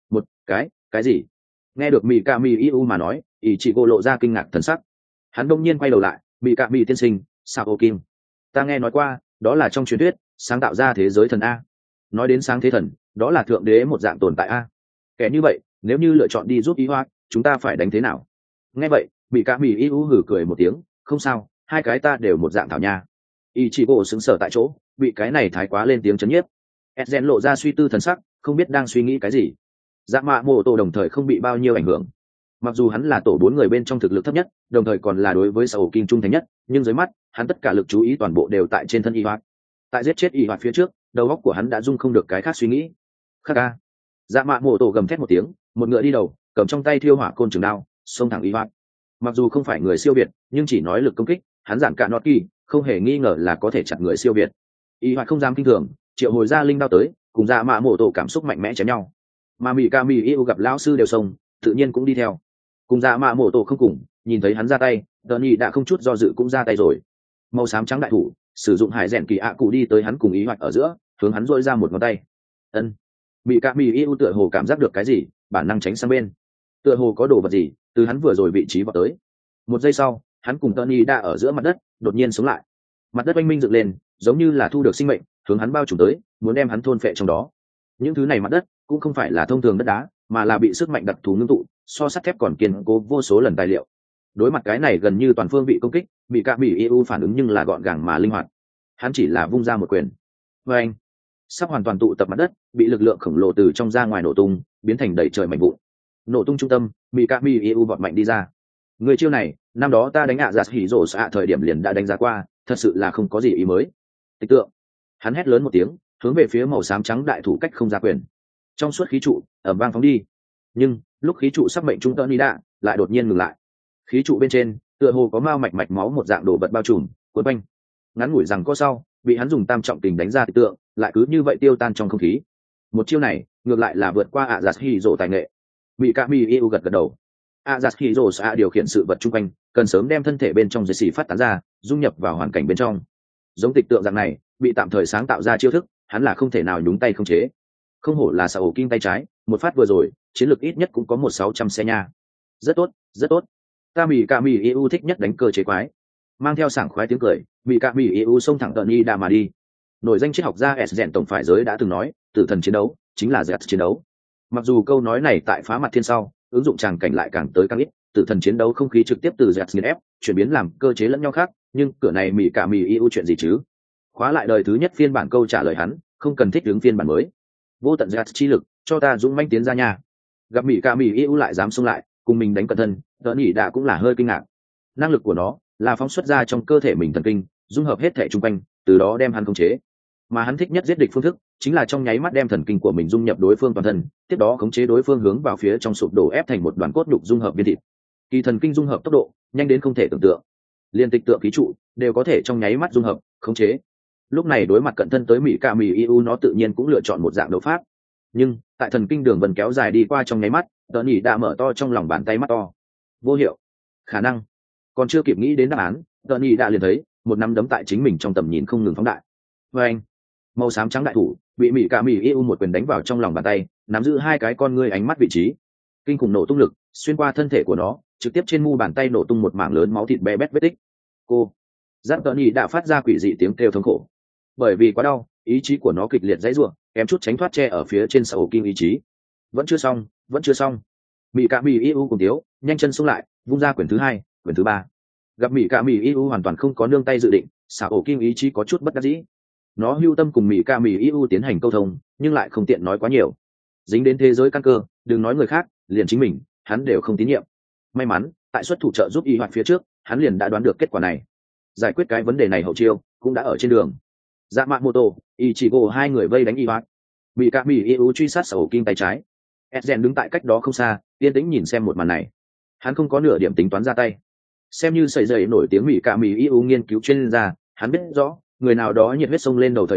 Cái gì? Nghe được mỹ cả mỹ yêu mà nói, ý chị cô lộ ra kinh ngạc thần sắc. Hắn đông nhiên quay đầu lại, mỹ cả mỹ tiên sinh, Sào Kim, ta nghe nói qua, đó là trong truyền thuyết sáng tạo ra thế giới thần a. Nói đến sáng thế thần, đó là thượng đế một dạng tồn tại a. Kẻ như vậy, nếu như lựa chọn đi giúp y hoa, chúng ta phải đánh thế nào? Nghe vậy, mỹ cả mỹ y hử cười một tiếng, không sao, hai cái ta đều một dạng thảo nha. Y chỉ bộ sững sờ tại chỗ, bị cái này thái quá lên tiếng chấn nhiếp. Ezen lộ ra suy tư thần sắc, không biết đang suy nghĩ cái gì. Dạ mạ mộ tổ đồng thời không bị bao nhiêu ảnh hưởng. Mặc dù hắn là tổ 4 người bên trong thực lực thấp nhất, đồng thời còn là đối với Sào Kim trung thành nhất, nhưng dưới mắt, hắn tất cả lực chú ý toàn bộ đều tại trên thân y hoạt. Tại giết chết y hoạt phía trước, đầu óc của hắn đã dung không được cái khác suy nghĩ. Khắc a. Dạ mạ mộ tổ gầm thét một tiếng, một ngựa đi đầu, cầm trong tay thiêu hỏa côn trường đao, xông thẳng y hoạt. Mặc dù không phải người siêu việt, nhưng chỉ nói lực công kích, hắn giản cạn nọt kỳ, không hề nghi ngờ là có thể chặt người siêu việt. Y hoạt không dám kinh thường, triệu hồi ra linh đao tới, cùng dạ mạ mộ tổ cảm xúc mạnh mẽ chém nhau. Mà mỹ ca mỹ yêu gặp lão sư đều xông, tự nhiên cũng đi theo. Cùng dạ mạ mộ tổ không cùng, nhìn thấy hắn ra tay, tờ nhị đã không chút do dự cũng ra tay rồi. Màu xám trắng đại thủ sử dụng hải rèn kỳ ạ cụ đi tới hắn cùng ý hoạch ở giữa, hướng hắn dội ra một ngón tay. Ân. Mỹ cạ mỹ yêu tựa hồ cảm giác được cái gì, bản năng tránh sang bên. Tựa hồ có đồ vật gì từ hắn vừa rồi vị trí vào tới. Một giây sau, hắn cùng Tony đã ở giữa mặt đất, đột nhiên sống lại. Mặt đất oanh minh dựng lên, giống như là thu được sinh mệnh, hướng hắn bao trùm tới, muốn đem hắn thôn phệ trong đó. Những thứ này mặt đất cũng không phải là thông thường đất đá, mà là bị sức mạnh đặc thù ngưng tụ, so sắt thép còn kiên cố vô số lần tài liệu. Đối mặt cái này gần như toàn phương vị công kích, bị cạ bị eu phản ứng nhưng là gọn gàng mà linh hoạt. Hắn chỉ là vung ra một quyền, và anh sắp hoàn toàn tụ tập mặt đất bị lực lượng khổng lồ từ trong ra ngoài nổ tung, biến thành đầy trời mảnh vụn. Nổ tung trung tâm, bị cạ bị eu vọt mạnh đi ra. Người chiêu này, năm đó ta đánh giạt hỉ rổ xạ thời điểm liền đã đánh giá qua, thật sự là không có gì ý mới. Tịch tượng. Hắn hét lớn một tiếng, hướng về phía màu xám trắng đại thủ cách không ra quyền. Trong suốt khí trụ ầm vang phóng đi, nhưng lúc khí trụ sắp mệnh trung tơ ni đạ lại đột nhiên ngừng lại. Khí trụ bên trên tựa hồ có mao mạch máu một dạng đồ vật bao trùm cuốn quanh. Ngắn ngủi rằng có sau bị hắn dùng tam trọng tình đánh ra tượng, lại cứ như vậy tiêu tan trong không khí. Một chiêu này ngược lại là vượt qua giạt hỉ rổ tài nghệ. Bị cả mi yêu gật gật đầu. giạt hỉ rổ sẽ điều khiển sự vật chung quanh, cần sớm đem thân thể bên trong dây xì phát tán ra, dung nhập vào hoàn cảnh bên trong. Giống tịch tượng dạng này bị tạm thời sáng tạo ra chiêu thức, hắn là không thể nào nhúng tay không chế. Không hổ là Sào Kim tay trái, một phát vừa rồi chiến lược ít nhất cũng có 1600 xe nha. Rất tốt, rất tốt. Ta mỹ cả mỹ yêu thích nhất đánh cơ chế quái. Mang theo sảng khoái tiếng cười, mỹ cả mỹ yêu xông thẳng tận y đà mà đi. Nổi danh triết học gia S rèn tổng phải giới đã từng nói, tử thần chiến đấu chính là dẹt chiến đấu. Mặc dù câu nói này tại phá mặt thiên sau ứng dụng tràng cảnh lại càng tới càng ít, tử thần chiến đấu không khí trực tiếp từ dẹt nghiền ép chuyển biến làm cơ chế lẫn nhau khác, nhưng cửa này mỹ cả mỹ yêu chuyện gì chứ? Khóa lại đời thứ nhất phiên bản câu trả lời hắn, không cần thích ứng phiên bản mới. Vô tận dẹt chi lực, cho ta dũng mãnh tiến ra nhà. Gặp mỹ cả mỹ yêu lại dám xông lại cùng mình đánh cẩn thân, đỡ nhỉ đã cũng là hơi kinh ngạc. Năng lực của nó là phóng xuất ra trong cơ thể mình thần kinh, dung hợp hết thể chung quanh, từ đó đem hắn khống chế. Mà hắn thích nhất giết địch phương thức chính là trong nháy mắt đem thần kinh của mình dung nhập đối phương toàn thân, tiếp đó khống chế đối phương hướng vào phía trong sụp đổ, ép thành một đoàn cốt nhục dung hợp viên thịt. Kỳ thần kinh dung hợp tốc độ nhanh đến không thể tưởng tượng, liên tịch tượng khí trụ đều có thể trong nháy mắt dung hợp khống chế. Lúc này đối mặt cận thân tới mỹ ca mỹ yêu, nó tự nhiên cũng lựa chọn một dạng đấu pháp. Nhưng tại thần kinh đường vần kéo dài đi qua trong nháy mắt, tờ nhỉ đã mở to trong lòng bàn tay mắt to. Vô hiệu, khả năng. Còn chưa kịp nghĩ đến đáp án, tờ nhỉ đã liền thấy một nắm đấm tại chính mình trong tầm nhìn không ngừng phóng đại. Và anh, màu xám trắng đại thủ bị mỹ ca mỹ yêu một quyền đánh vào trong lòng bàn tay, nắm giữ hai cái con ngươi ánh mắt vị trí. Kinh khủng nổ tung lực xuyên qua thân thể của nó, trực tiếp trên mu bàn tay nổ tung một mảng lớn máu thịt bé bét vết tích. Cô giáp tờ nhỉ đã phát ra quỷ dị tiếng kêu thống khổ. Bởi vì quá đau, ý chí của nó kịch liệt dãy rủa, kém chút tránh thoát che ở phía trên Sào Kim ý chí. Vẫn chưa xong, vẫn chưa xong. Mỹ cả mỹ yêu cùng tiếu nhanh chân xông lại, vung ra quyển thứ hai, quyển thứ ba. Gặp mỹ cả mỹ yêu hoàn toàn không có nương tay dự định, Sào Kim ý chí có chút bất đắc dĩ. Nó hưu tâm cùng mỹ cả mỹ yêu tiến hành câu thông, nhưng lại không tiện nói quá nhiều. Dính đến thế giới căn cơ, đừng nói người khác, liền chính mình hắn đều không tín nhiệm. May mắn tại xuất thủ trợ giúp y hoạt phía trước, hắn liền đã đoán được kết quả này. Giải quyết cái vấn đề này hậu chiêu cũng đã ở trên đường. Dạ mạ mô tô y chỉ gồ hai người vây đánh y hoạt. Mỹ cả mỹ yêu truy sát Sào Kim tay trái. Edgen đứng tại cách đó không xa, yên tĩnh nhìn xem một màn này. Hắn không có nửa điểm tính toán ra tay. Xem như sợi dây nổi tiếng mỹ cả mỹ yêu nghiên cứu chuyên gia, hắn biết rõ người nào đó nhiệt huyết sông lên đầu thời điểm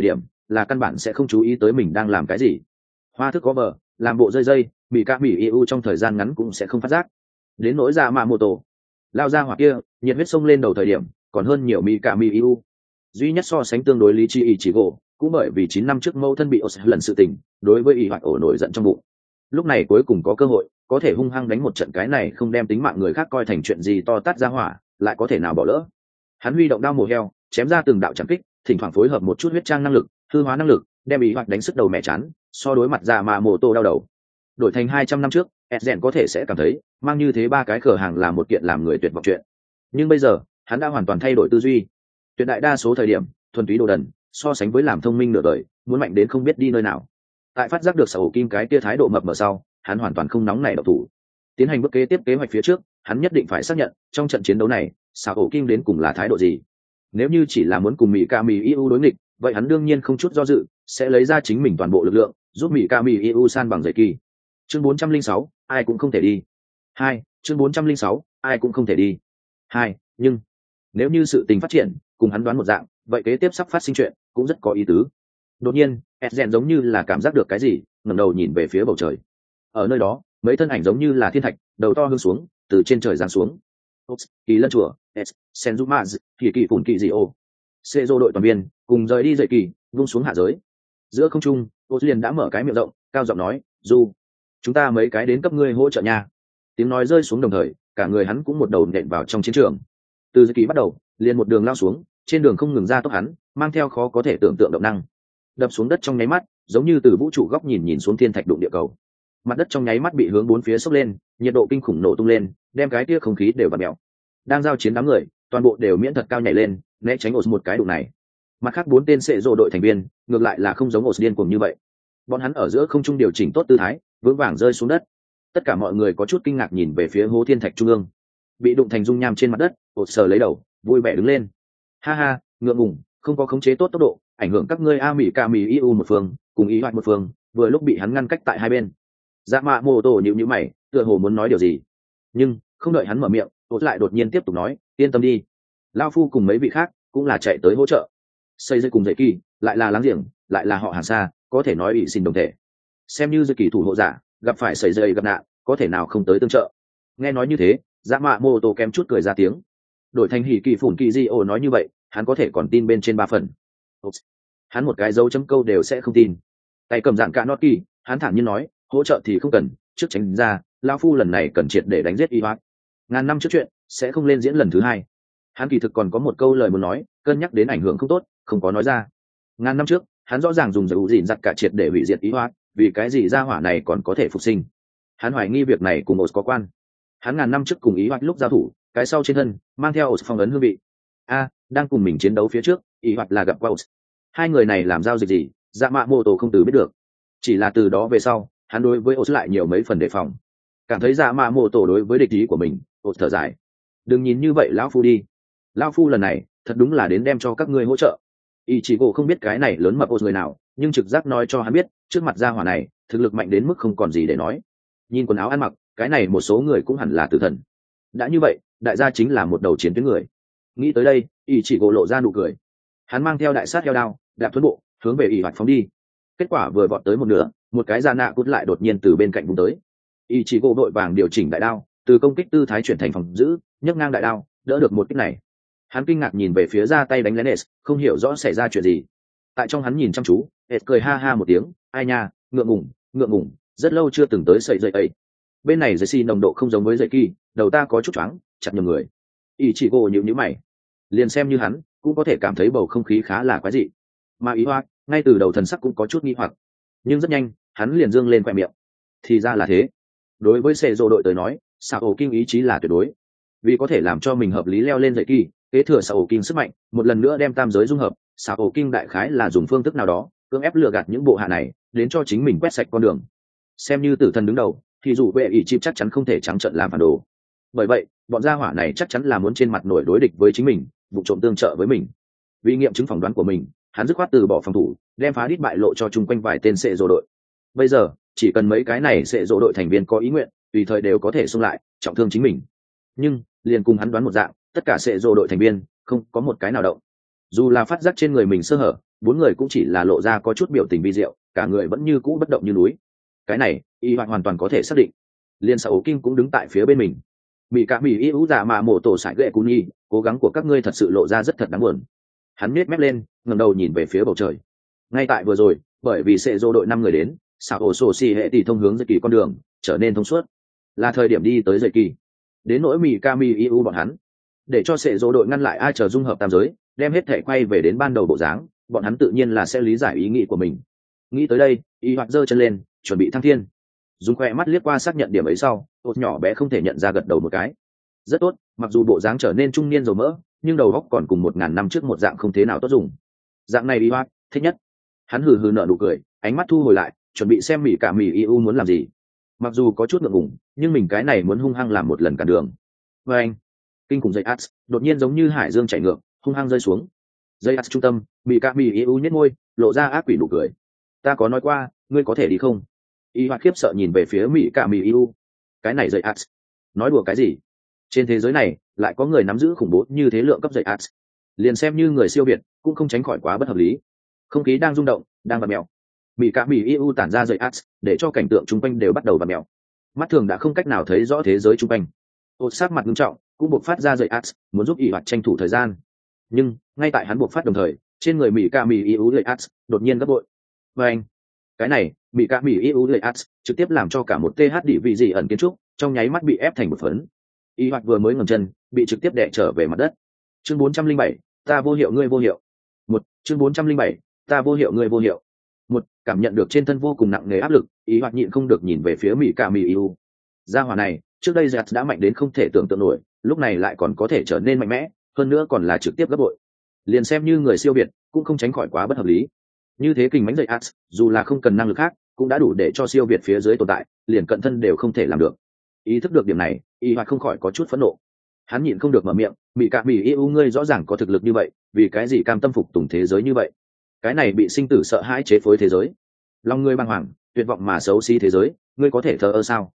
là căn bản sẽ không chú ý tới mình đang làm cái gì. Hoa thức có vợ làm bộ rơi dây, bị ca mỹ eu trong thời gian ngắn cũng sẽ không phát giác. Đến nỗi ra mạ mô tổ lao ra hoặc kia nhiệt huyết sông lên đầu thời điểm còn hơn nhiều mỹ ca mỹ eu. Duy nhất so sánh tương đối lý trí ý chỉ gỗ cũng bởi vì 9 năm trước mâu thân bị Os lần sự tình, đối với ý hoạt ổ nổi giận trong bụng. Lúc này cuối cùng có cơ hội có thể hung hăng đánh một trận, cái này không đem tính mạng người khác coi thành chuyện gì to tát ra hỏa, lại có thể nào bỏ lỡ. Hắn huy động đao mổ heo chém ra từng đạo chạm kích, thỉnh thoảng phối hợp một chút huyết trang năng lực, hư hóa năng lực, đem ý hoạt đánh sức đầu mẹ chán, so đối mặt ra mà mổ tổ đau đầu. Đổi thành 200 năm trước, Ezen có thể sẽ cảm thấy mang như thế ba cái cửa hàng là một kiện làm người tuyệt vọng chuyện, nhưng bây giờ hắn đã hoàn toàn thay đổi tư duy. Tuyệt đại đa số thời điểm thuần túy đồ đần so sánh với làm thông minh nửa đời, muốn mạnh đến không biết đi nơi nào. Tại phát giác được Sở Hữu Kim cái kia thái độ mập mờ sau, hắn hoàn toàn không nóng nảy động thủ. Tiến hành bước kế tiếp kế hoạch phía trước, hắn nhất định phải xác nhận trong trận chiến đấu này Sở Hữu Kim đến cùng là thái độ gì. Nếu như chỉ là muốn cùng Mỹ Ca Mỹ EU đối nghịch, vậy hắn đương nhiên không chút do dự sẽ lấy ra chính mình toàn bộ lực lượng giúp Mỹ Ca Mỹ EU san bằng dậy kỳ. Chương 406, ai cũng không thể đi. 2. Chương 406, ai cũng không thể đi. 2. Nhưng nếu như sự tình phát triển cùng hắn đoán một dạng, vậy kế tiếp sắp phát sinh chuyện cũng rất có ý tứ. Đột nhiên Ezen giống như là cảm giác được cái gì, ngẩng đầu nhìn về phía bầu trời. Ở nơi đó mấy thân ảnh giống như là thiên thạch, đầu to hướng xuống từ trên trời giáng xuống. Kỳ lân chùa, Senzumaz, kỳ phủn kỳ dị ô, Sezo đội toàn viên cùng rời đi dậy kỳ, vung xuống hạ giới. Giữa không trung Ô liền đã mở cái miệng rộng cao giọng nói, du chúng ta mấy cái đến cấp ngươi hỗ trợ nha. Tiếng nói rơi xuống đồng thời cả người hắn cũng một đầu nện vào trong chiến trường. Từ dậy kỳ bắt đầu liền một đường lao xuống, trên đường không ngừng ra tốc hắn mang theo khó có thể tưởng tượng động năng, đập xuống đất trong nháy mắt giống như từ vũ trụ góc nhìn xuống thiên thạch đụng địa cầu. Mặt đất trong nháy mắt bị hướng bốn phía sốc lên, nhiệt độ kinh khủng nổ tung lên, đem cái tia không khí đều vặn mèo. Đang giao chiến đám người toàn bộ đều miễn thật cao nhảy lên né tránh ổ một cái đụng này. Mặt khác 4 tên sệ rồ đội thành viên ngược lại là không giống ổ điên cuồng như vậy, bọn hắn ở giữa không trung điều chỉnh tốt tư thái vững vàng rơi xuống đất. Tất cả mọi người có chút kinh ngạc nhìn về phía hố thiên thạch trung ương, bị đụng thành dung nham trên mặt đất. Ổ sờ lấy đầu vui vẻ đứng lên, ha ha, ngượng ngùng không có khống chế tốt tốc độ, ảnh hưởng các ngươi a mỹ ca mỹ eu một phương cùng ý hoạt một phương, vừa lúc bị hắn ngăn cách tại hai bên. Dạ mạ mô tô nhịu nhịu mày, tựa hồ muốn nói điều gì, nhưng không đợi hắn mở miệng, Ổ lại đột nhiên tiếp tục nói, yên tâm đi, lao phu cùng mấy vị khác cũng là chạy tới hỗ trợ. Xây dây cùng dậy kỳ lại là láng giềng, lại là họ hàng xa, có thể nói ủy xin đồng thể, xem như dây kỳ thủ hộ giả gặp phải sẩy dây gặp nạn có thể nào không tới tương trợ. Nghe nói như thế, dạ mạ mô tô kém chút cười ra tiếng. Đổi thành hỉ kỳ phủn kỳ di ô nói như vậy hắn có thể còn tin bên trên 3 phần. Hắn một cái dấu chấm câu đều sẽ không tin. Tay cầm dạng cả nót kỳ, hắn thản nhiên nói, hỗ trợ thì không cần, trước tránh ra, lao phu lần này cần triệt để đánh giết y hoạt. Ngàn năm trước chuyện sẽ không lên diễn lần thứ 2. Hắn kỳ thực còn có một câu lời muốn nói, cân nhắc đến ảnh hưởng không tốt không có nói ra. Ngàn năm trước hắn rõ ràng dùng dầu dịn giặt cả triệt để hủy diệt y hoạt, vì cái gì gia hỏa này còn có thể phục sinh. Hắn hoài nghi việc này cùng ổ có quan. Hắn ngàn năm trước cùng ý hoạt lúc giao thủ, cái sau trên thân mang theo ổ phong ấn hương vị. Đang cùng mình chiến đấu phía trước ý hoạt là gặp qua ổ. Hai người này làm giao dịch gì, dạ mạ mô tô không từ biết được. Chỉ là từ đó về sau hắn đối với ổ lại nhiều mấy phần đề phòng, cảm thấy dạ mạ mô tô đối với địch ý của mình. Ổ thở dài, đừng nhìn như vậy lão phu đi, lão phu lần này thật đúng là đến đem cho các ngươi hỗ trợ. Ý chỉ gỗ không biết cái này lớn mập ổ người nào, nhưng trực giác nói cho hắn biết trước mặt gia hỏa này thực lực mạnh đến mức không còn gì để nói. Nhìn quần áo ăn mặc, cái này một số người cũng hẳn là tử thần. Đã như vậy đại gia chính là một đầu chiến tuyến người. Nghĩ tới đây ý chỉ gỗ lộ ra nụ cười, hắn mang theo đại sát heo đao đạp thuấn bộ hướng về ỷ hoạt phóng đi. Kết quả vừa vọt tới một nửa, một cái da nạ cút lại đột nhiên từ bên cạnh vùng tới. Ý chỉ gỗ đội vàng điều chỉnh đại đao, từ công kích tư thái chuyển thành phòng giữ, nhấc ngang đại đao đỡ được một kích này. Hắn kinh ngạc nhìn về phía ra tay đánh lén S, không hiểu rõ xảy ra chuyện gì. Tại trong hắn nhìn chăm chú, S cười ha ha một tiếng, ai nha, ngượng ngùng, rất lâu chưa từng tới sợi dây ấy. Bên này Jesse nồng độ không giống với dây kỳ, đầu ta có chút choáng, chặt nhầm người. Ý chỉ gỗ nhíu mày, liền xem như hắn cũng có thể cảm thấy bầu không khí khá là quái dị. Mà ý hoa ngay từ đầu thần sắc cũng có chút nghi hoặc, nhưng rất nhanh hắn liền dương lên khoe miệng. Thì ra là thế. Đối với sệ rô đội tới nói, Sao ổ kinh ý chí là tuyệt đối, vì có thể làm cho mình hợp lý leo lên dậy kỳ, kế thừa Sao ổ kinh sức mạnh, một lần nữa đem tam giới dung hợp. Sao ổ kinh đại khái là dùng phương thức nào đó cưỡng ép lừa gạt những bộ hạ này, đến cho chính mình quét sạch con đường. Xem như tử thần đứng đầu, thì dù vệ ỷ chim chắc chắn không thể trắng trợn làm phản đồ. Bởi vậy bọn gia hỏa này chắc chắn là muốn trên mặt nổi đối địch với chính mình, vụ trộm tương trợ với mình. Vì nghiệm chứng phỏng đoán của mình, hắn dứt khoát từ bỏ phòng thủ, đem phá đít bại lộ cho chung quanh vài tên sệ rô đội. Bây giờ chỉ cần mấy cái này sệ rô đội thành viên có ý nguyện, tùy thời đều có thể xung lại trọng thương chính mình. Nhưng liền cùng hắn đoán một dạng, tất cả sệ rô đội thành viên không có một cái nào động. Dù là phát giác trên người mình sơ hở, bốn người cũng chỉ là lộ ra có chút biểu tình vi diệu, cả người vẫn như cũ bất động như núi. Cái này y hoàn toàn có thể xác định. Liên Sở Kim cũng đứng tại phía bên mình. Mỹ cả Mỹ y ú dạ mà mổ tổ sải ghệ cú nhi, cố gắng của các ngươi thật sự lộ ra rất thật đáng buồn. Hắn nhếch mép lên, ngẩng đầu nhìn về phía bầu trời. Ngay tại vừa rồi, bởi vì sẽ dô đội 5 người đến, xảo ổ sổ xì hệ tỷ thông hướng dây kỳ con đường trở nên thông suốt, là thời điểm đi tới dây kỳ. Đến nỗi Mỹ ca Mỹ y ú bọn hắn, để cho sẽ dô đội ngăn lại ai chờ dung hợp tam giới, đem hết thể quay về đến ban đầu bộ dáng, bọn hắn tự nhiên là sẽ lý giải ý nghĩ của mình. Nghĩ tới đây, y hoạt giơ chân lên, chuẩn bị thăng thiên. Dùng khoe mắt liếc qua xác nhận điểm ấy sau, ột nhỏ bé không thể nhận ra gật đầu một cái. Rất tốt, mặc dù bộ dáng trở nên trung niên dầu mỡ, nhưng đầu óc còn cùng 1000 năm trước một dạng không thế nào tốt dùng. Dạng này y hoạt thích nhất. Hắn hừ hừ nở nụ cười, ánh mắt thu hồi lại, chuẩn bị xem Mỹ cả Mỹ yêu muốn làm gì. Mặc dù có chút ngượng ngùng, nhưng mình cái này muốn hung hăng làm một lần cản đường. Và anh, kinh khủng dây ats đột nhiên giống như hải dương chảy ngược, hung hăng rơi xuống. Dây ats trung tâm, Mỹ cả Mỹ yêu nhếch môi, lộ ra ác quỷ nụ cười. Ta có nói qua, ngươi có thể đi không? Y hoạt khiếp sợ nhìn về phía Mỹ cả Mỹ yêu. Cái này dây ats, nói đùa cái gì? Trên thế giới này lại có người nắm giữ khủng bố như thế lượng cấp dây ats, liền xem như người siêu việt cũng không tránh khỏi quá bất hợp lý. Không khí đang rung động, đang vặn mèo. Mỹ cả Mỹ yêu tản ra dây ats, để cho cảnh tượng chung quanh đều bắt đầu vặn mèo. Mắt thường đã không cách nào thấy rõ thế giới chung quanh. Ột sát mặt nghiêm trọng, cũng buộc phát ra dây ats, muốn giúp Y hoạt tranh thủ thời gian. Nhưng ngay tại hắn buộc phát đồng thời, trên người Mỹ cả Mỹ yêu dây ats đột nhiên gấp bội. Và anh, cái này Mỹ cả Mỹ yêu dây ats trực tiếp làm cho cả một th địa vị gì ẩn kiến trúc trong nháy mắt bị ép thành một phấn. Y hoạt vừa mới ngẩng chân, bị trực tiếp đè trở về mặt đất. Chương 407, ta vô hiệu ngươi vô hiệu. Chương 407, ta vô hiệu ngươi vô hiệu. Cảm nhận được trên thân vô cùng nặng nề áp lực, Y hoạt nhịn không được nhìn về phía Mỹ cả Mỹ yêu. Gia hỏa này, trước đây Zets đã mạnh đến không thể tưởng tượng nổi, lúc này lại còn có thể trở nên mạnh mẽ, hơn nữa còn là trực tiếp gấp bội. Liền xem như người siêu việt, cũng không tránh khỏi quá bất hợp lý. Như thế kình mãnh dậy Ats, dù là không cần năng lực khác, cũng đã đủ để cho siêu việt phía dưới tồn tại, liền cận thân đều không thể làm được. Ý thức được điểm này, Y hoạt không khỏi có chút phẫn nộ. Hắn nhịn không được mở miệng, Mỹ cả Mỹ yêu ngươi rõ ràng có thực lực như vậy, vì cái gì cam tâm phục tùng thế giới như vậy? Cái này bị sinh tử sợ hãi chế phối thế giới, lòng ngươi bàng hoàng, tuyệt vọng mà xấu xí thế giới, ngươi có thể thờ ơ sao?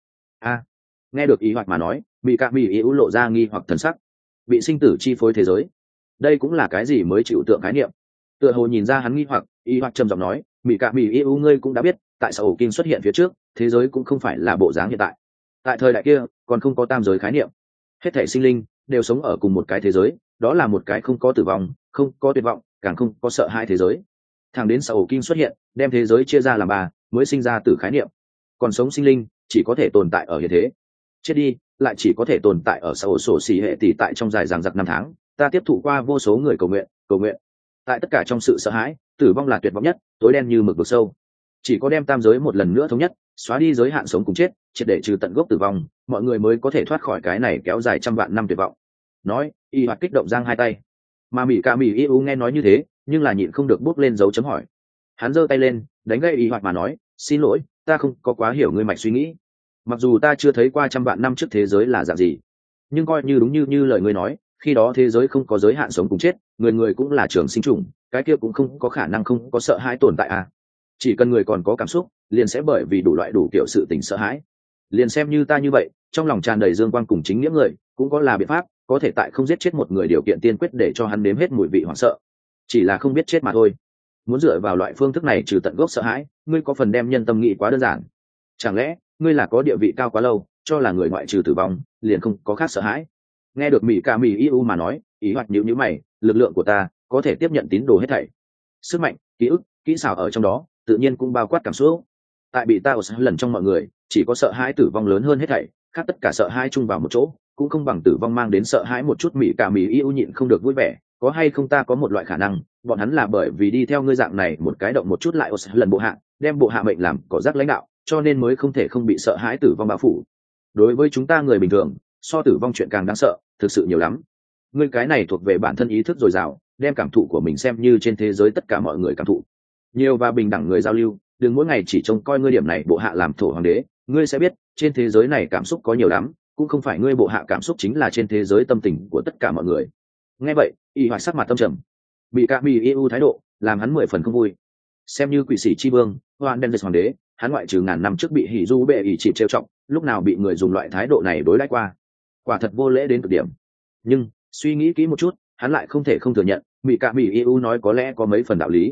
Nghe được Y hoạt mà nói, Mỹ cả Mỹ yêu lộ ra nghi hoặc thần sắc. Bị sinh tử chi phối thế giới, đây cũng là cái gì mới chịu tượng khái niệm? Tựa hồ nhìn ra hắn nghi hoặc, Y hoạt trầm giọng nói, Mỹ cả Mỹ yêu ngươi cũng đã biết, tại sao ổ kinh xuất hiện phía trước, thế giới cũng không phải là bộ dáng hiện tại. Tại thời đại kia, còn không có tam giới khái niệm, hết thảy sinh linh đều sống ở cùng một cái thế giới, đó là một cái không có tử vong, không có tuyệt vọng, càng không có sợ hãi thế giới. Thẳng đến sau ổ kinh xuất hiện, đem thế giới chia ra làm ba, mới sinh ra tử khái niệm. Còn sống sinh linh chỉ có thể tồn tại ở hiện thế, chết đi lại chỉ có thể tồn tại ở sau ổ sổ xì hệ tỷ. Tại trong dài dằng dặc 5 tháng, ta tiếp thụ qua vô số người cầu nguyện. Tại tất cả trong sự sợ hãi, tử vong là tuyệt vọng nhất, tối đen như mực vực sâu. Chỉ có đem tam giới một lần nữa thống nhất, xóa đi giới hạn sống cùng chết, triệt để trừ tận gốc tử vong, mọi người mới có thể thoát khỏi cái này kéo dài trăm vạn năm tuyệt vọng. Nói, Y hoạt kích động giang hai tay. Mà Mỹ cả Mỹ yêu nghe nói như thế, nhưng là nhịn không được bước lên dấu chấm hỏi. Hắn giơ tay lên, đánh gãy Y hoạt mà nói, xin lỗi, ta không có quá hiểu ngươi mạch suy nghĩ. Mặc dù ta chưa thấy qua trăm vạn năm trước thế giới là dạng gì, nhưng coi như đúng như lời ngươi nói, khi đó thế giới không có giới hạn sống cùng chết, người người cũng là trường sinh trùng, cái kia cũng không có khả năng không có sợ hãi tồn tại à? Chỉ cần người còn có cảm xúc, liền sẽ bởi vì đủ loại đủ kiểu sự tình sợ hãi. Liền xem như ta như vậy, trong lòng tràn đầy dương quang cùng chính nghĩa người, cũng có là biện pháp, có thể tại không giết chết một người điều kiện tiên quyết để cho hắn nếm hết mùi vị hoảng sợ. Chỉ là không biết chết mà thôi. Muốn dựa vào loại phương thức này trừ tận gốc sợ hãi, ngươi có phần đem nhân tâm nghĩ quá đơn giản. Chẳng lẽ ngươi là có địa vị cao quá lâu, cho là người ngoại trừ tử vong liền không có khác sợ hãi? Nghe được Mỹ cả Mỹ yêu mà nói, Y hoạt nhíu mày, lực lượng của ta có thể tiếp nhận tín đồ hết thảy, sức mạnh, ký ức, kỹ xảo ở trong đó, tự nhiên cũng bao quát cảm xúc. Tại bị ta lần trong mọi người, chỉ có sợ hãi tử vong lớn hơn hết thảy, khác tất cả sợ hãi chung vào một chỗ, cũng không bằng tử vong mang đến sợ hãi một chút. Mỹ cả Mỹ yêu nhịn không được vui vẻ, có hay không ta có một loại khả năng, bọn hắn là bởi vì đi theo ngươi dạng này một cái động một chút lại lần bộ hạ, đem bộ hạ mệnh làm cỏ rác lãnh đạo, cho nên mới không thể không bị sợ hãi tử vong bao phủ. Đối với chúng ta người bình thường, so tử vong chuyện càng đáng sợ, thực sự nhiều lắm. Ngươi cái này thuộc về bản thân ý thức dồi dào, đem cảm thụ của mình xem như trên thế giới tất cả mọi người cảm thụ, nhiều và bình đẳng người giao lưu, đừng mỗi ngày chỉ trông coi ngươi điểm này bộ hạ làm thổ hoàng đế. Ngươi sẽ biết trên thế giới này cảm xúc có nhiều lắm, cũng không phải ngươi bộ hạ cảm xúc chính là trên thế giới tâm tình của tất cả mọi người. Nghe vậy, Y hoạt sắc mặt tâm trầm. Bị cả Mỹ yêu thái độ làm hắn 10 phần không vui. Xem như quỷ sĩ chi vương, Hoan Đen hoàng đế, hắn ngoại trừ ngàn năm trước bị hỉ du bệ ỷ chịp trêu trọng, lúc nào bị người dùng loại thái độ này đối đãi qua? Quả thật vô lễ đến cực điểm. Nhưng suy nghĩ kỹ một chút, hắn lại không thể không thừa nhận, Mỹ cả Mỹ yêu nói có lẽ có mấy phần đạo lý.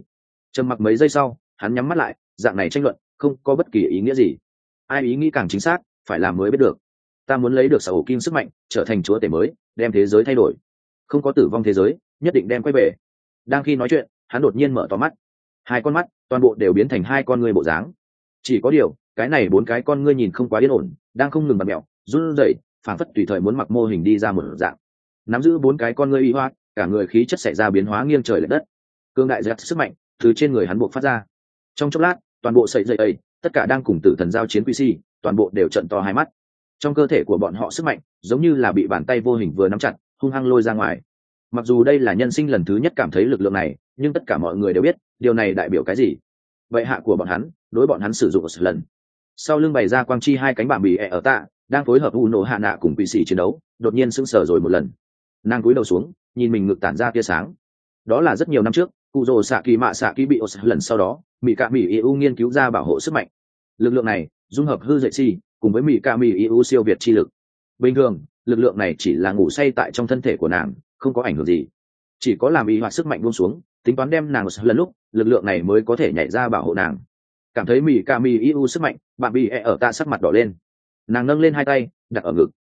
Trầm mặc mấy giây sau hắn nhắm mắt lại, dạng này tranh luận không có bất kỳ ý nghĩa gì. Ai ý nghĩ càng chính xác phải làm mới biết được. Ta muốn lấy được sở hữu kim sức mạnh, trở thành chúa tể mới, đem thế giới thay đổi. Không có tử vong thế giới, nhất định đem quay về. Đang khi nói chuyện hắn đột nhiên mở to mắt, hai con mắt toàn bộ đều biến thành hai con ngươi bộ dáng. Chỉ có điều cái này bốn cái con ngươi nhìn không quá yên ổn, đang không ngừng bật mẹo run rẩy, phảng phất tùy thời muốn mặc mô hình đi ra một dạng. Nắm giữ bốn cái con ngươi y hoa, cả người khí chất xảy ra biến hóa nghiêng trời lệch đất. Cương đại giật sức mạnh từ trên người hắn buộc phát ra. Trong chốc lát toàn bộ sợi dây ấy, tất cả đang cùng tử thần giao chiến QC, toàn bộ đều trợn to hai mắt. Trong cơ thể của bọn họ sức mạnh giống như là bị bàn tay vô hình vừa nắm chặt, hung hăng lôi ra ngoài. Mặc dù đây là nhân sinh lần thứ nhất cảm thấy lực lượng này, nhưng tất cả mọi người đều biết điều này đại biểu cái gì. Vậy hạ của bọn hắn đối bọn hắn sử dụng một lần. Sau lưng bày ra quang chi hai cánh bảng bì ở tạ đang phối hợp u nổ hạ nạ cùng QC chiến đấu, đột nhiên sững sờ rồi một lần. Nàng cúi đầu xuống nhìn mình ngực tản ra tia sáng. Đó là rất nhiều năm trước cụ rồ xạ kỳ mạ xạ kỳ bị lần sau đó mỹ cạ mỹ eu nghiên cứu ra bảo hộ sức mạnh. Lực lượng này dung hợp hư dậy si cùng với mỹ cạ mỹ eu siêu việt chi lực. Bình thường lực lượng này chỉ là ngủ say tại trong thân thể của nàng, không có ảnh hưởng gì. Chỉ có làm ý hoạt sức mạnh buông xuống, tính toán đem nàng một lần lúc lực lượng này mới có thể nhảy ra bảo hộ nàng. Cảm thấy mỹ cạ mỹ eu sức mạnh, bạn bị ở tạ sắc mặt đỏ lên. Nàng nâng lên hai tay đặt ở ngực.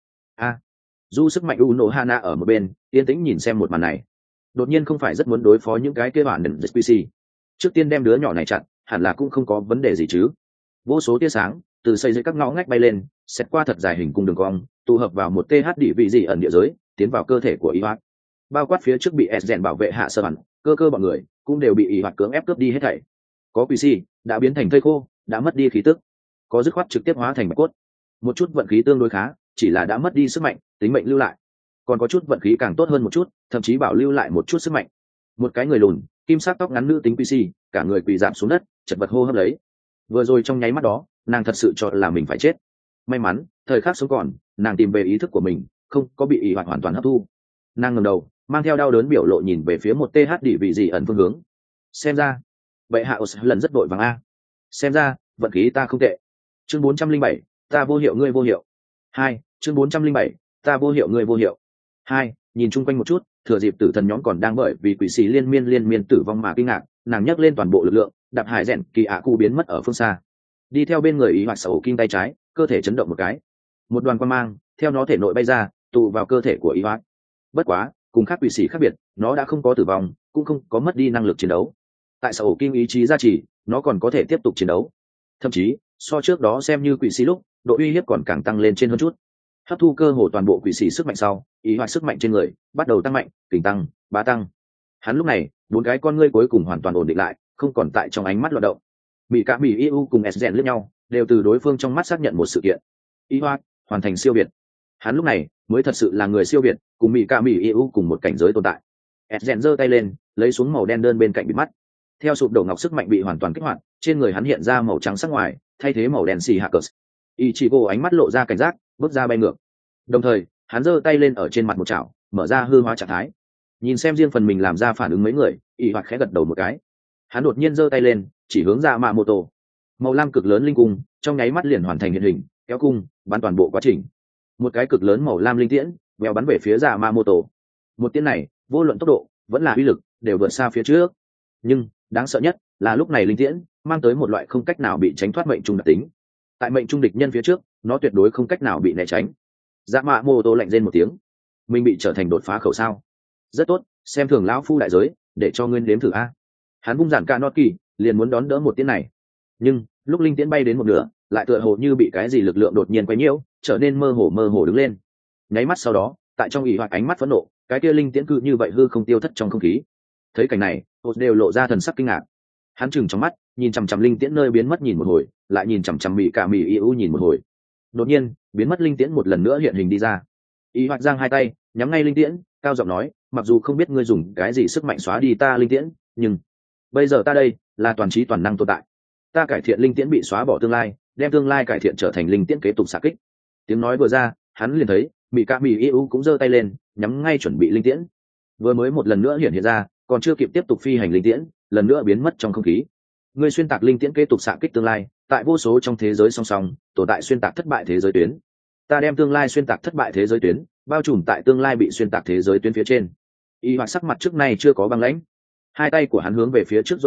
Du sức mạnh u nổ hana ở một bên yên tĩnh nhìn xem một màn này. Đột nhiên không phải rất muốn đối phó những cái kia bản đần pc, trước tiên đem đứa nhỏ này chặn hẳn là cũng không có vấn đề gì chứ. Vô số tia sáng từ xây dưới các ngõ ngách bay lên, xét qua thật dài hình cung đường cong, tụ hợp vào một th đỉ vị gì ẩn địa giới, tiến vào cơ thể của y hoạt. Bao quát phía trước bị s rèn bảo vệ hạ sơ bản, cơ bọn người cũng đều bị y hoạt cưỡng ép cướp đi hết thảy. Có pc đã biến thành thây khô, đã mất đi khí tức, có dứt khoát trực tiếp hóa thành bạch cốt. Một chút vận khí tương đối khá, chỉ là đã mất đi sức mạnh, tính mệnh lưu lại. Còn có chút vận khí càng tốt hơn một chút, thậm chí bảo lưu lại một chút sức mạnh. Một cái người lùn, kim sắc tóc ngắn nữ tính pc, cả người quỳ rạp xuống đất, chật vật hô hấp lấy. Vừa rồi trong nháy mắt đó nàng thật sự cho là mình phải chết. May mắn thời khắc sống còn nàng tìm về ý thức của mình, không có bị ý hoạt hoàn toàn hấp thu. Nàng ngẩng đầu mang theo đau đớn biểu lộ nhìn về phía một th đỉ vị gì ẩn phương hướng. Xem ra vậy hạ lần rất vội vàng a. Xem ra vận khí ta không tệ. Chương 407, ta vô hiệu ngươi vô hiệu. 2, chương 407, ta vô hiệu ngươi vô hiệu. 2, nhìn chung quanh một chút, thừa dịp tử thần nhóm còn đang bởi vì quỷ xì liên miên tử vong mà kinh ngạc, nàng nhấc lên toàn bộ lực lượng, đạp hải rèn kỳ ạ cụ biến mất ở phương xa. Đi theo bên người ý hoạt sầu kim tay trái, cơ thể chấn động một cái. Một đoàn quang mang theo nó thể nội bay ra, tụ vào cơ thể của ý hoạt. Bất quá, cùng khác quỷ xì khác biệt, nó đã không có tử vong, cũng không có mất đi năng lực chiến đấu. Tại sầu kim ý chí gia trì, nó còn có thể tiếp tục chiến đấu. Thậm chí, so trước đó xem như quỷ xì lúc, độ uy hiếp còn càng tăng lên trên hơn chút. Hấp thu cơ hồ toàn bộ quỷ xì sức mạnh sau, ý hoạt sức mạnh trên người bắt đầu tăng mạnh, kình tăng, bá tăng. Hắn lúc này bốn cái con ngươi cuối cùng hoàn toàn ổn định lại, không còn tại trong ánh mắt loạn động. Mỹ cả Mỹ EU cùng S rèn lướt nhau, đều từ đối phương trong mắt xác nhận một sự kiện: ý hoạt hoàn thành siêu việt. Hắn lúc này mới thật sự là người siêu việt, cùng Mỹ cả Mỹ EU cùng một cảnh giới tồn tại. S rèn giơ tay lên, lấy xuống màu đen đơn bên cạnh bịt mắt. Theo sụp đổ ngọc sức mạnh bị hoàn toàn kích hoạt, trên người hắn hiện ra màu trắng sắc ngoài, thay thế màu đen xì hackers. Ichigo ánh mắt lộ ra cảnh giác, bước ra bay ngược. Đồng thời hắn giơ tay lên ở trên mặt một chảo, mở ra hư hóa trạng thái. Nhìn xem riêng phần mình làm ra phản ứng mấy người, ý hoạt khẽ gật đầu một cái. Hắn đột nhiên giơ tay lên chỉ hướng ra mạ mô tô. Màu lam cực lớn linh cung trong nháy mắt liền hoàn thành hiện hình, kéo cung bắn toàn bộ quá trình. Một cái cực lớn màu lam linh tiễn vèo bắn về phía dạ mạ mô tô. Một tiễn này vô luận tốc độ vẫn là uy lực đều vượt xa phía trước, nhưng đáng sợ nhất là lúc này linh tiễn mang tới một loại không cách nào bị tránh thoát mệnh trung đặc tính. Tại mệnh trung địch nhân phía trước, nó tuyệt đối không cách nào bị né tránh. Dạ mạ mô tô lạnh rên một tiếng, mình bị trở thành đột phá khẩu sao? Rất tốt, xem thường lão phu đại giới, để cho ngươi nếm thử a. Hắn vung giản ca nốt kỳ, liền muốn đón đỡ một tiễn này, nhưng lúc linh tiễn bay đến một nửa, lại tựa hồ như bị cái gì lực lượng đột nhiên quấy nhiễu, trở nên mơ hồ đứng lên. Nháy mắt sau đó, tại trong ý hoạt ánh mắt phẫn nộ, cái kia linh tiễn cứ như vậy hư không tiêu thất trong không khí. Thấy cảnh này, Hột đều lộ ra thần sắc kinh ngạc. Hắn chừng trong mắt, nhìn chằm chằm linh tiễn nơi biến mất nhìn một hồi, lại nhìn chằm chằm Mỹ cả Mỹ EU nhìn một hồi. Đột nhiên, biến mất linh tiễn một lần nữa hiện hình đi ra. Ý hoạt giang hai tay, nhắm ngay linh tiễn, cao giọng nói, mặc dù không biết ngươi dùng cái gì sức mạnh xóa đi ta linh tiễn, nhưng bây giờ ta đây là toàn trí toàn năng tồn tại. Ta cải thiện linh tiễn bị xóa bỏ tương lai, đem tương lai cải thiện trở thành linh tiễn kế tục xạ kích. Tiếng nói vừa ra, hắn liền thấy Mỹ cả Mỹ EU cũng giơ tay lên, nhắm ngay chuẩn bị linh tiễn. Vừa mới một lần nữa hiện ra, còn chưa kịp tiếp tục phi hành linh tiễn, lần nữa biến mất trong không khí. Ngươi xuyên tạc linh tiễn kế tục xạ kích tương lai, tại vô số trong thế giới song song tồn tại xuyên tạc thất bại thế giới tuyến. Ta đem tương lai xuyên tạc thất bại thế giới tuyến bao trùm tại tương lai bị xuyên tạc thế giới tuyến phía trên. Y hoạt sắc mặt trước nay chưa có băng lãnh, hai tay của hắn hướng về phía trước dối ra,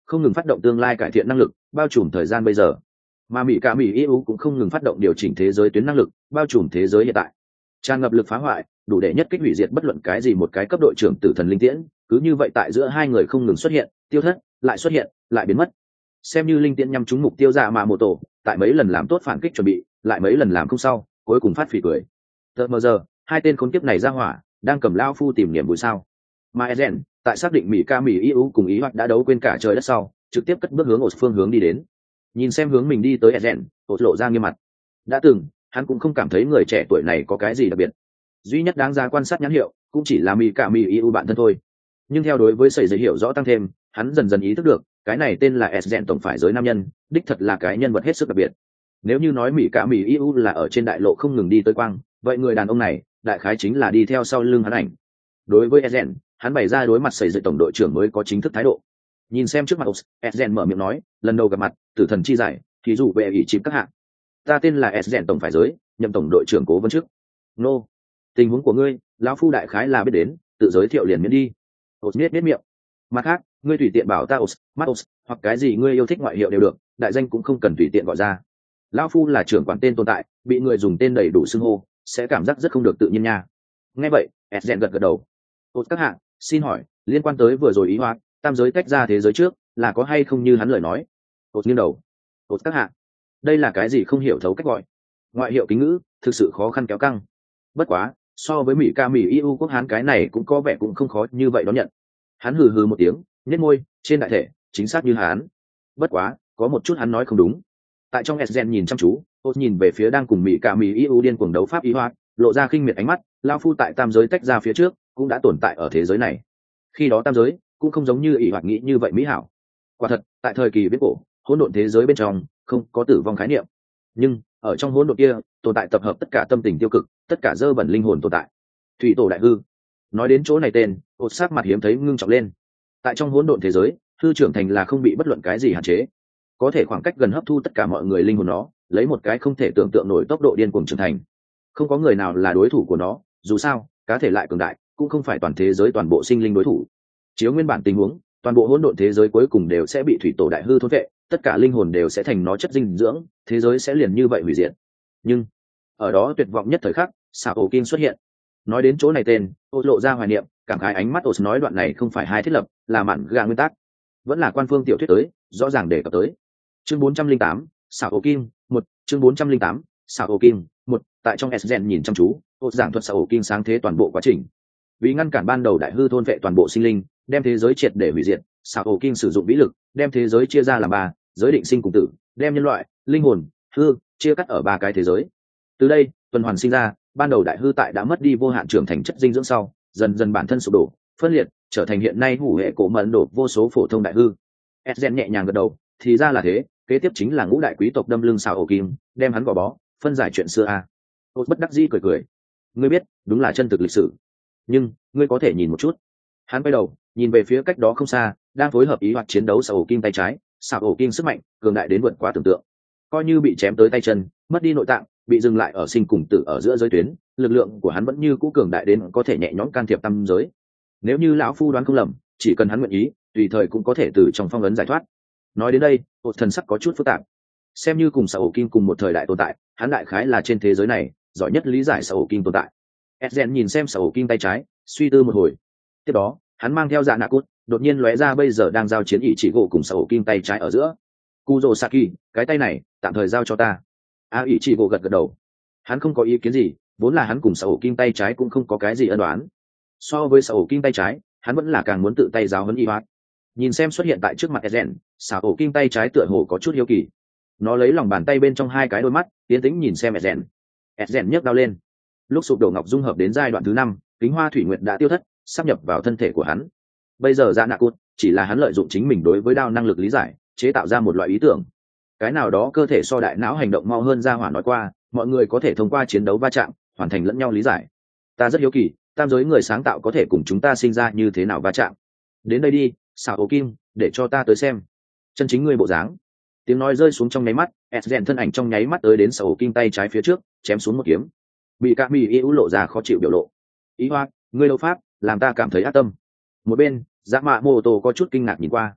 không ngừng phát động tương lai cải thiện năng lực bao trùm thời gian bây giờ, mà mỹ cả mỹ eu cũng không ngừng phát động điều chỉnh thế giới tuyến năng lực bao trùm thế giới hiện tại, tràn ngập lực phá hoại đủ để nhất kích hủy diệt bất luận cái gì một cái cấp đội trưởng tử thần linh tiễn. Cứ như vậy tại giữa hai người không ngừng xuất hiện tiêu thất, lại xuất hiện lại biến mất. Xem như linh tiễn nhắm trúng mục tiêu dạ mà mô tổ, tại mấy lần làm tốt phản kích chuẩn bị lại mấy lần làm không sau, cuối cùng phát phỉ cười. Tờ mờ giờ hai tên khốn kiếp này ra hỏa đang cầm lao phu tìm niềm vui sao. Mà Ezen tại xác định mỹ ca mỹ eu cùng ý hoặc đã đấu quên cả trời đất sau, trực tiếp cất bước hướng ột phương hướng đi đến. Nhìn xem hướng mình đi tới Ezen, ột lộ ra nghiêm mặt. Đã từng hắn cũng không cảm thấy người trẻ tuổi này có cái gì đặc biệt, duy nhất đáng giá quan sát nhãn hiệu cũng chỉ là mỹ ca mỹ eu bạn thân thôi. Nhưng theo đối với sẩy giới hiểu rõ tăng thêm, hắn dần dần ý thức được cái này tên là Ezen tổng phải giới nam nhân đích thật là cái nhân vật hết sức đặc biệt. Nếu như nói mỹ ca mỹ eu là ở trên đại lộ không ngừng đi tới quang, vậy người đàn ông này đại khái chính là đi theo sau lưng hắn ảnh. Đối với Ezen, hắn bày ra đối mặt sẩy giới tổng đội trưởng mới có chính thức thái độ. Nhìn xem trước mặt Ezen mở miệng nói, lần đầu gặp mặt tử thần chi giải thì dù về ý chìm các hạng, ta tên là Ezen tổng phải giới, nhậm tổng đội trưởng cố vấn trước. Nô, tình huống của ngươi lão phu đại khái là biết đến, tự giới thiệu liền miễn đi. Biết miệng. Mặt khác ngươi tùy tiện bảo ta mắt hoặc cái gì ngươi yêu thích ngoại hiệu đều được, đại danh cũng không cần tùy tiện gọi ra. Lão phu là trưởng quản tên tồn tại, bị người dùng tên đầy đủ xưng hô sẽ cảm giác rất không được tự nhiên nha. Nghe vậy Ezen gật đầu. Các hạng, xin hỏi liên quan tới vừa rồi ý hoạt tam giới tách ra thế giới trước là có hay không như hắn lời nói? Nghiêng đầu. Các hạng, đây là cái gì không hiểu thấu cách gọi? Ngoại hiệu kính ngữ thực sự khó khăn kéo căng. Bất quá so với mỹ ca mỹ eu quốc hán cái này cũng có vẻ cũng không khó như vậy đón nhận. Hắn hừ hừ một tiếng, nhếch môi, trên đại thể chính xác như hắn. Bất quá có một chút hắn nói không đúng. Tại trong Ezen nhìn chăm chú, nhìn về phía đang cùng mỹ ca mỹ eu điên cuồng đấu pháp ý hoạt, lộ ra khinh miệt ánh mắt. Lao phu tại tam giới tách ra phía trước cũng đã tồn tại ở thế giới này. Khi đó tam giới cũng không giống như ý hoạt nghĩ như vậy mỹ hảo. Quả thật tại thời kỳ viễn cổ, hỗn độn thế giới bên trong không có tử vong khái niệm, nhưng ở trong hỗn độn kia tồn tại tập hợp tất cả tâm tình tiêu cực, tất cả dơ bẩn linh hồn tồn tại. Thủy tổ đại hư. Nói đến chỗ này tên sắc mặt hiếm thấy ngưng trọng lên. Tại trong hỗn độn thế giới, hư trưởng thành là không bị bất luận cái gì hạn chế, có thể khoảng cách gần hấp thu tất cả mọi người linh hồn nó, lấy một cái không thể tưởng tượng nổi tốc độ điên cuồng trưởng thành. Không có người nào là đối thủ của nó, dù sao cá thể lại cường đại cũng không phải toàn thế giới toàn bộ sinh linh đối thủ. Chiếu nguyên bản tình huống, toàn bộ hỗn độn thế giới cuối cùng đều sẽ bị thủy tổ đại hư thôn vệ, tất cả linh hồn đều sẽ thành nó chất dinh dưỡng, thế giới sẽ liền như vậy hủy diệt. Nhưng ở đó tuyệt vọng nhất thời khắc, xảo ổ kim xuất hiện. Nói đến chỗ này tên lộ ra hoài niệm, cảm khái ánh mắt nói đoạn này không phải hai thiết lập, là mạn gà nguyên tắc, vẫn là quan phương tiểu thuyết tới, rõ ràng đề cập tới. Chương 408, xảo ổ kim một. Chương 408, xảo ổ kim một. Tại trong Ezen nhìn chăm chú, giảng thuật xảo ổ kim sáng thế toàn bộ quá trình. Vì ngăn cản ban đầu đại hư thôn vệ toàn bộ sinh linh, đem thế giới triệt để hủy diệt, xảo ổ kim sử dụng vĩ lực đem thế giới chia ra làm ba giới: định sinh cùng tử, đem nhân loại, linh hồn, hư chia cắt ở ba cái thế giới. Từ đây tuần hoàn sinh ra, ban đầu đại hư tại đã mất đi vô hạn trưởng thành chất dinh dưỡng sau, dần dần bản thân sụp đổ phân liệt, trở thành hiện nay hủ hệ cổ mẫn đổ vô số phổ thông đại hư. Ezen nhẹ nhàng gật đầu, thì ra là thế, kế tiếp chính là ngũ đại quý tộc đâm lưng xảo ổ kim, đem hắn gò bó, phân giải chuyện xưa a. Bất đắc dĩ cười. Ngươi biết đúng là chân thực lịch sử, nhưng ngươi có thể nhìn một chút. Hắn quay đầu nhìn về phía cách đó không xa đang phối hợp ý hoạt chiến đấu xảo ổ kim tay trái. Xảo ổ kim sức mạnh cường đại đến vượt quá tưởng tượng, coi như bị chém tới tay chân, mất đi nội tạng, bị dừng lại ở sinh cùng tử ở giữa giới tuyến, lực lượng của hắn vẫn như cũ cường đại đến có thể nhẹ nhõm can thiệp tam giới. Nếu như lão phu đoán không lầm, chỉ cần hắn nguyện ý, tùy thời cũng có thể từ trong phong ấn giải thoát. Nói đến đây thần sắc có chút phức tạp. Xem như cùng xảo ổ kim cùng một thời đại tồn tại, hắn đại khái là trên thế giới này giỏi nhất lý giải xảo ổ kim tồn tại. Ezen nhìn xem xảo ổ kim tay trái, suy tư một hồi. Tiếp đó hắn mang theo dạ nạ cốt, đột nhiên lóe ra bây giờ đang giao chiến ý chỉ gỗ cùng xảo ổ kim tay trái ở giữa. Kurosaki, cái tay này tạm thời giao cho ta. Ý chỉ gỗ gật đầu. Hắn không có ý kiến gì, vốn là hắn cùng xảo ổ kim tay trái cũng không có cái gì ân đoán. So với xảo ổ kim tay trái, hắn vẫn là càng muốn tự tay giáo huấn y hoạt. Nhìn xem xuất hiện tại trước mặt Ezen, xảo ổ kim tay trái tựa hồ có chút hiếu kỳ. Nó lấy lòng bàn tay bên trong hai cái đôi mắt, tiến tĩnh nhìn xem Ezen. Ezen nhấc đao lên. Lúc sụp đổ ngọc dung hợp đến giai đoạn thứ 5, kính hoa thủy nguyệt đã tiêu thất, sắp nhập vào thân thể của hắn. Bây giờ dạ nạ cốt chỉ là hắn lợi dụng chính mình đối với đao năng lực lý giải, chế tạo ra một loại ý tưởng. Cái nào đó cơ thể so đại não hành động mau hơn ra hỏa nói qua, mọi người có thể thông qua chiến đấu va chạm hoàn thành lẫn nhau lý giải. Ta rất hiếu kỳ, tam giới người sáng tạo có thể cùng chúng ta sinh ra như thế nào va chạm. Đến đây đi, xảo ổ kim, để cho ta tới xem chân chính ngươi bộ dáng. Tiếng nói rơi xuống trong nháy mắt, Ezen thân ảnh trong nháy mắt tới đến xảo ổ kim tay trái phía trước, chém xuống một kiếm. Bị các mỹ yếu lộ ra khó chịu biểu lộ. Ý hoa, ngươi đấu pháp làm ta cảm thấy ác tâm. Một bên dạ mạ mô tô có chút kinh ngạc nhìn qua.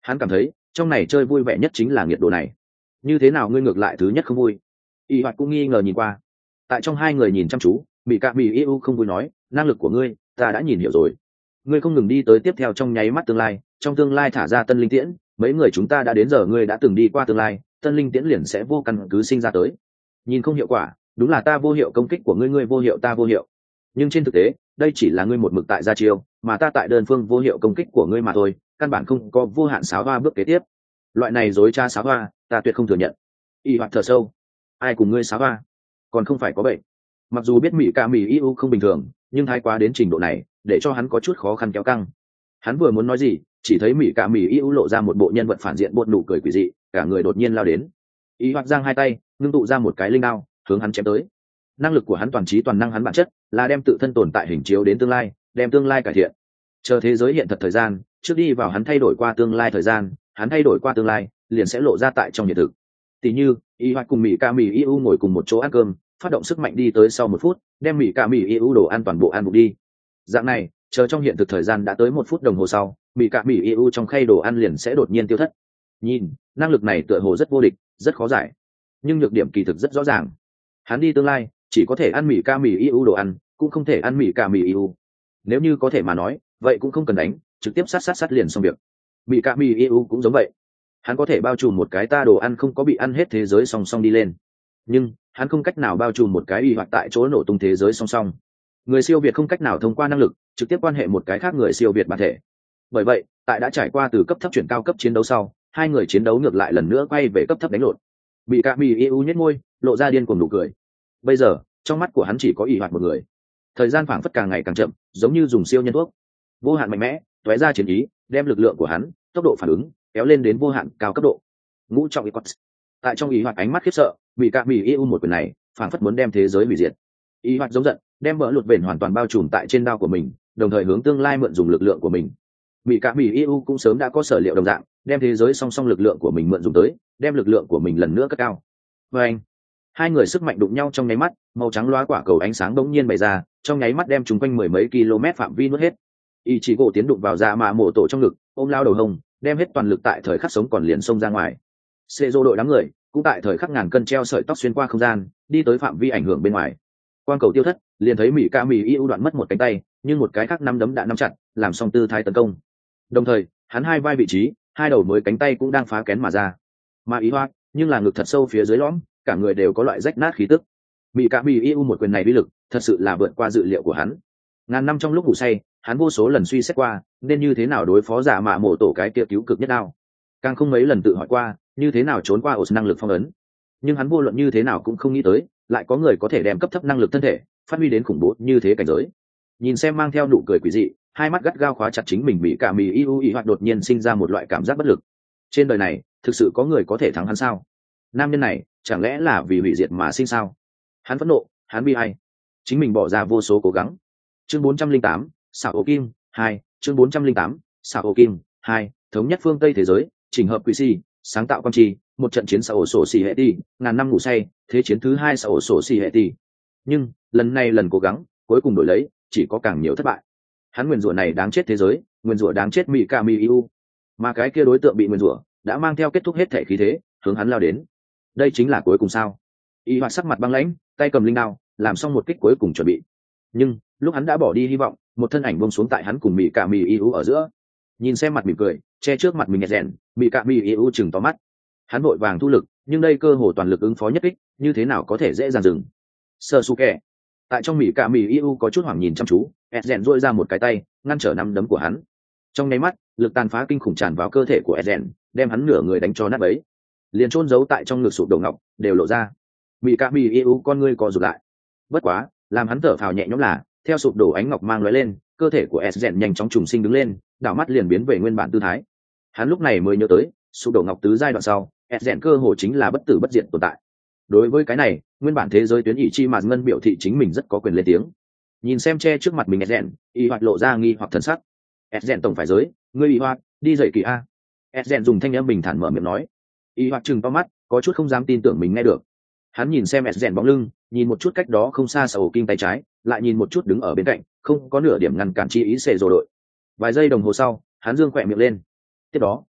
Hắn cảm thấy trong này chơi vui vẻ nhất chính là nhiệt độ này. Như thế nào ngươi ngược lại thứ nhất không vui? Y Hoạt cũng nghi ngờ nhìn qua. Tại trong hai người nhìn chăm chú, Mỹ Cạ Mỹ Yêu không vui nói, năng lực của ngươi ta đã nhìn hiểu rồi. Ngươi không ngừng đi tới tiếp theo trong nháy mắt tương lai, trong tương lai thả ra tân linh tiễn, mấy người chúng ta đã đến giờ ngươi đã từng đi qua tương lai, tân linh tiễn liền sẽ vô căn cứ sinh ra tới. Nhìn không hiệu quả, đúng là ta vô hiệu công kích của ngươi, ngươi vô hiệu ta vô hiệu. Nhưng trên thực tế, đây chỉ là ngươi một mực tại ra chiêu, mà ta tại đơn phương vô hiệu công kích của ngươi mà thôi, căn bản không có vô hạn xáo hoa bước kế tiếp. Loại này dối trá xáo hoa, ta tuyệt không thừa nhận. Y Hoạt thở sâu. Ai cùng ngươi xáo hoa? Còn không phải có bệnh. Mặc dù biết Mỹ Cạ Mỹ Yêu không bình thường, nhưng thái quá đến trình độ này, để cho hắn có chút khó khăn kéo căng. Hắn vừa muốn nói gì, chỉ thấy Mỹ Cạ Mỹ Yêu lộ ra một bộ nhân vật phản diện buột nụ cười quỷ dị, cả người đột nhiên lao đến. Y Hoạt giang hai tay, ngưng tụ ra một cái linh đao, hướng hắn chém tới. Năng lực của hắn toàn trí toàn năng, hắn bản chất là đem tự thân tồn tại hình chiếu đến tương lai, đem tương lai cải thiện. Chờ thế giới hiện thật thời gian, trước đi vào hắn thay đổi qua tương lai thời gian, hắn thay đổi qua tương lai, liền sẽ lộ ra tại trong hiện thực. Tỷ như, Y Hoạt cùng Mỹ Cạ Mỹ Yêu ngồi cùng một chỗ ăn cơm, phát động sức mạnh đi tới sau 1 phút, đem Mỹ Cạ Mỹ Yêu đồ ăn toàn bộ ăn bụng đi. Dạng này, chờ trong hiện thực thời gian đã tới 1 phút đồng hồ sau, Mỹ Cạ Mỹ Yêu trong khay đồ ăn liền sẽ đột nhiên tiêu thất. Nhìn, năng lực này tựa hồ rất vô địch, rất khó giải, nhưng nhược điểm kỳ thực rất rõ ràng. Hắn đi tương lai, chỉ có thể ăn Mỹ Cạ Mỹ Yêu đồ ăn, cũng không thể ăn Mỹ Cạ Mỹ Yêu. Nếu như có thể mà nói, vậy cũng không cần đánh, trực tiếp sát liền xong việc. Mỹ Cạ Mỹ Yêu cũng giống vậy. Hắn có thể bao trùm một cái ta đồ ăn không có bị ăn hết thế giới song song đi lên, nhưng hắn không cách nào bao trùm một cái Y Hoạt tại chỗ nổ tung thế giới song song. Người siêu việt không cách nào thông qua năng lực trực tiếp quan hệ một cái khác người siêu việt bản thể. Bởi vậy, tại đã trải qua từ cấp thấp chuyển cao cấp chiến đấu sau, hai người chiến đấu ngược lại lần nữa quay về cấp thấp đánh lộn. Bị Cạ Mỹ Yêu nhếch môi, lộ ra điên cuồng nụ cười. Bây giờ, trong mắt của hắn chỉ có Y Hoạt một người. Thời gian phảng phất càng ngày càng chậm, giống như dùng siêu nhân thuốc. Vô hạn mạnh mẽ, tóe ra chiến ý, đem lực lượng của hắn, tốc độ phản ứng kéo lên đến vô hạn cao cấp độ. Ngũ trọng Y Quật. Tại trong Y Hoạt ánh mắt khiếp sợ, Bị Cạ Mỹ Yêu một quyền này, phảng phất muốn đem thế giới hủy diệt. Y Hoạt giống giận, đem bỡ lụt vện hoàn toàn bao trùm tại trên đao của mình, đồng thời hướng tương lai mượn dùng lực lượng của mình. Bị Cạ Mỹ Yêu cũng sớm đã có sở liệu đồng dạng, đem thế giới song song lực lượng của mình mượn dùng tới, đem lực lượng của mình lần nữa cất cao. Và anh, hai người sức mạnh đụng nhau trong nháy mắt, màu trắng loá quả cầu ánh sáng bỗng nhiên bày ra, trong nháy mắt đem chúng quanh 10 mấy km phạm vi nuốt hết. Y chỉ gỗ tiến đụng vào dạ mạ mổ tổ trong ngực, ôm lao đầu hồng, đem hết toàn lực tại thời khắc sống còn liền xông ra ngoài. Xê dô đội đám người cũng tại thời khắc ngàn cân treo sợi tóc xuyên qua không gian, đi tới phạm vi ảnh hưởng bên ngoài. Quang cầu tiêu thất, liền thấy Mỹ Cạ Mỹ Yêu đoạn mất một cánh tay, nhưng một cái khác nắm đấm đã nắm chặt, làm xong tư thái tấn công. Đồng thời, hắn hai vai vị trí, hai đầu mới cánh tay cũng đang phá kén mà ra. Mà Y Hoạt, nhưng là ngực thật sâu phía dưới lõm, cả người đều có loại rách nát khí tức. Mỹ Cạ Mỹ Yêu một quyền này uy lực, thật sự là vượt qua dự liệu của hắn. Ngàn năm trong lúc ngủ say, hắn vô số lần suy xét qua, nên như thế nào đối phó giả mạ mổ tổ cái kia cứu cực nhất đao. Càng không mấy lần tự hỏi qua, như thế nào trốn qua ổ năng lực phong ấn. Nhưng hắn vô luận như thế nào cũng không nghĩ tới, lại có người có thể đem cấp thấp năng lực thân thể phát huy đến khủng bố như thế cảnh giới. Nhìn xem mang theo nụ cười quỷ dị, hai mắt gắt gao khóa chặt chính mình, Mỹ Cạ Mỹ Yêu Y Hoạt đột nhiên sinh ra một loại cảm giác bất lực. Trên đời này, thực sự có người có thể thắng hắn sao? Nam nhân này, chẳng lẽ là vì hủy diệt mà sinh sao? Hắn phẫn nộ, hắn bi ai. Chính mình bỏ ra vô số cố gắng. Chương 408, Xảo Ổ Kim 2, chương 408, Xảo Ổ Kim 2, thống nhất phương Tây thế giới, chỉnh hợp quỷ si, sáng tạo quan trì, một trận chiến Xảo Ổ Sổ Xỉ Hệ Tỷ, ngàn năm ngủ say, thế chiến thứ 2 Xảo Ổ Sổ Xỉ Hệ Tỷ. Nhưng, lần này lần cố gắng, cuối cùng đổi lấy, chỉ có càng nhiều thất bại. Hắn nguyền rủa này đáng chết thế giới, nguyền rủa đáng chết Mỹ Cạ Mỹ Yêu. Mà cái kia đối tượng bị nguyền rủa, đã mang theo kết thúc hết thể khí thế, hướng hắn lao đến. Đây chính là cuối cùng sao? Y Hoạt sắc mặt băng lãnh, tay cầm linh đao, làm xong một kích cuối cùng chuẩn bị. Nhưng, lúc hắn đã bỏ đi hy vọng, một thân ảnh buông xuống tại hắn cùng Mỹ Cạ Mỹ Yêu ở giữa. Nhìn xem mặt mỉm cười, che trước mặt mình nhẹ rèn, Mỹ Cạ Mỹ Yêu chừng to mắt. Hắn vội vàng thu lực, nhưng đây cơ hồ toàn lực ứng phó nhất kích, như thế nào có thể dễ dàng dừng. Sơ su kẻ. Tại trong Mỹ Cạ Mỹ Yêu có chút hoảng nhìn chăm chú, rèn duỗi ra một cái tay, ngăn trở nắm đấm của hắn. Trong nháy mắt, lực tàn phá kinh khủng tràn vào cơ thể của rèn, đem hắn nửa người đánh cho nát bấy. Liền chôn giấu tại trong ngực sụp đầu ngọc đều lộ ra. Mỹ Cạ Mỹ Yêu con ngươi co rụt lại. Bất quá, làm hắn thở phào nhẹ nhõm là, theo sụp đổ ánh ngọc mang lóe lên, cơ thể của rèn nhanh chóng trùng sinh đứng lên, đảo mắt liền biến về nguyên bản tư thái. Hắn lúc này mới nhớ tới, sụp đổ ngọc tứ giai đoạn sau, rèn cơ hồ chính là bất tử bất diệt tồn tại. Đối với cái này, nguyên bản thế giới tuyến ỷ chi mạt ngân biểu thị chính mình rất có quyền lên tiếng. Nhìn xem che trước mặt mình rèn, Y Hoạt lộ ra nghi hoặc thần sắc. rèn tổng phải giới, ngươi Y Hoạt, đi dậy kỳ a. rèn dùng thanh âm bình thản mở miệng nói. Y Hoạt trừng to mắt, có chút không dám tin tưởng mình nghe được. Hắn nhìn xem rèn bóng lưng, nhìn một chút cách đó không xa Xảo Ổ Kim tay trái, lại nhìn một chút đứng ở bên cạnh, không có nửa điểm ngăn cản chi ý xệ rồ đội. Vài giây đồng hồ sau, hắn dương khỏe miệng lên. Tiếp đó,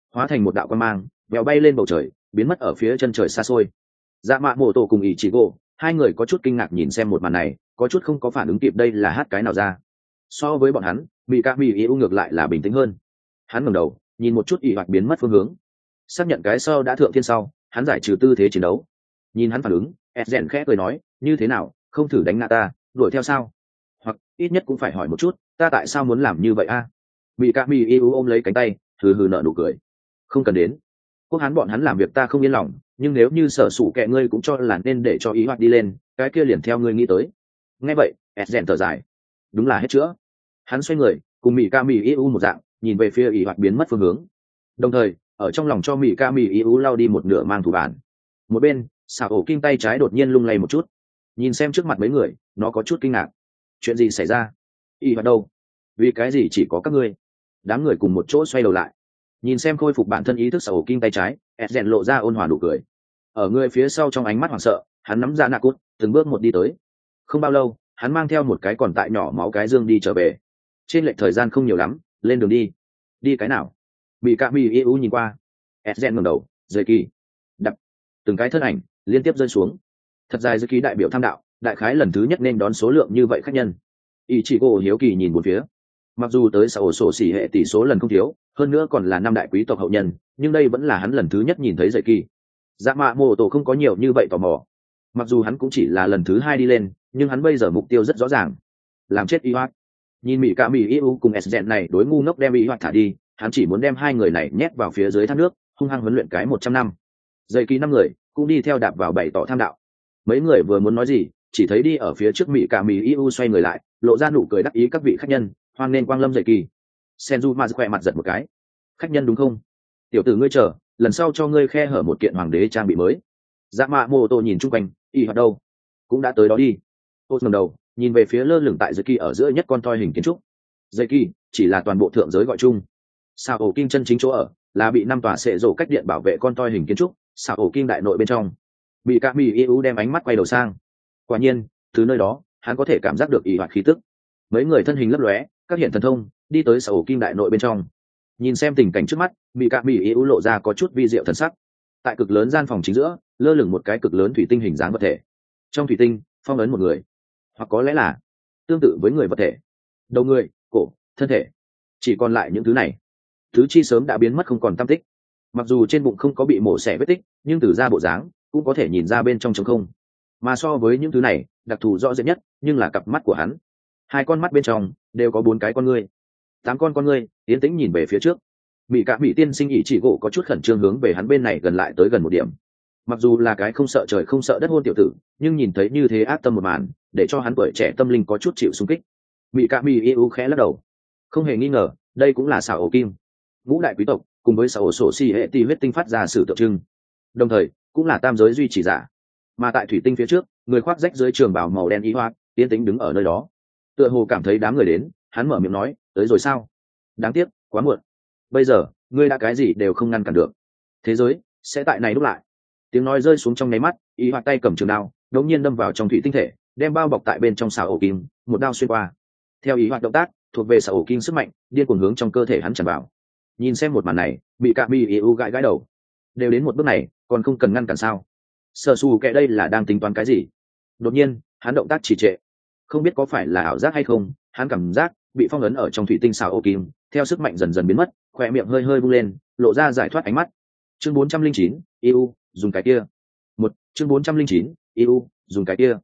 hóa thành một đạo quan mang vèo bay lên bầu trời biến mất ở phía chân trời xa xôi. Dạ mạ mổ tổ cùng ý chỉ gỗ hai người có chút kinh ngạc nhìn xem một màn này, có chút không có phản ứng kịp đây là hát cái nào ra. So với bọn hắn, mỹ ca mỹ yêu ngược lại là bình tĩnh hơn. Hắn ngẩng đầu nhìn một chút ỉ hoặc biến mất phương hướng, xác nhận cái sau đã thượng thiên sau, hắn giải trừ tư thế chiến đấu. Nhìn hắn phản ứng, Esgen khẽ cười nói, như thế nào, không thử đánh ngã ta, đuổi theo sao? Hoặc ít nhất cũng phải hỏi một chút, ta tại sao muốn làm như vậy a? Mỹ ca mỹ yêu ôm lấy cánh tay, hừ hừ nở nụ cười. Không cần đến. Quốc hắn bọn hắn làm việc ta không yên lòng, nhưng nếu như sở sủ kệ ngươi cũng cho là nên để cho ý hoạt đi lên, cái kia liền theo ngươi nghĩ tới. Nghe vậy, Esgen thở dài. Đúng là hết chữa. Hắn xoay người, cùng mỹ ca mỹ yêu một dạng, nhìn về phía ý hoạt biến mất phương hướng. Đồng thời, ở trong lòng cho mỹ ca mỹ yêu lao đi một nửa mang thủ bản. Một bên, xảo ổ kinh tay trái đột nhiên lung lay một chút, nhìn xem trước mặt mấy người, nó có chút kinh ngạc. Chuyện gì xảy ra? Y hoạt đâu? Vì cái gì chỉ có các ngươi? Đám người cùng một chỗ xoay đầu lại, nhìn xem khôi phục bản thân ý thức xảo ổ kinh tay trái, Esgen lộ ra ôn hòa nụ cười. Ở người phía sau trong ánh mắt hoảng sợ, hắn nắm ra nạ cút, từng bước một đi tới. Không bao lâu, hắn mang theo một cái còn tại nhỏ máu cái dương đi trở về. Trên lệch thời gian không nhiều lắm, lên đường đi. Đi cái nào? Bị cạ bị yêu nhìn qua. Esgen ngẩng đầu, rời kỳ. Đập. Từng cái thân ảnh liên tiếp rơi xuống. Thật dài dư ký đại biểu tham đạo, đại khái lần thứ nhất nên đón số lượng như vậy khách nhân. Ý chỉ cô hiếu kỳ nhìn một phía. Mặc dù tới xã ổ sổ xỉ hệ tỷ số lần không thiếu, hơn nữa còn là năm đại quý tộc hậu nhân, nhưng đây vẫn là hắn lần thứ nhất nhìn thấy dậy kỳ. Dạ mạ mô tổ không có nhiều như vậy tò mò. Mặc dù hắn cũng chỉ là lần thứ 2 đi lên, nhưng hắn bây giờ mục tiêu rất rõ ràng, làm chết y hoạt. Nhìn mỹ cả mỹ yêu cùng Esgen này đối ngu ngốc đem y hoạt thả đi, hắn chỉ muốn đem hai người này nhét vào phía dưới thác nước, hung hăng huấn luyện cái 100 năm. Dậy kỳ 5 người cũng đi theo đạp vào bày tỏ tham đạo. Mấy người vừa muốn nói gì, chỉ thấy đi ở phía trước mỹ cả mỹ yêu xoay người lại, lộ ra nụ cười đắc ý các vị khách nhân, hoan nên quang lâm dậy kỳ. Senju mà khỏe mặt giật một cái. Khách nhân đúng không? Tiểu tử ngươi chờ, lần sau cho ngươi khe hở một kiện hoàng đế trang bị mới. Dạ mạ mô tô nhìn chung quanh, y hoạt đâu? Cũng đã tới đó đi. Ô ngẩng đầu, nhìn về phía lơ lửng tại dây kỳ ở giữa nhất con toi hình kiến trúc. Dây kỳ chỉ là toàn bộ thượng giới gọi chung. Sao ổ kinh chân chính chỗ ở là bị 5 tòa sệ rổ cách điện bảo vệ con toi hình kiến trúc. Sao ổ kinh đại nội bên trong. Bị các mỹ yêu đem ánh mắt quay đầu sang. Quả nhiên, từ nơi đó, hắn có thể cảm giác được y hoạt khí tức. Mấy người thân hình lấp lóe, các hiện thần thông đi tới sở ổ kim đại nội bên trong. Nhìn xem tình cảnh trước mắt, bị cạ mỹ yêu lộ ra có chút vi diệu thần sắc. Tại cực lớn gian phòng chính giữa lơ lửng một cái cực lớn thủy tinh hình dáng vật thể. Trong thủy tinh phong ấn một người, hoặc có lẽ là tương tự với người vật thể. Đầu người, cổ, thân thể, chỉ còn lại những thứ này. Thứ chi sớm đã biến mất không còn tăm tích. Mặc dù trên bụng không có bị mổ xẻ vết tích, nhưng từ da bộ dáng cũng có thể nhìn ra bên trong trống không. Mà so với những thứ này, đặc thù rõ rệt nhất nhưng là cặp mắt của hắn. 2 con mắt bên trong đều có 4 cái con ngươi, 8 con ngươi yên tĩnh nhìn về phía trước. Mỹ cả mỹ tiên sinh ỷ chỉ gỗ có chút khẩn trương hướng về hắn bên này gần lại tới gần một điểm. Mặc dù là cái không sợ trời không sợ đất hôn tiểu tử, nhưng nhìn thấy như thế ác tâm một màn, để cho hắn tuổi trẻ tâm linh có chút chịu xung kích. Mỹ cả mỹ yêu khẽ lắc đầu. Không hề nghi ngờ, đây cũng là xảo ổ kim, ngũ đại quý tộc cùng với xảo ổ sổ xì hệ tỷ huyết tinh phát ra sự tượng trưng, đồng thời cũng là tam giới duy trì giả. Mà tại thủy tinh phía trước, người khoác rách dưới trường bào màu đen ý hoạt yên tĩnh đứng ở nơi đó, tựa hồ cảm thấy đám người đến, hắn mở miệng nói, tới rồi sao? Đáng tiếc, quá muộn. Bây giờ ngươi đã cái gì đều không ngăn cản được, thế giới sẽ tại này lúc lại. Tiếng nói rơi xuống trong nháy mắt, ý hoạt tay cầm trường đao đống nhiên đâm vào trong thủy tinh thể, đem bao bọc tại bên trong xào ổ kim, một đao xuyên qua. Theo ý hoạt động tác thuộc về xào ổ kim sức mạnh điên cuồng hướng trong cơ thể hắn tràn vào. Nhìn xem một màn này, bị cạ mi yêu gãi gãi đầu. Đều đến một bước này còn không cần ngăn cản sao? Sở xù kệ đây là đang tính toán cái gì? Đột nhiên hắn động tác trì trệ, không biết có phải là ảo giác hay không, hắn cảm giác bị phong ấn ở trong thủy tinh xào ổ kim, theo sức mạnh dần dần biến mất, khoe miệng hơi hơi bung lên, lộ ra giải thoát ánh mắt. Chương 409, yêu dùng cái kia. Chương 409, yêu dùng cái kia.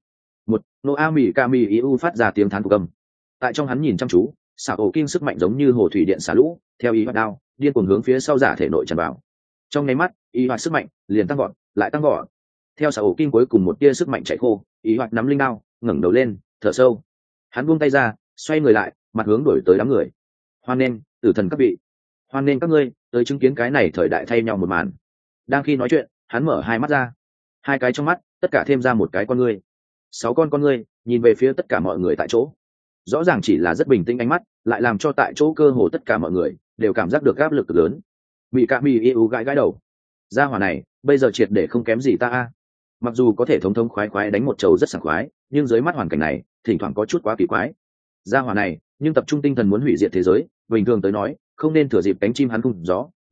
Noami Kami yêu phát ra tiếng thán phục âm. Tại trong hắn nhìn chăm chú, xào ổ kim sức mạnh giống như hồ thủy điện xả lũ, theo ý hoạt đao điên cuồng hướng phía sau giả thể nội tràn vào. Trong nháy mắt, ý hoạt sức mạnh liền tăng vọt, lại tăng vọt. Theo xào ổ kim cuối cùng một tia sức mạnh chạy khô, ý hoạt nắm linh đao, ngẩng đầu lên, thở sâu. Hắn buông tay ra, xoay người lại, mặt hướng đổi tới đám người. Hoan nghênh, tử thần các vị, hoan nghênh các ngươi tới chứng kiến cái này thời đại thay nhau một màn. Đang khi nói chuyện, hắn mở 2 mắt ra, 2 cái trong mắt tất cả thêm ra một cái con ngươi. 6 con ngươi nhìn về phía tất cả mọi người tại chỗ. Rõ ràng chỉ là rất bình tĩnh ánh mắt, lại làm cho tại chỗ cơ hồ tất cả mọi người đều cảm giác được áp lực cực lớn. Bị cả mì yêu gãi gãi đầu. Gia hỏa này bây giờ triệt để không kém gì ta a. Mặc dù có thể thống thống khoái khoái đánh một trầu rất sảng khoái, nhưng dưới mắt hoàn cảnh này thỉnh thoảng có chút quá kỳ quái. Gia hỏa này nhưng tập trung tinh thần muốn hủy diệt thế giới, bình thường tới nói không nên thừa dịp cánh chim hắn không gió,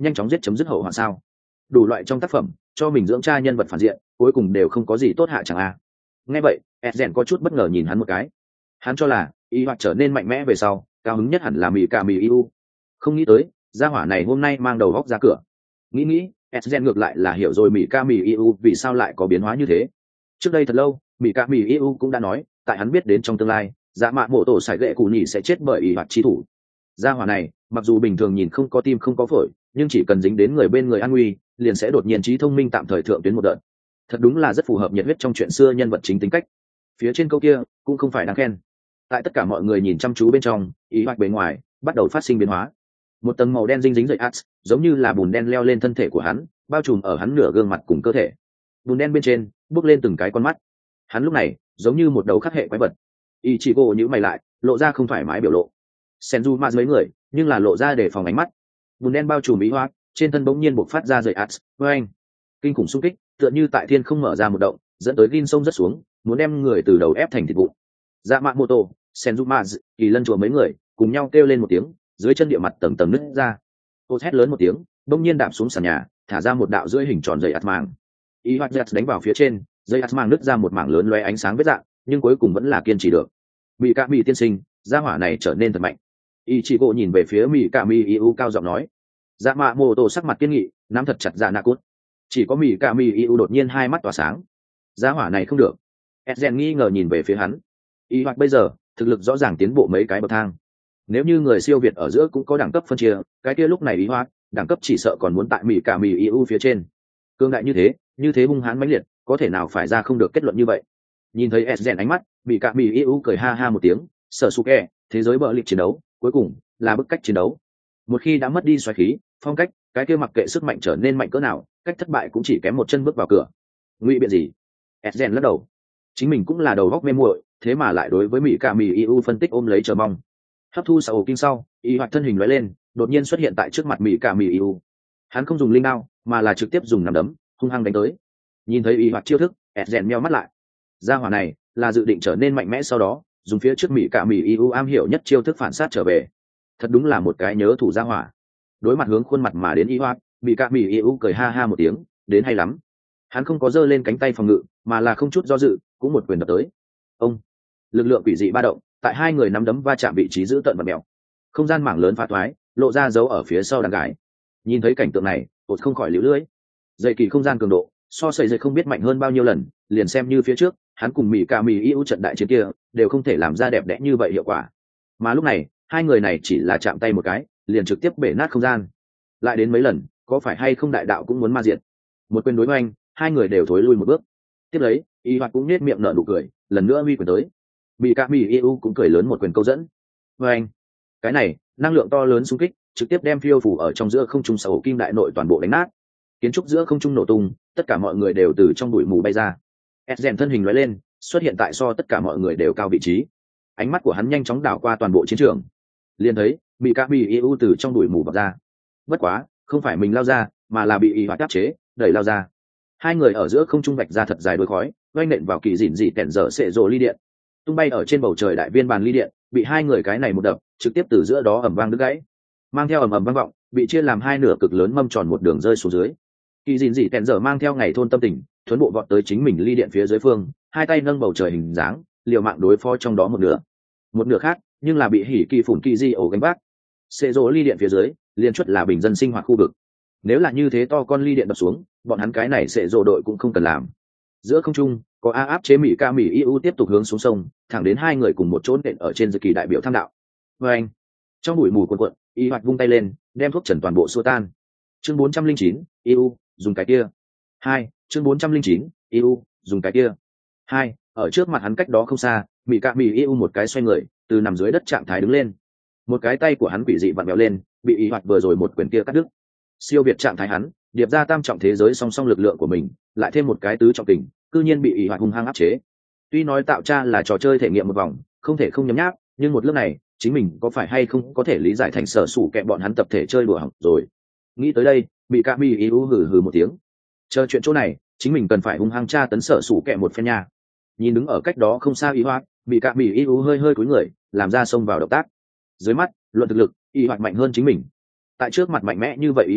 nhanh chóng giết chấm dứt hậu hoạn sao? Đủ loại trong tác phẩm cho mình dưỡng tra nhân vật phản diện, cuối cùng đều không có gì tốt hạ chẳng a. Nghe vậy Ezen có chút bất ngờ nhìn hắn một cái. Hắn cho là y hoạt trở nên mạnh mẽ về sau, cao hứng nhất hẳn là mì cả mì yêu. Không nghĩ tới gia hỏa này hôm nay mang đầu góc ra cửa. Nghĩ Ezen ngược lại là hiểu rồi mì cả mì yêu vì sao lại có biến hóa như thế. Trước đây thật lâu mì cả mì yêu cũng đã nói, tại hắn biết đến trong tương lai dạ mạ mộ tổ sải gậy cụ nhỉ sẽ chết bởi y hoạt chi thủ. Gia hỏa này mặc dù bình thường nhìn không có tim không có phổi, nhưng chỉ cần dính đến người bên người an nguy liền sẽ đột nhiên trí thông minh tạm thời thượng tuyến một đợt. Thật đúng là rất phù hợp nhiệt huyết trong chuyện xưa nhân vật chính tính cách. Phía trên câu kia cũng không phải đáng khen. Tại tất cả mọi người nhìn chăm chú bên trong, ý hoạch bề ngoài bắt đầu phát sinh biến hóa. Một tầng màu đen dinh dính dậy ats, giống như là bùn đen leo lên thân thể của hắn, bao trùm ở hắn nửa gương mặt cùng cơ thể. Bùn đen bên trên bước lên từng cái con mắt. Hắn lúc này giống như một đầu khắc hệ quái vật. Ichigo nhíu mày lại, lộ ra không thoải mái biểu lộ. Senju mà mấy người nhưng là lộ ra để phòng ánh mắt. Bùn đen bao trùm ý hoạch, trên thân bỗng nhiên bộc phát ra dậy ats, oeng, kinh khủng xung kích, tựa như tại thiên không mở ra một động, dẫn tới gin sông rất xuống, muốn đem người từ đầu ép thành thịt vụn. Dạ mạ mô tô, Senjuma, Kỳ Lân chùa mấy người cùng nhau kêu lên một tiếng, dưới chân địa mặt tầng tầng nứt ra. Ô hét lớn một tiếng, bỗng nhiên đạp xuống sàn nhà, thả ra một đạo rưỡi hình tròn dày ạt màng. Y Hoạt Jet đánh vào phía trên, dây ạt màng nứt ra một mảng lớn lóe ánh sáng vết dạng, nhưng cuối cùng vẫn là kiên trì được. Mị Cạ Mị tiên sinh, gia hỏa này trở nên thật mạnh. Ichigo nhìn về phía Mị Cạ Mị Iu cao giọng nói. Dạ mạ mô tô sắc mặt kiên nghị, nắm thật chặt dạ nạ cốt. Chỉ có Mị Cạ Mị Iu đột nhiên hai mắt tỏa sáng. Gia hỏa này không được. Ezen nghi ngờ nhìn về phía hắn. Y Hoạt bây giờ thực lực rõ ràng tiến bộ mấy cái bậc thang. Nếu như người siêu việt ở giữa cũng có đẳng cấp phân chia, cái kia lúc này Y Hoạt đẳng cấp chỉ sợ còn muốn tại Mị Cạ Mị Iu phía trên. Cương đại như thế hung hãn mãnh liệt, có thể nào phải ra không được kết luận như vậy. Nhìn thấy Ezen ánh mắt, Mị Cạ Mị Iu cười ha ha một tiếng, Sasuke, thế giới bờ lịch chiến đấu, cuối cùng là bức cách chiến đấu. Một khi đã mất đi xoáy khí, phong cách, cái kia mặc kệ sức mạnh trở nên mạnh cỡ nào, cách thất bại cũng chỉ kém một chân bước vào cửa. Ngụy biện gì? Ezen lắc đầu. Chính mình cũng là đầu góc mê muội, thế mà lại đối với Mị Cạ Mị Iu phân tích ôm lấy chờ mong. Hấp thu sau kinh sau, Y Hoạt thân hình lóe lên, đột nhiên xuất hiện tại trước mặt Mị Cạ Mị Iu. Hắn không dùng linh đao, mà là trực tiếp dùng nắm đấm, hung hăng đánh tới. Nhìn thấy Y Hoạt chiêu thức, Ezen meo mắt lại. Gia hỏa này là dự định trở nên mạnh mẽ sau đó, dùng phía trước Mị Cạ Mị Iu am hiểu nhất chiêu thức phản sát trở về. Thật đúng là một cái nhớ thủ gia hỏa. Đối mặt hướng khuôn mặt mà đến Y Hoạt, Mị Cạ Mị Iu cười ha ha một tiếng, đến hay lắm. Hắn không có giơ lên cánh tay phòng ngự, mà là không chút do dự, cũng một quyền đập tới. Ông, lực lượng quỷ dị ba động, tại hai người nắm đấm va chạm vị trí giữ tận và mèo. Không gian mảng lớn phá thoái, lộ ra dấu ở phía sau đàn gái. Nhìn thấy cảnh tượng này, Ột không khỏi liễu lưỡi. Dây kỳ không gian cường độ, so sánh dây không biết mạnh hơn bao nhiêu lần, liền xem như phía trước, hắn cùng Mị Cạ Mị Iu trận đại chiến kia, đều không thể làm ra đẹp đẽ như vậy hiệu quả. Mà lúc này, hai người này chỉ là chạm tay một cái, liền trực tiếp bể nát không gian. Lại đến mấy lần, có phải hay không đại đạo cũng muốn ma diệt. Một quyền đối với anh, hai người đều thối lui một bước. Tiếp lấy, Y Hoạt cũng nét miệng nở nụ cười, lần nữa huy quyền tới. Mị Cạ Mị Iu cũng cười lớn một quyền câu dẫn. Với anh, cái này, năng lượng to lớn xung kích, trực tiếp đem phiêu phủ ở trong giữa không trung sầu kim đại nội toàn bộ đánh nát. Kiến trúc giữa không trung nổ tung, tất cả mọi người đều từ trong bụi mù bay ra. Ezen thân hình lóe lên, xuất hiện tại so tất cả mọi người đều cao vị trí. Ánh mắt của hắn nhanh chóng đảo qua toàn bộ chiến trường. Liền thấy Mị Cạ Mị Iu từ trong bụi mù vọt ra. Bất quá, không phải mình lao ra, mà là bị Y Hoạt áp chế, đẩy lao ra. Hai người ở giữa không trung vạch ra thật dài đuôi khói, oanh nện vào kỳ dỉn dị tẹn dở sệ rồ ly điện, tung bay ở trên bầu trời đại viên bàn ly điện, bị hai người cái này một đập, trực tiếp từ giữa đó ầm vang đứt gãy, mang theo ầm ầm vang vọng, bị chia làm hai nửa cực lớn mâm tròn một đường rơi xuống dưới. Kỳ dỉn dị tẹn dở mang theo ngày thôn tâm tình, thuấn bộ vọt tới chính mình ly điện phía dưới phương, hai tay nâng bầu trời hình dáng, liều mạng đối phó trong đó một nửa khác, nhưng là bị hỉ kỳ phủn kỳ di ổ gánh vác. Sệ rồ ly điện phía dưới, liên chuất là bình dân sinh hoạt khu vực. Nếu là như thế to con ly điện đập xuống, bọn hắn cái này sẽ rồ đội cũng không cần làm. Giữa không trung có a áp chế Mị Cạ Mị Iu tiếp tục hướng xuống sông, thẳng đến hai người cùng một chỗ nện ở trên dự kỳ đại biểu tham đạo. Và anh, trong bụi mù cuồn cuộn, Y Hoạt vung tay lên, đem thuốc trần toàn bộ xua tan. Chương 409, Iu dùng cái kia. Hai, chương 409, Iu dùng cái kia. Hai, ở trước mặt hắn cách đó không xa, Mị Cạ Mị Iu một cái xoay người, từ nằm dưới đất trạng thái đứng lên. Một cái tay của hắn quỷ dị vặn vẹo lên, bị Y Hoạt vừa rồi một quyền kia cắt đứt. Siêu việt trạng thái hắn, điệp ra tam trọng thế giới song song lực lượng của mình, lại thêm một cái tứ trọng tình, cư nhiên bị Y Hoạt hung hăng áp chế. Tuy nói tạo cha là trò chơi thể nghiệm một vòng, không thể không nhấm nháp, nhưng một lớp này, chính mình có phải hay không có thể lý giải thành sở sủ kẹm bọn hắn tập thể chơi đùa hỏng rồi. Nghĩ tới đây, Mị Cạ Mị Iu hừ hừ một tiếng. Chờ chuyện chỗ này, chính mình cần phải hung hăng tra tấn sở sủ kẹm một phen nha. Nhìn đứng ở cách đó không xa Y Hoạt, Mị Cạ Mị Iu hơi hơi cúi người, làm ra xông vào động tác. Dưới mắt, luận thực lực, Y Hoạt mạnh hơn chính mình. Tại trước mặt mạnh mẽ như vậy Y Hoạt,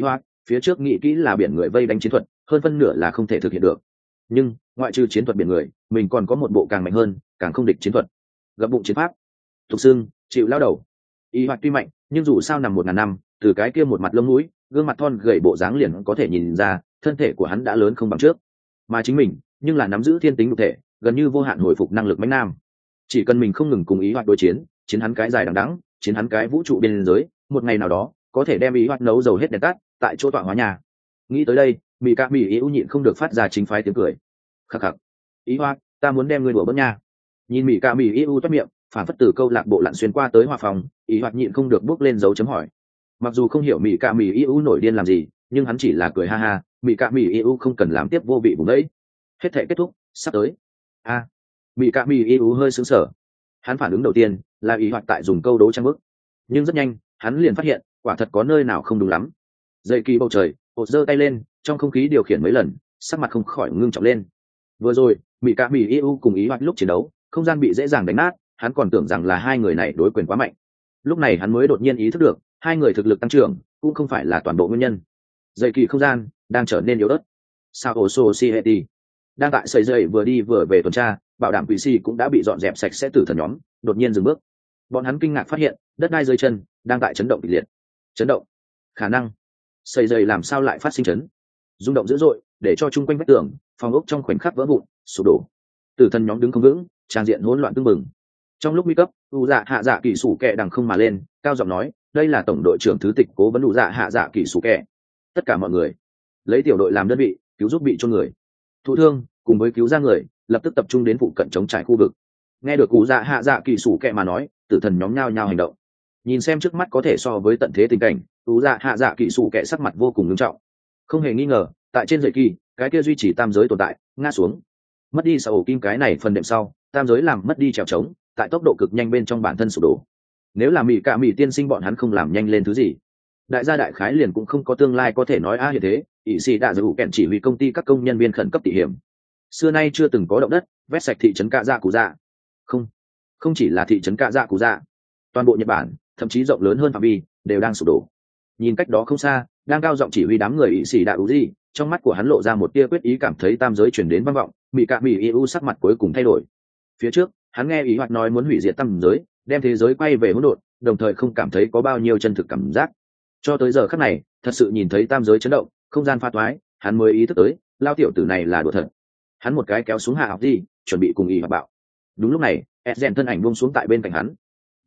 phía trước nghĩ kỹ là biển người vây đánh chiến thuật, hơn phân nửa là không thể thực hiện được. Nhưng ngoại trừ chiến thuật biển người, mình còn có một bộ càng mạnh hơn, càng không địch chiến thuật. Gập bụng chiến pháp. Thục xương chịu lao đầu. Y Hoạt tuy mạnh, nhưng dù sao nằm 1000 năm, từ cái kia một mặt lông mũi, gương mặt thon gầy bộ dáng liền có thể nhìn ra, thân thể của hắn đã lớn không bằng trước. Mà chính mình, nhưng là nắm giữ thiên tính nhục thể, gần như vô hạn hồi phục năng lực mãnh nam. Chỉ cần mình không ngừng cùng Y Hoạt đối chiến, chiến hắn cái dài đằng đẵng, chiến hắn cái vũ trụ biên giới, một ngày nào đó, có thể đem Y Hoạt nấu dầu hết đèn tắt, tại chỗ tọa hóa nhà. Nghĩ tới đây, Mị Cạ Mị Yêu nhịn không được phát ra chính phái tiếng cười. Khắc khắc. Y Hoạt, ta muốn đem ngươi đùa bỡn nha. Nhìn Mị Cạ Mị Yêu toát miệng, phản phất từ câu lạc bộ lặn xuyên qua tới hòa phòng, Y Hoạt nhịn không được bước lên dấu chấm hỏi. Mặc dù không hiểu Mị Cạ Mị Yêu nổi điên làm gì, nhưng hắn chỉ là cười ha ha. Mị Cạ Mị Yêu không cần làm tiếp vô vị vùng đấy. Hết thể kết thúc, sắp tới. Mị Cạ Mị Yêu hơi sững sờ. Hắn phản ứng đầu tiên là Y Hoạt tại dùng câu đố trang bức, nhưng rất nhanh hắn liền phát hiện quả thật có nơi nào không đúng lắm. Dậy kỳ bầu trời, hột giơ tay lên, trong không khí điều khiển mấy lần, sắc mặt không khỏi ngưng trọng lên. Vừa rồi Mị Cạ Mị Yêu cùng Y Hoạt lúc chiến đấu, không gian bị dễ dàng đánh nát, hắn còn tưởng rằng là hai người này đối quyền quá mạnh. Lúc này hắn mới đột nhiên ý thức được, hai người thực lực tăng trưởng cũng không phải là toàn bộ nguyên nhân. Dậy kỳ không gian đang trở nên yếu ớt. Sao Society đang tại sợi dây vừa đi vừa về tuần tra, bảo đảm quỷ si cũng đã bị dọn dẹp sạch sẽ tử thần nhóm, đột nhiên dừng bước. Bọn hắn kinh ngạc phát hiện đất đai dưới chân đang tại chấn động kịch liệt. Chấn động, khả năng sợi dây làm sao lại phát sinh chấn, rung động dữ dội, để cho chung quanh vách tường, phòng ốc trong khoảnh khắc vỡ vụn, sụp đổ. Tử thần nhóm đứng không vững, trang diện hỗn loạn tương bừng. Trong lúc nguy cấp, u dạ hạ dạ kỳ sủ kẹ đằng không mà lên, cao giọng nói, đây là tổng đội trưởng thứ tịch cố vấn u dạ hạ dạ kỳ sủ kẹ. Tất cả mọi người lấy tiểu đội làm đơn vị, cứu giúp bị chôn người, thụ thương cùng với cứu ra người, lập tức tập trung đến phụ cận chống trải khu vực. Nghe được cụ dạ hạ dạ kỳ sủ kẹ mà nói, tử thần nhóm nhao nhao hành động. Nhìn xem trước mắt có thể so với tận thế tình cảnh, cụ dạ hạ dạ kỳ sủ kẹ sắc mặt vô cùng nghiêm trọng. Không hề nghi ngờ, tại trên dãy kỳ, cái kia duy trì tam giới tồn tại ngã xuống. Mất đi sở kim cái này phần đệm sau, tam giới làm mất đi trèo trống, tại tốc độ cực nhanh bên trong bản thân sụp đổ. Nếu là Mị Cạ Mị tiên sinh bọn hắn không làm nhanh lên thứ gì, đại gia đại khái liền cũng không có tương lai có thể nói hiện thế. Ỷ sĩ đã giữ kẹn chỉ huy công ty các công nhân viên khẩn cấp tỉ hiểm. Xưa nay chưa từng có động đất vét sạch thị trấn Cạ Dạ Cụ Dạ. Không chỉ là thị trấn Cạ Dạ Cụ Dạ, toàn bộ Nhật Bản, thậm chí rộng lớn hơn phạm vi, đều đang sụp đổ. Nhìn cách đó không xa, đang cao giọng chỉ huy đám người Ỷ sĩ đã Uzi, trong mắt của hắn lộ ra một tia quyết ý, cảm thấy tam giới chuyển đến vang vọng. Mị Cạ Mị Yêu sắc mặt cuối cùng thay đổi. Phía trước hắn nghe Ý Hoạt nói muốn hủy diệt tam giới, đem thế giới quay về hỗn độn, đồng thời không cảm thấy có bao nhiêu chân thực cảm giác. Cho tới giờ khắc này, thật sự nhìn thấy tam giới chấn động, không gian pha toái, hắn mới ý thức tới, lao tiểu tử này là đùa thật. Hắn một cái kéo xuống hạ học đi, chuẩn bị cùng Ý Hoạt bạo. Đúng lúc này, Ezen thân ảnh buông xuống tại bên cạnh hắn.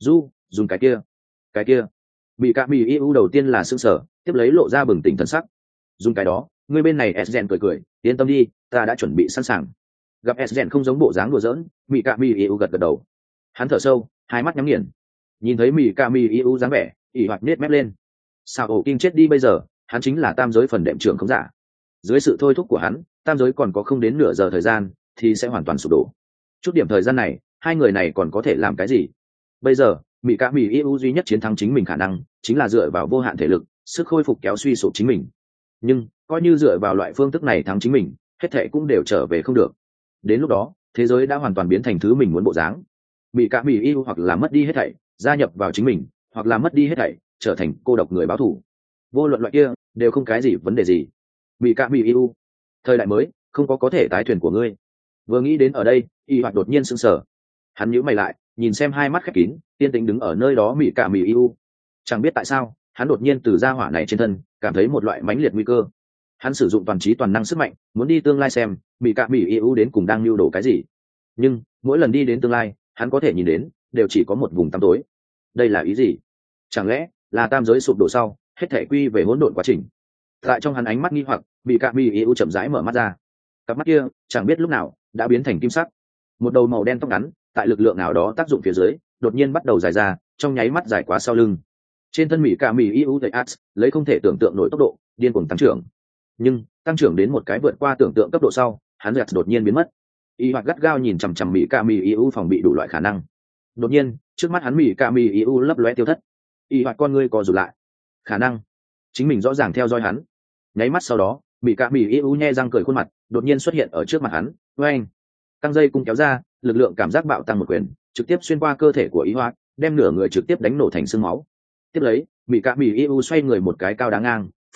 Dùng cái kia. Mị Cạ Mị Yêu đầu tiên là sững sờ, tiếp lấy lộ ra bừng tỉnh thần sắc. Dùng cái đó, người bên này Ezen cười, yên tâm đi, ta đã chuẩn bị sẵn sàng. Gặp Ezen không giống bộ dáng đùa giỡn, Mị Cạ Mị Yêu gật đầu. Hắn thở sâu, hai mắt nhắm nghiền. Nhìn thấy Mị Cạ Mị Yêu dáng vẻ, Ý Hoạt nết mép lên. Sao ổ kinh chết đi bây giờ, hắn chính là tam giới phần đệm trưởng không giả. Dưới sự thôi thúc của hắn, tam giới còn có không đến nửa giờ thời gian thì sẽ hoàn toàn sụp đổ. Chút điểm thời gian này, hai người này còn có thể làm cái gì? Bây giờ Mị Cạ Mị Yêu duy nhất chiến thắng chính mình khả năng chính là dựa vào vô hạn thể lực, sức khôi phục kéo suy sụp chính mình. Nhưng coi như dựa vào loại phương thức này thắng chính mình, hết thệ cũng đều trở về không được. Đến lúc đó thế giới đã hoàn toàn biến thành thứ mình muốn bộ dáng. Mị Cạ Mị Yêu hoặc là mất đi hết thảy, gia nhập vào chính mình, hoặc là mất đi hết thảy, trở thành cô độc người báo thù. Vô luận loại kia đều không cái gì vấn đề gì. Mị Cạ Mị Yêu, thời đại mới không có thể tái thuyền của ngươi. Vừa nghĩ đến ở đây, Y Hoạt đột nhiên sững sờ. Hắn nhíu mày lại, nhìn xem hai mắt khép kín tiên tính đứng ở nơi đó Mị Cạ Mị Yêu. Chẳng biết tại sao, hắn đột nhiên từ gia hỏa này trên thân cảm thấy một loại mãnh liệt nguy cơ. Hắn sử dụng toàn trí toàn năng sức mạnh, muốn đi tương lai xem Mị Cạ Mị Yêu đến cùng đang lưu đồ cái gì. Nhưng mỗi lần đi đến tương lai, hắn có thể nhìn đến đều chỉ có một vùng tăm tối. Đây là ý gì? Chẳng lẽ là tam giới sụp đổ sau, hết thể quy về hỗn độn quá trình? Tại trong hắn ánh mắt nghi hoặc, Mị Cạ Mị Yêu chậm rãi mở mắt ra. Cặp mắt kia chẳng biết lúc nào đã biến thành kim sắc. Một đầu màu đen tóc ngắn, tại lực lượng nào đó tác dụng phía dưới, đột nhiên bắt đầu dài ra, trong nháy mắt dài quá sau lưng. Trên thân Mị Cạ Mị Yêu dậy ats, lấy không thể tưởng tượng nổi tốc độ điên cuồng tăng trưởng. Nhưng tăng trưởng đến một cái vượt qua tưởng tượng cấp độ sau, hắn dẹt đột nhiên biến mất. Y Hoạt gắt gao nhìn chằm chằm Mị Cạ Mị Yêu phòng bị đủ loại khả năng. Đột nhiên trước mắt hắn Mị Cạ Mị Yêu lấp lóe tiêu thất. Y Hoạt con ngươi co rụt lại. Khả năng chính mình rõ ràng theo dõi hắn. Nháy mắt sau đó, Mị Cạ Mị Yêu nhe răng cười, khuôn mặt đột nhiên xuất hiện ở trước mặt hắn. Oeng, căng dây cung kéo ra, lực lượng cảm giác bạo tăng một quyền, trực tiếp xuyên qua cơ thể của Y Hoạt, đem nửa người trực tiếp đánh nổ thành xương máu. Tiếp lấy Mị Cạ Mị Yêu xoay người một cái cao đá ngang, phanh một cước,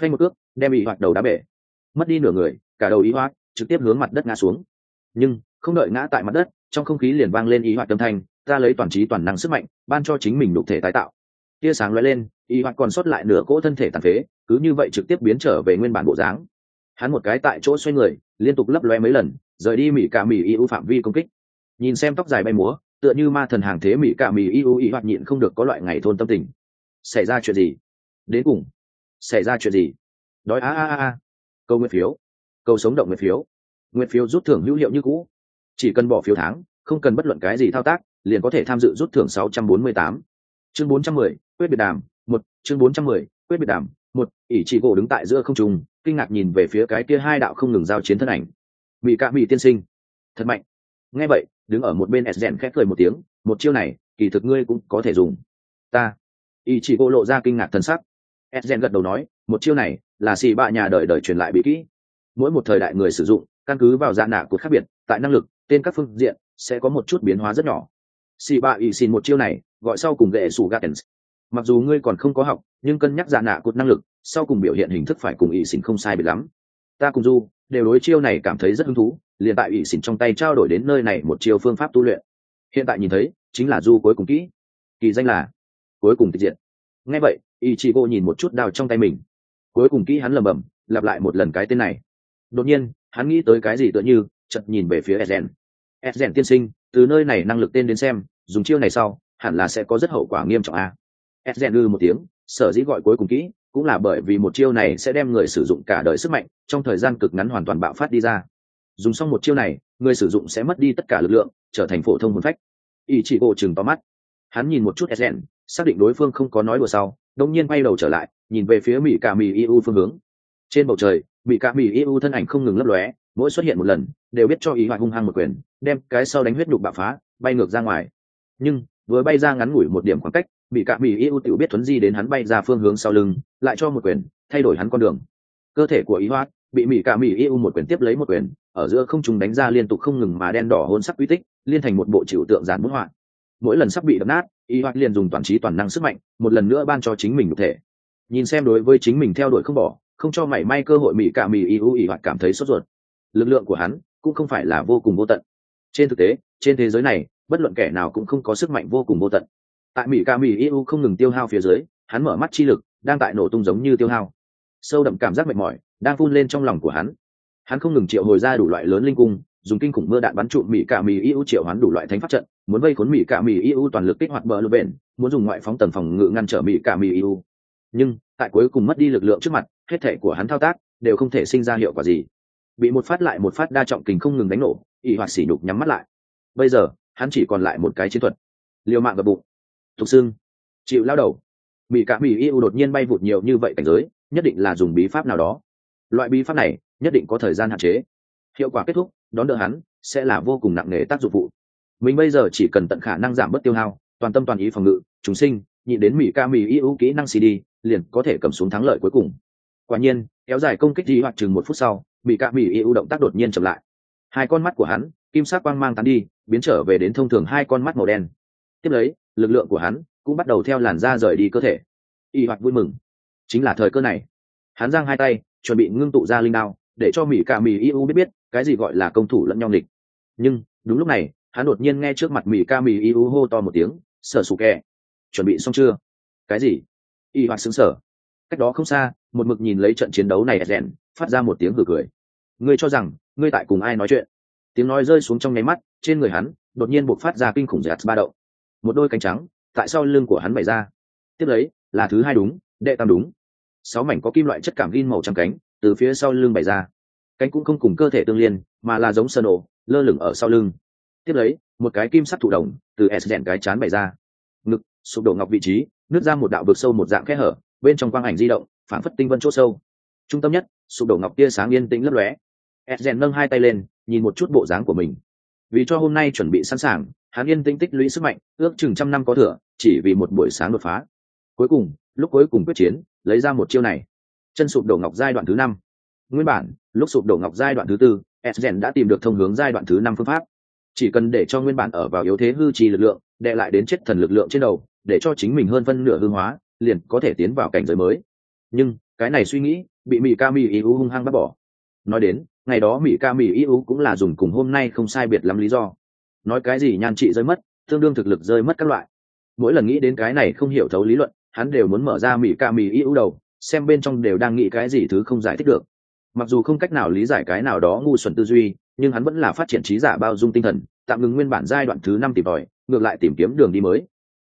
đem ý hoạt đầu đá bể. Mất đi nửa người, cả đầu ý hoạt trực tiếp hướng mặt đất ngã xuống. Nhưng không đợi ngã tại mặt đất, trong không khí liền vang lên ý hoạt âm thanh, ta lấy toàn trí toàn năng sức mạnh ban cho chính mình nhục thể tái tạo. Tia sáng lóe lên, ý hoạt còn sót lại nửa cỗ thân thể tàn phế, cứ như vậy trực tiếp biến trở về nguyên bản bộ dáng. Hắn một cái tại chỗ xoay người, liên tục lấp lóe mấy lần, rời đi mỹ cả mỹ yêu phạm vi công kích. Nhìn xem tóc dài bay múa, tựa như ma thần hàng thế mỹ cả mỹ yêu ý hoạt nhịn không được có loại ngày thôn tâm tình. Xảy ra chuyện gì? Đến cùng xảy ra chuyện gì? Đói a. Câu nguyện phiếu, câu sống động nguyện phiếu, nguyện phiếu rút thưởng hữu hiệu như cũ, chỉ cần bỏ phiếu tháng, không cần bất luận cái gì thao tác, liền có thể tham dự rút thưởng 648. Chương 410, quyết biệt đàm, 1, chương 410, quyết biệt đàm, 1, ỷ chỉ gỗ đứng tại giữa không trung, kinh ngạc nhìn về phía cái kia hai đạo không ngừng giao chiến thân ảnh. Mỹ cả mỹ tiên sinh, thật mạnh. Nghe vậy, đứng ở một bên Esgen khẽ cười một tiếng, một chiêu này, kỳ thực ngươi cũng có thể dùng. Ta, ỷ chỉ gỗ lộ ra kinh ngạc thần sắc. Esgen gật đầu nói, một chiêu này là xì bạ nhà đời đời truyền lại bí kỹ, mỗi một thời đại người sử dụng căn cứ vào dạ nạ cột khác biệt, tại năng lực tên các phương diện sẽ có một chút biến hóa rất nhỏ. Xì bạ ỷ xin một chiêu này gọi sau cùng gệ sủ gatens. Mặc dù ngươi còn không có học, nhưng cân nhắc dạ nạ cột năng lực, sau cùng biểu hiện hình thức phải cùng ỷ xin không sai biệt lắm. Ta cùng du đều đối chiêu này cảm thấy rất hứng thú, liền tại ỷ xin trong tay trao đổi đến nơi này một chiêu phương pháp tu luyện. Hiện tại nhìn thấy chính là du cuối cùng kỹ, kỳ danh là cuối cùng tịch diệt. Nghe vậy, Ichigo nhìn một chút đao trong tay mình, cuối cùng kỹ hắn lẩm bẩm lặp lại một lần cái tên này. Đột nhiên hắn nghĩ tới cái gì tựa như chợt nhìn về phía Esgen tiên sinh, từ nơi này năng lực tên đến xem, dùng chiêu này sau hẳn là sẽ có rất hậu quả nghiêm trọng a. Esgen một tiếng, sở dĩ gọi cuối cùng kỹ cũng là bởi vì một chiêu này sẽ đem người sử dụng cả đời sức mạnh trong thời gian cực ngắn hoàn toàn bạo phát đi ra. Dùng xong một chiêu này, người sử dụng sẽ mất đi tất cả lực lượng, trở thành phổ thông hồn phách. Ichigo trừng to mắt, hắn nhìn một chút Esgen, xác định đối phương không có nói đùa sau, đống nhiên quay đầu trở lại, nhìn về phía mỹ cả mỹ yêu phương hướng. Trên bầu trời, mỹ cả mỹ yêu thân ảnh không ngừng lấp lóe, mỗi xuất hiện một lần đều biết cho ý hoại hung hăng một quyền, đem cái sau đánh huyết nhục bạo phá, bay ngược ra ngoài. Nhưng vừa bay ra ngắn ngủi một điểm khoảng cách, mỹ cả mỹ yêu tự biết thuấn di đến hắn bay ra phương hướng sau lưng, lại cho một quyền thay đổi hắn con đường. Cơ thể của ý hoại bị mỹ cả mỹ yêu một quyền tiếp lấy một quyền, ở giữa không trung đánh ra liên tục không ngừng mà đen đỏ hôn sắc quy tích, liên thành một bộ chịu tượng dán bút họa. Mỗi lần sắp bị đập nát, ý hoại liền dùng toàn trí toàn năng sức mạnh một lần nữa ban cho chính mình nhục thể. Nhìn xem đối với chính mình theo đuổi không bỏ, không cho mảy may cơ hội mỹ cả mỹ yêu ý hoại cảm thấy sốt ruột. Lực lượng của hắn cũng không phải là vô cùng vô tận. Trên thực tế, trên thế giới này bất luận kẻ nào cũng không có sức mạnh vô cùng vô tận. Tại mỹ ca mỹ yêu không ngừng tiêu hao phía dưới, hắn mở mắt chi lực đang tại nổ tung giống như tiêu hao. Sâu đậm cảm giác mệt mỏi đang phun lên trong lòng của hắn. Hắn không ngừng triệu hồi ra đủ loại lớn linh cung, dùng kinh khủng mưa đạn bắn trụm mỹ ca mỹ yêu triệu hắn đủ loại thánh pháp trận, muốn vây khốn mỹ ca mỹ yêu toàn lực kích hoạt bờ lô bền, muốn dùng ngoại phóng tầng phòng ngự ngăn trở mỹ ca mỹ yêu. Nhưng tại cuối cùng mất đi lực lượng trước mặt, hết thể của hắn thao tác đều không thể sinh ra hiệu quả gì. Bị một phát lại một phát đa trọng kình không ngừng đánh nổ, ỷ hoạt sỉ nhục nhắm mắt lại. Bây giờ hắn chỉ còn lại một cái chiến thuật: liều mạng gập bụng, thục xương, chịu lao đầu. Mỹ cả mỹ yêu đột nhiên bay vụt nhiều như vậy cảnh giới, nhất định là dùng bí pháp nào đó. Loại bí pháp này nhất định có thời gian hạn chế, hiệu quả kết thúc đón đỡ hắn sẽ là vô cùng nặng nề tác dụng phụ. Mình bây giờ chỉ cần tận khả năng giảm bớt tiêu hao, toàn tâm toàn ý phòng ngự chúng sinh, nhịn đến mỹ ca mỹ yêu kỹ năng CD liền có thể cầm xuống thắng lợi cuối cùng. Quả nhiên kéo dài công kích đi hoặc chừng 1 phút sau, mỹ ca mỹ yêu động tác đột nhiên chậm lại. Hai con mắt của hắn kim sắc quang mang tán đi, biến trở về đến thông thường hai con mắt màu đen. Tiếp lấy lực lượng của hắn cũng bắt đầu theo làn da rời đi cơ thể. Y hoạt vui mừng, chính là thời cơ này. Hắn giang hai tay chuẩn bị ngưng tụ ra linh đao, để cho mỹ ca mỹ yêu biết cái gì gọi là công thủ lẫn nhau nghịch. Nhưng đúng lúc này hắn đột nhiên nghe trước mặt mỹ ca mỹ yêu hô to một tiếng, sở sủ kẹ, chuẩn bị xong chưa? Cái gì? Y hoạt sững sờ. Cách đó không xa, một mực nhìn lấy trận chiến đấu này rèn phát ra một tiếng hừ cười. Ngươi cho rằng ngươi tại cùng ai nói chuyện? Tiếng nói rơi xuống trong nháy mắt, trên người hắn đột nhiên bộc phát ra kinh khủng giật ba động. Một đôi cánh trắng tại sau lưng của hắn bày ra. Tiếp lấy là thứ hai đúng, đệ tam đúng. 6 mảnh có kim loại chất cảm gin màu trắng cánh từ phía sau lưng bày ra. Cánh cũng không cùng cơ thể tương liên, mà là giống sơn nổ lơ lửng ở sau lưng. Tiếp lấy một cái kim sắc thụ đồng từ rèn cái chán bày ra. Ngực sụp đổ ngọc vị trí nứt ra một đạo vực sâu một dạng kẽ hở, bên trong quang ảnh di động phảng phất tinh vân chỗ sâu. Trung tâm nhất sụp đổ ngọc tia sáng yên tĩnh lấp lóe. Esgen nâng hai tay lên nhìn một chút bộ dáng của mình. Vì cho hôm nay chuẩn bị sẵn sàng, hắn yên tĩnh tích lũy sức mạnh ước chừng 100 năm có thừa, chỉ vì một buổi sáng đột phá. Cuối cùng lúc cuối cùng quyết chiến lấy ra một chiêu này. Chân sụp đổ ngọc giai đoạn thứ 5. Nguyên bản lúc sụp đổ ngọc giai đoạn thứ 4, Esgen đã tìm được thông hướng giai đoạn thứ 5 phương pháp. Chỉ cần để cho nguyên bản ở vào yếu thế hư trì lực lượng đè lại đến chết thần lực lượng trên đầu, để cho chính mình hơn phân nửa hư hóa, liền có thể tiến vào cảnh giới mới. Nhưng cái này suy nghĩ bị mỹ ca mỹ yu hung hăng bắt bỏ. Nói đến ngày đó mỹ ca mỹ yu cũng là dùng cùng hôm nay không sai biệt lắm lý do, nói cái gì nhan trị rơi mất, tương đương thực lực rơi mất các loại. Mỗi lần nghĩ đến cái này không hiểu thấu lý luận, hắn đều muốn mở ra mỹ ca mỹ yu đầu, xem bên trong đều đang nghĩ cái gì thứ không giải thích được. Mặc dù không cách nào lý giải cái nào đó ngu xuẩn tư duy, nhưng hắn vẫn là phát triển trí giả bao dung tinh thần, tạm ngừng nguyên bản giai đoạn thứ 5 tìm tòi, ngược lại tìm kiếm đường đi mới.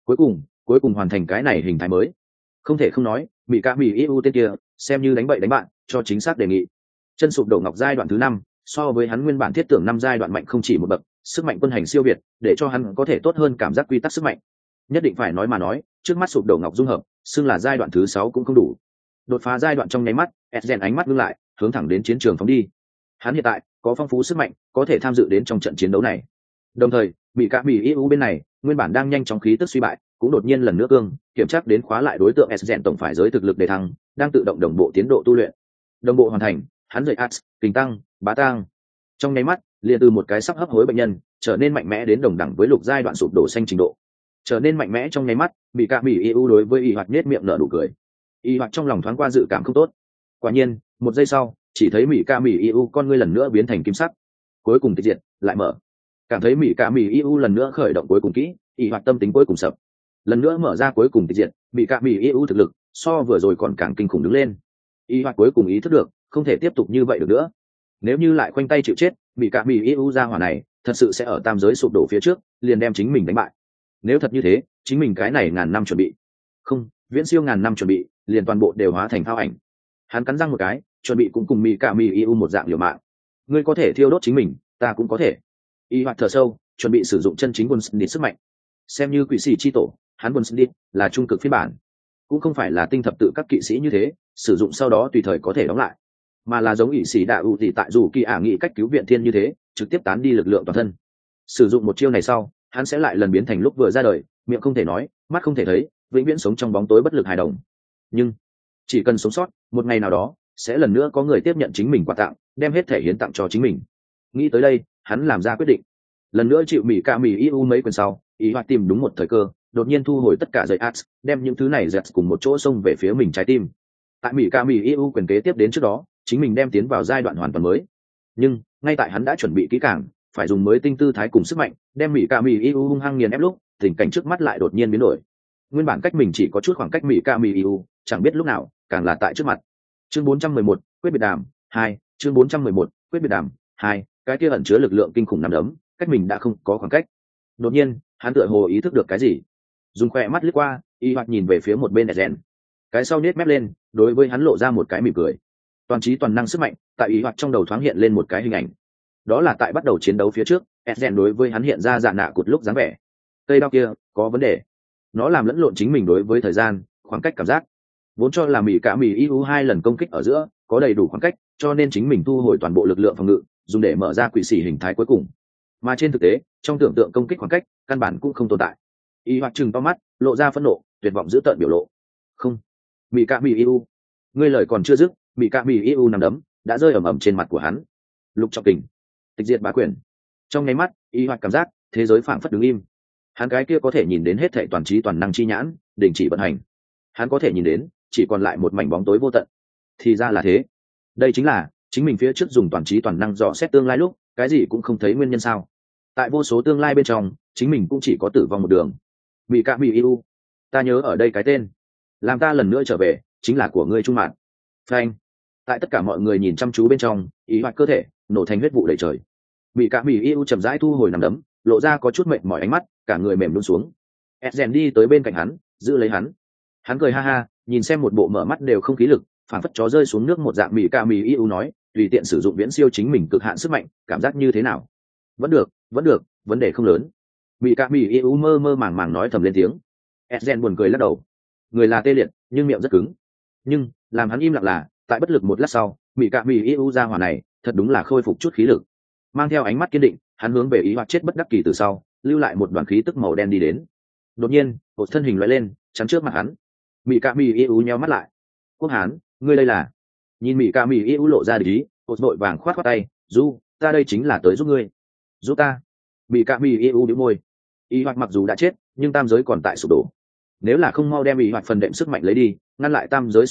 Cuối cùng hoàn thành cái này hình thái mới. Không thể không nói, mỹ ca mỹ yu tên kia xem như đánh bậy đánh bạn, cho chính xác đề nghị. Chân sụp đổ ngọc giai đoạn thứ 5, so với hắn nguyên bản thiết tưởng 5 giai đoạn mạnh không chỉ một bậc, sức mạnh quân hành siêu việt, để cho hắn có thể tốt hơn cảm giác quy tắc sức mạnh. Nhất định phải nói mà nói, trước mắt sụp đổ ngọc dung hợp, xưng là giai đoạn thứ 6 cũng không đủ. Đột phá giai đoạn trong nháy mắt, Ezgen ánh mắt ngưng lại, hướng thẳng đến chiến trường phóng đi. Hắn hiện tại có phong phú sức mạnh, có thể tham dự đến trong trận chiến đấu này. Đồng thời, mỹ cả mỹ yu bên này, nguyên bản đang nhanh chóng khí tức suy bại, cũng đột nhiên lần nữa cương, kiểm tra đến khóa lại đối tượng Ezgen tổng phải giới thực lực đề thăng, đang tự động đồng bộ tiến độ tu luyện. Đồng bộ hoàn thành, hắn dậy ats, kình tăng, bá tăng. Trong nháy mắt, liền từ một cái sắp hấp hối bệnh nhân, trở nên mạnh mẽ đến đồng đẳng với lục giai đoạn sụp đổ xanh trình độ. Trở nên mạnh mẽ trong nháy mắt, mỹ cả mỹ yu đối với y hoạt nết miệng nở nụ cười. Y hoạt trong lòng thoáng qua dự cảm không tốt. Quả nhiên, một giây sau, chỉ thấy mỹ ca mỹ yu con ngươi lần nữa biến thành kim sắc, cuối cùng tịch diệt lại mở. Cảm thấy mỹ ca mỹ yu lần nữa khởi động cuối cùng kỹ, y hoạt tâm tính cuối cùng sập, lần nữa mở ra cuối cùng tịch diệt. Mỹ ca mỹ yu thực lực so vừa rồi còn càng kinh khủng đứng lên. Y hoạt cuối cùng ý thức được không thể tiếp tục như vậy được nữa. Nếu như lại khoanh tay chịu chết, mỹ ca mỹ yu ra hỏa này thật sự sẽ ở tam giới sụp đổ phía trước liền đem chính mình đánh bại. Nếu thật như thế, chính mình cái này ngàn năm chuẩn bị, không, viễn siêu ngàn năm chuẩn bị, liền toàn bộ đều hóa thành phao ảnh. Hắn cắn răng một cái, chuẩn bị cũng cùng mỹ cả mỹ yu một dạng liều mạng. Ngươi có thể thiêu đốt chính mình, ta cũng có thể. Y hoạt thở sâu, chuẩn bị sử dụng chân chính quân đi sức mạnh. Xem như quỷ sĩ chi tổ, hắn quân đi là trung cực phiên bản, cũng không phải là tinh thập tự các kỵ sĩ như thế, sử dụng sau đó tùy thời có thể đóng lại, mà là giống ỷ sĩ đạo ưu tỷ tại dù kỳ ả nghị cách cứu viện thiên như thế, trực tiếp tán đi lực lượng toàn thân. Sử dụng một chiêu này sau, hắn sẽ lại lần biến thành lúc vừa ra đời, miệng không thể nói, mắt không thể thấy, vĩnh viễn sống trong bóng tối bất lực hài đồng. Nhưng chỉ cần sống sót, một ngày nào đó sẽ lần nữa có người tiếp nhận chính mình quà tặng, đem hết thể hiến tặng cho chính mình. Nghĩ tới đây, hắn làm ra quyết định, lần nữa chịu mỹ ca mỹ yu mấy quyền sau, ý hoạt tìm đúng một thời cơ, đột nhiên thu hồi tất cả dây ads, đem những thứ này dẹt cùng một chỗ xông về phía mình trái tim. Tại mỹ ca mỹ yu quyền kế tiếp đến trước đó, chính mình đem tiến vào giai đoạn hoàn toàn mới. Nhưng ngay tại hắn đã chuẩn bị kỹ càng, phải dùng mới tinh tư thái cùng sức mạnh, đem mỹ ca mỹ yu hung hăng nghiền ép lúc, tình cảnh trước mắt lại đột nhiên biến đổi. Nguyên bản cách mình chỉ có chút khoảng cách mỹ ca mỹ yu, chẳng biết lúc nào càng là tại trước mặt. Chương 411, quyết biệt đàm 2, chương 411, quyết biệt đàm 2, cái kia ẩn chứa lực lượng kinh khủng nằm đấm, cách mình đã không có khoảng cách. Đột nhiên, hắn tựa hồ ý thức được cái gì, dùng khỏe mắt lướt qua, y hoạt nhìn về phía một bên Ezgen. Cái sau nết mép lên, đối với hắn lộ ra một cái mỉm cười. Toàn trí toàn năng sức mạnh, tại y hoạt trong đầu thoáng hiện lên một cái hình ảnh. Đó là tại bắt đầu chiến đấu phía trước, Ezgen đối với hắn hiện ra dạ nạ cụt lúc dáng vẻ. Cây đao kia có vấn đề, nó làm lẫn lộn chính mình đối với thời gian, khoảng cách cảm giác. Vốn cho là mỹ cả mỹ yu 2 lần công kích ở giữa có đầy đủ khoảng cách, cho nên chính mình thu hồi toàn bộ lực lượng phòng ngự, dùng để mở ra quỷ sĩ hình thái cuối cùng. Mà trên thực tế, trong tưởng tượng công kích khoảng cách căn bản cũng không tồn tại. Y hoạt chừng to mắt, lộ ra phẫn nộ, tuyệt vọng dữ tợn biểu lộ. Không, mỹ cả mỹ yu, ngươi lời còn chưa dứt, mỹ cả mỹ yu nằm đấm đã rơi ầm ầm trên mặt của hắn. Lục trọng kình, tịch diệt bá quyền. Trong nháy mắt, y hoạt cảm giác thế giới phảng phất đứng im. Hắn cái kia có thể nhìn đến hết thảy toàn trí toàn năng chi nhãn đình chỉ vận hành. Hắn có thể nhìn đến chỉ còn lại một mảnh bóng tối vô tận. Thì ra là thế, đây chính là chính mình phía trước dùng toàn trí toàn năng dò xét tương lai lúc cái gì cũng không thấy nguyên nhân sao. Tại vô số tương lai bên trong, chính mình cũng chỉ có tử vong một đường. Mỹ cả mỹ yu, ta nhớ ở đây cái tên, làm ta lần nữa trở về chính là của ngươi trung mạn. Phanh. Tại tất cả mọi người nhìn chăm chú bên trong, ý hoạt cơ thể nổ thành huyết vụ đầy trời. Mỹ cả mỹ yu chậm rãi thu hồi nằm đấm, lộ ra có chút mệt mỏi ánh mắt, cả người mềm luôn xuống. Ezgen đi tới bên cạnh hắn, giữ lấy hắn. Hắn cười ha ha, nhìn xem một bộ mở mắt đều không khí lực, phản phất chó rơi xuống nước một dạng. Mỹ ca mỹ yu nói, tùy tiện sử dụng viễn siêu chính mình cực hạn sức mạnh, cảm giác như thế nào? Vẫn được, vấn đề không lớn. Mỹ ca mỹ yu mơ mơ màng màng nói thầm lên tiếng. Ezgen buồn cười lắc đầu, người là tê liệt nhưng miệng rất cứng. Nhưng làm hắn im lặng là, tại bất lực một lát sau, Mỹ ca mỹ yu ra hỏa này thật đúng là khôi phục chút khí lực. Mang theo ánh mắt kiên định, hắn hướng về ý hoạt chết bất đắc kỳ từ sau, lưu lại một đoàn khí tức màu đen đi đến. Đột nhiên, một thân hình lóe lên, chắn trước mặt hắn. Mỹ ca mỹ yu nheo mắt lại. Quốc hán, ngươi đây là? Nhìn Mỹ ca mỹ yu lộ ra địch ý, một vội vàng khoát khoát tay, du, ta đây chính là tới giúp ngươi. Giúp ta? Mỹ ca mỹ yu đĩu môi. Ý hoạt mặc dù đã chết, nhưng tam giới còn tại sụp đổ. Nếu là không mau đem ý hoạt phần đệm sức mạnh lấy đi, ngăn lại tam giới sụp đổ,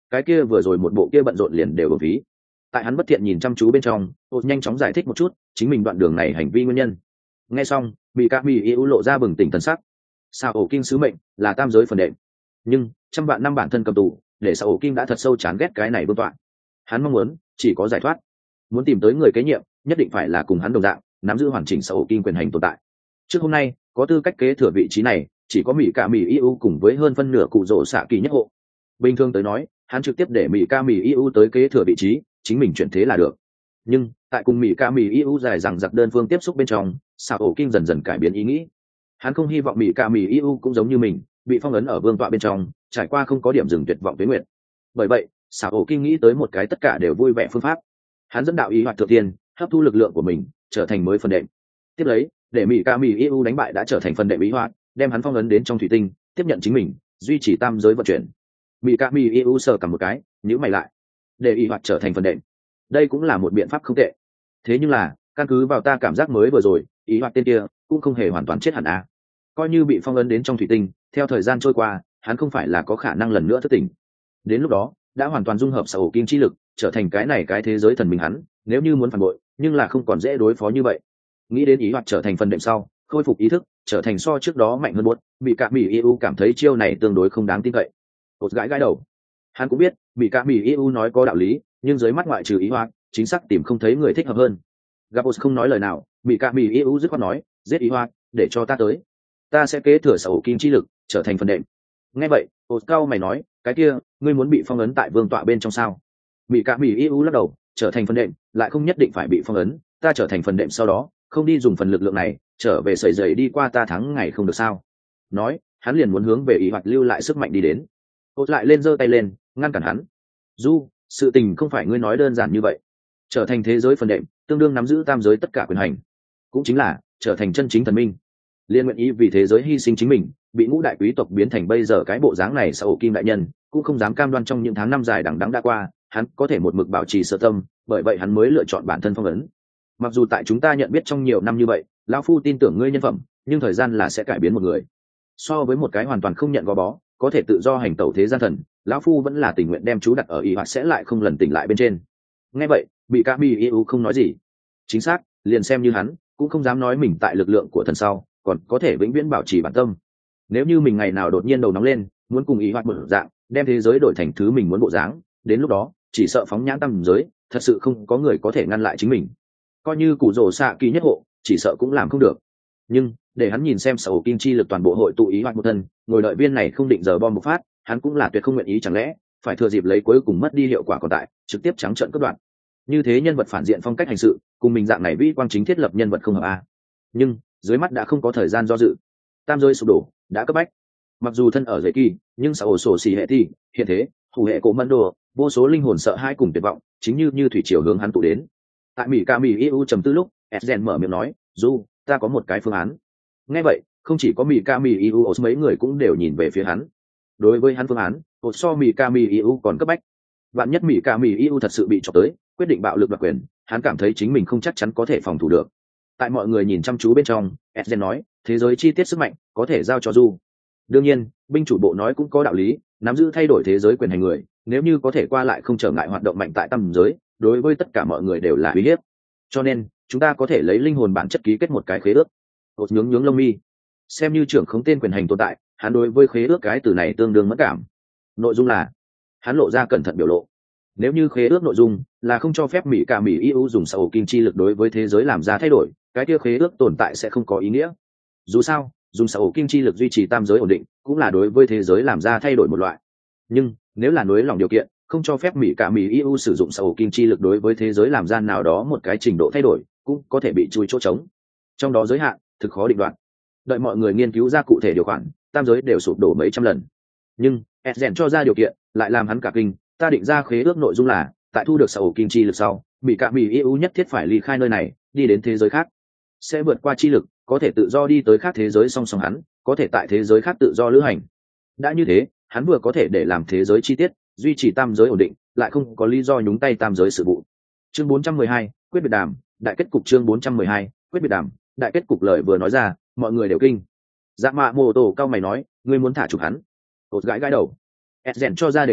cái kia vừa rồi một bộ kia bận rộn liền đều ở ví. Tại hắn bất thiện nhìn chăm chú bên trong, Ôt nhanh chóng giải thích một chút chính mình đoạn đường này hành vi nguyên nhân. Nghe xong, bị các mỹ yêu lộ ra bừng tỉnh thần sắc. Sao ổ kinh sứ mệnh là tam giới phần đệm, nhưng trăm vạn năm bản thân cầm tù, để sao ổ kinh đã thật sâu chán ghét cái này vương tọa. Hắn mong muốn chỉ có giải thoát, muốn tìm tới người kế nhiệm, nhất định phải là cùng hắn đồng dạng nắm giữ hoàn chỉnh sao ổ kinh quyền hành tồn tại. Trước hôm nay có tư cách kế thừa vị trí này chỉ có mỹ cả mỹ yêu cùng với hơn phân nửa cụ rỗ xạ kỳ nhất hộ. Bình thường tới nói, hắn trực tiếp để mỹ ca mỹ yêu tới kế thừa vị trí, chính mình chuyển thế là được. Nhưng tại cùng mỹ ca mỹ yêu dài rằng giặc đơn phương tiếp xúc bên trong, sao ổ kinh dần dần cải biến ý nghĩ. Hắn không hy vọng mỹ ca mỹ yêu cũng giống như mình bị phong ấn ở vương tọa bên trong, trải qua không có điểm dừng tuyệt vọng tuyến nguyện. Bởi vậy sao ổ kinh nghĩ tới một cái tất cả đều vui vẻ phương pháp. Hắn dẫn đạo ý hoạt thượng tiên hấp thu lực lượng của mình trở thành mới phần đệm, tiếp lấy để mỹ ca mỹ yêu đánh bại đã trở thành phần đệm ý hoạt, đem hắn phong ấn đến trong thủy tinh, tiếp nhận chính mình duy trì tam giới vận chuyển. Mỹ ca mỹ yêu sờ cầm một cái nhíu mày lại, để ý hoạt trở thành phần đệm, đây cũng là một biện pháp không tệ. Thế nhưng là căn cứ vào ta cảm giác mới vừa rồi, ý hoạt tên kia cũng không hề hoàn toàn chết hẳn à. Coi như bị phong ấn đến trong thủy tinh, theo thời gian trôi qua hắn không phải là có khả năng lần nữa thức tỉnh. Đến lúc đó đã hoàn toàn dung hợp sở hữu kim chi lực, trở thành cái này cái thế giới thần mình hắn, nếu như muốn phản bội nhưng là không còn dễ đối phó như vậy. Nghĩ đến ý hoạt trở thành phần đệm sau khôi phục ý thức, trở thành so trước đó mạnh hơn buốt, bị cả mỹ yêu cảm thấy chiêu này tương đối không đáng tin cậy. Một gãi gãi đầu, hắn cũng biết bị cả mỹ yêu nói có đạo lý, nhưng dưới mắt ngoại trừ ý hoạt chính xác tìm không thấy người thích hợp hơn. Gabos không nói lời nào, bị cả mỹ yêu dứt khoát nói, giết ý hoạt, để cho ta tới, ta sẽ kế thừa sở hữu kim chi lực, trở thành phần đệm. Nghe vậy Ôt cao mày nói, cái kia ngươi muốn bị phong ấn tại vương tọa bên trong sao? Bị cả mỹ yêu lắc đầu, trở thành phần đệm lại không nhất định phải bị phong ấn, ta trở thành phần đệm sau đó không đi dùng phần lực lượng này trở về sẩy dậy đi qua ta thắng ngày không được sao? Nói hắn liền muốn hướng về ý hoạt lưu lại sức mạnh đi đến. Ôt lại lên giơ tay lên ngăn cản hắn. Du, sự tình không phải ngươi nói đơn giản như vậy. Trở thành thế giới phần đệm tương đương nắm giữ tam giới tất cả quyền hành, cũng chính là trở thành chân chính thần minh. Liên nguyện ý vì thế giới hy sinh chính mình, bị ngũ đại quý tộc biến thành bây giờ cái bộ dáng này, sao ổ kim đại nhân cũng không dám cam đoan trong những tháng năm dài đằng đẵng đã qua hắn có thể một mực bảo trì sở tâm, bởi vậy hắn mới lựa chọn bản thân phong ấn. Mặc dù tại chúng ta nhận biết trong nhiều năm như vậy, lão phu tin tưởng ngươi nhân phẩm, nhưng thời gian là sẽ cải biến một người. So với một cái hoàn toàn không nhận gò bó có thể tự do hành tẩu thế gian thần, lão phu vẫn là tình nguyện đem chú đặt ở ý hoạt sẽ lại không lần tỉnh lại bên trên. Nghe vậy bị cả bi yêu không nói gì. Chính xác, liền xem như hắn cũng không dám nói mình tại lực lượng của thần sau còn có thể vĩnh viễn bảo trì bản tâm. Nếu như mình ngày nào đột nhiên đầu nóng lên muốn cùng ý hoạt một dạng đem thế giới đổi thành thứ mình muốn bộ dáng, đến lúc đó chỉ sợ phóng nhãn tam giới thật sự không có người có thể ngăn lại chính mình. Coi như cụ rồ xạ kỳ nhất hộ chỉ sợ cũng làm không được. Nhưng để hắn nhìn xem sở hữu kim chi lực toàn bộ hội tụ ý hoạt một thân, ngồi đợi viên này không định giờ bom bộc phát, hắn cũng là tuyệt không nguyện ý. Chẳng lẽ phải thừa dịp lấy cuối cùng mất đi hiệu quả còn tại trực tiếp trắng trợn cướp đoạt? Như thế nhân vật phản diện phong cách hành sự cùng mình dạng này vĩ quang chính thiết lập nhân vật không hợp a. Nhưng dưới mắt đã không có thời gian do dự, tam giới sụp đổ đã cấp bách. Mặc dù thân ở dễ kỳ, nhưng xã ổ sổ xì hệ thi hiện thế thủ hệ cổ mân đồ, vô số linh hồn sợ hai cùng tuyệt vọng chính như thủy triều hướng hắn tụ đến. Tại mỹ ca mỹ eu trầm tư lúc, Esgen mở miệng nói, du, ta có một cái phương án. Nghe vậy không chỉ có mỹ ca mỹ eu, mấy người cũng đều nhìn về phía hắn. Đối với hắn phương án so mỹ ca mỹ eu còn cấp bách. Vạn nhất mỹ ca mỹ eu thật sự bị chọc tới quyết định bạo lực đoạt quyền, hắn cảm thấy chính mình không chắc chắn có thể phòng thủ được. Tại mọi người nhìn chăm chú bên trong, Esgen nói, thế giới chi tiết sức mạnh có thể giao cho du. Đương nhiên binh chủ bộ nói cũng có đạo lý, nắm giữ thay đổi thế giới quyền hành người nếu như có thể qua lại không trở ngại hoạt động mạnh tại tam giới, đối với tất cả mọi người đều là uy hiếp. Cho nên chúng ta có thể lấy linh hồn bản chất ký kết một cái khế ước. Ột nhướng lông mi, xem như trưởng không tên quyền hành tồn tại, hắn đối với khế ước cái từ này tương đương mất cảm. Nội dung là, hắn lộ ra cẩn thận biểu lộ, nếu như khế ước nội dung là không cho phép mỹ cả mỹ eu dùng sở hữu kim chi lực đối với thế giới làm ra thay đổi, cái kia khế ước tồn tại sẽ không có ý nghĩa. Dù sao dùng sở hữu kim chi lực duy trì tam giới ổn định cũng là đối với thế giới làm ra thay đổi một loại. Nhưng nếu là nới lỏng điều kiện, không cho phép mỹ cả mỹ eu sử dụng sở hữu kim chi lực đối với thế giới làm ra nào đó một cái trình độ thay đổi, cũng có thể bị chui chỗ trống. Trong đó giới hạn thực khó định đoạt. Đợi mọi người nghiên cứu ra cụ thể điều khoản, tam giới đều sụp đổ mấy trăm lần. Nhưng Esgen cho ra điều kiện lại làm hắn cả kinh. Ta định ra khế ước nội dung là, tại thu được sở hữu kim chi lực sau, mỹ cả mỹ eu nhất thiết phải ly khai nơi này, đi đến thế giới khác, sẽ vượt qua chi lực, có thể tự do đi tới khác thế giới song song hắn, có thể tại thế giới khác tự do lữ hành. Đã như thế, hắn vừa có thể để làm thế giới chi tiết, duy trì tam giới ổn định, lại không có lý do nhúng tay tam giới sự vụ. Chương 412, quyết biệt đàm, đại kết cục. Chương 412, quyết biệt đàm, đại kết cục. Lời vừa nói ra, mọi người đều kinh. Dạ mạ mô tổ cao mày nói, ngươi muốn thả chụp hắn? Ột gãi gãi đầu. Esgen cho ra đề nghị,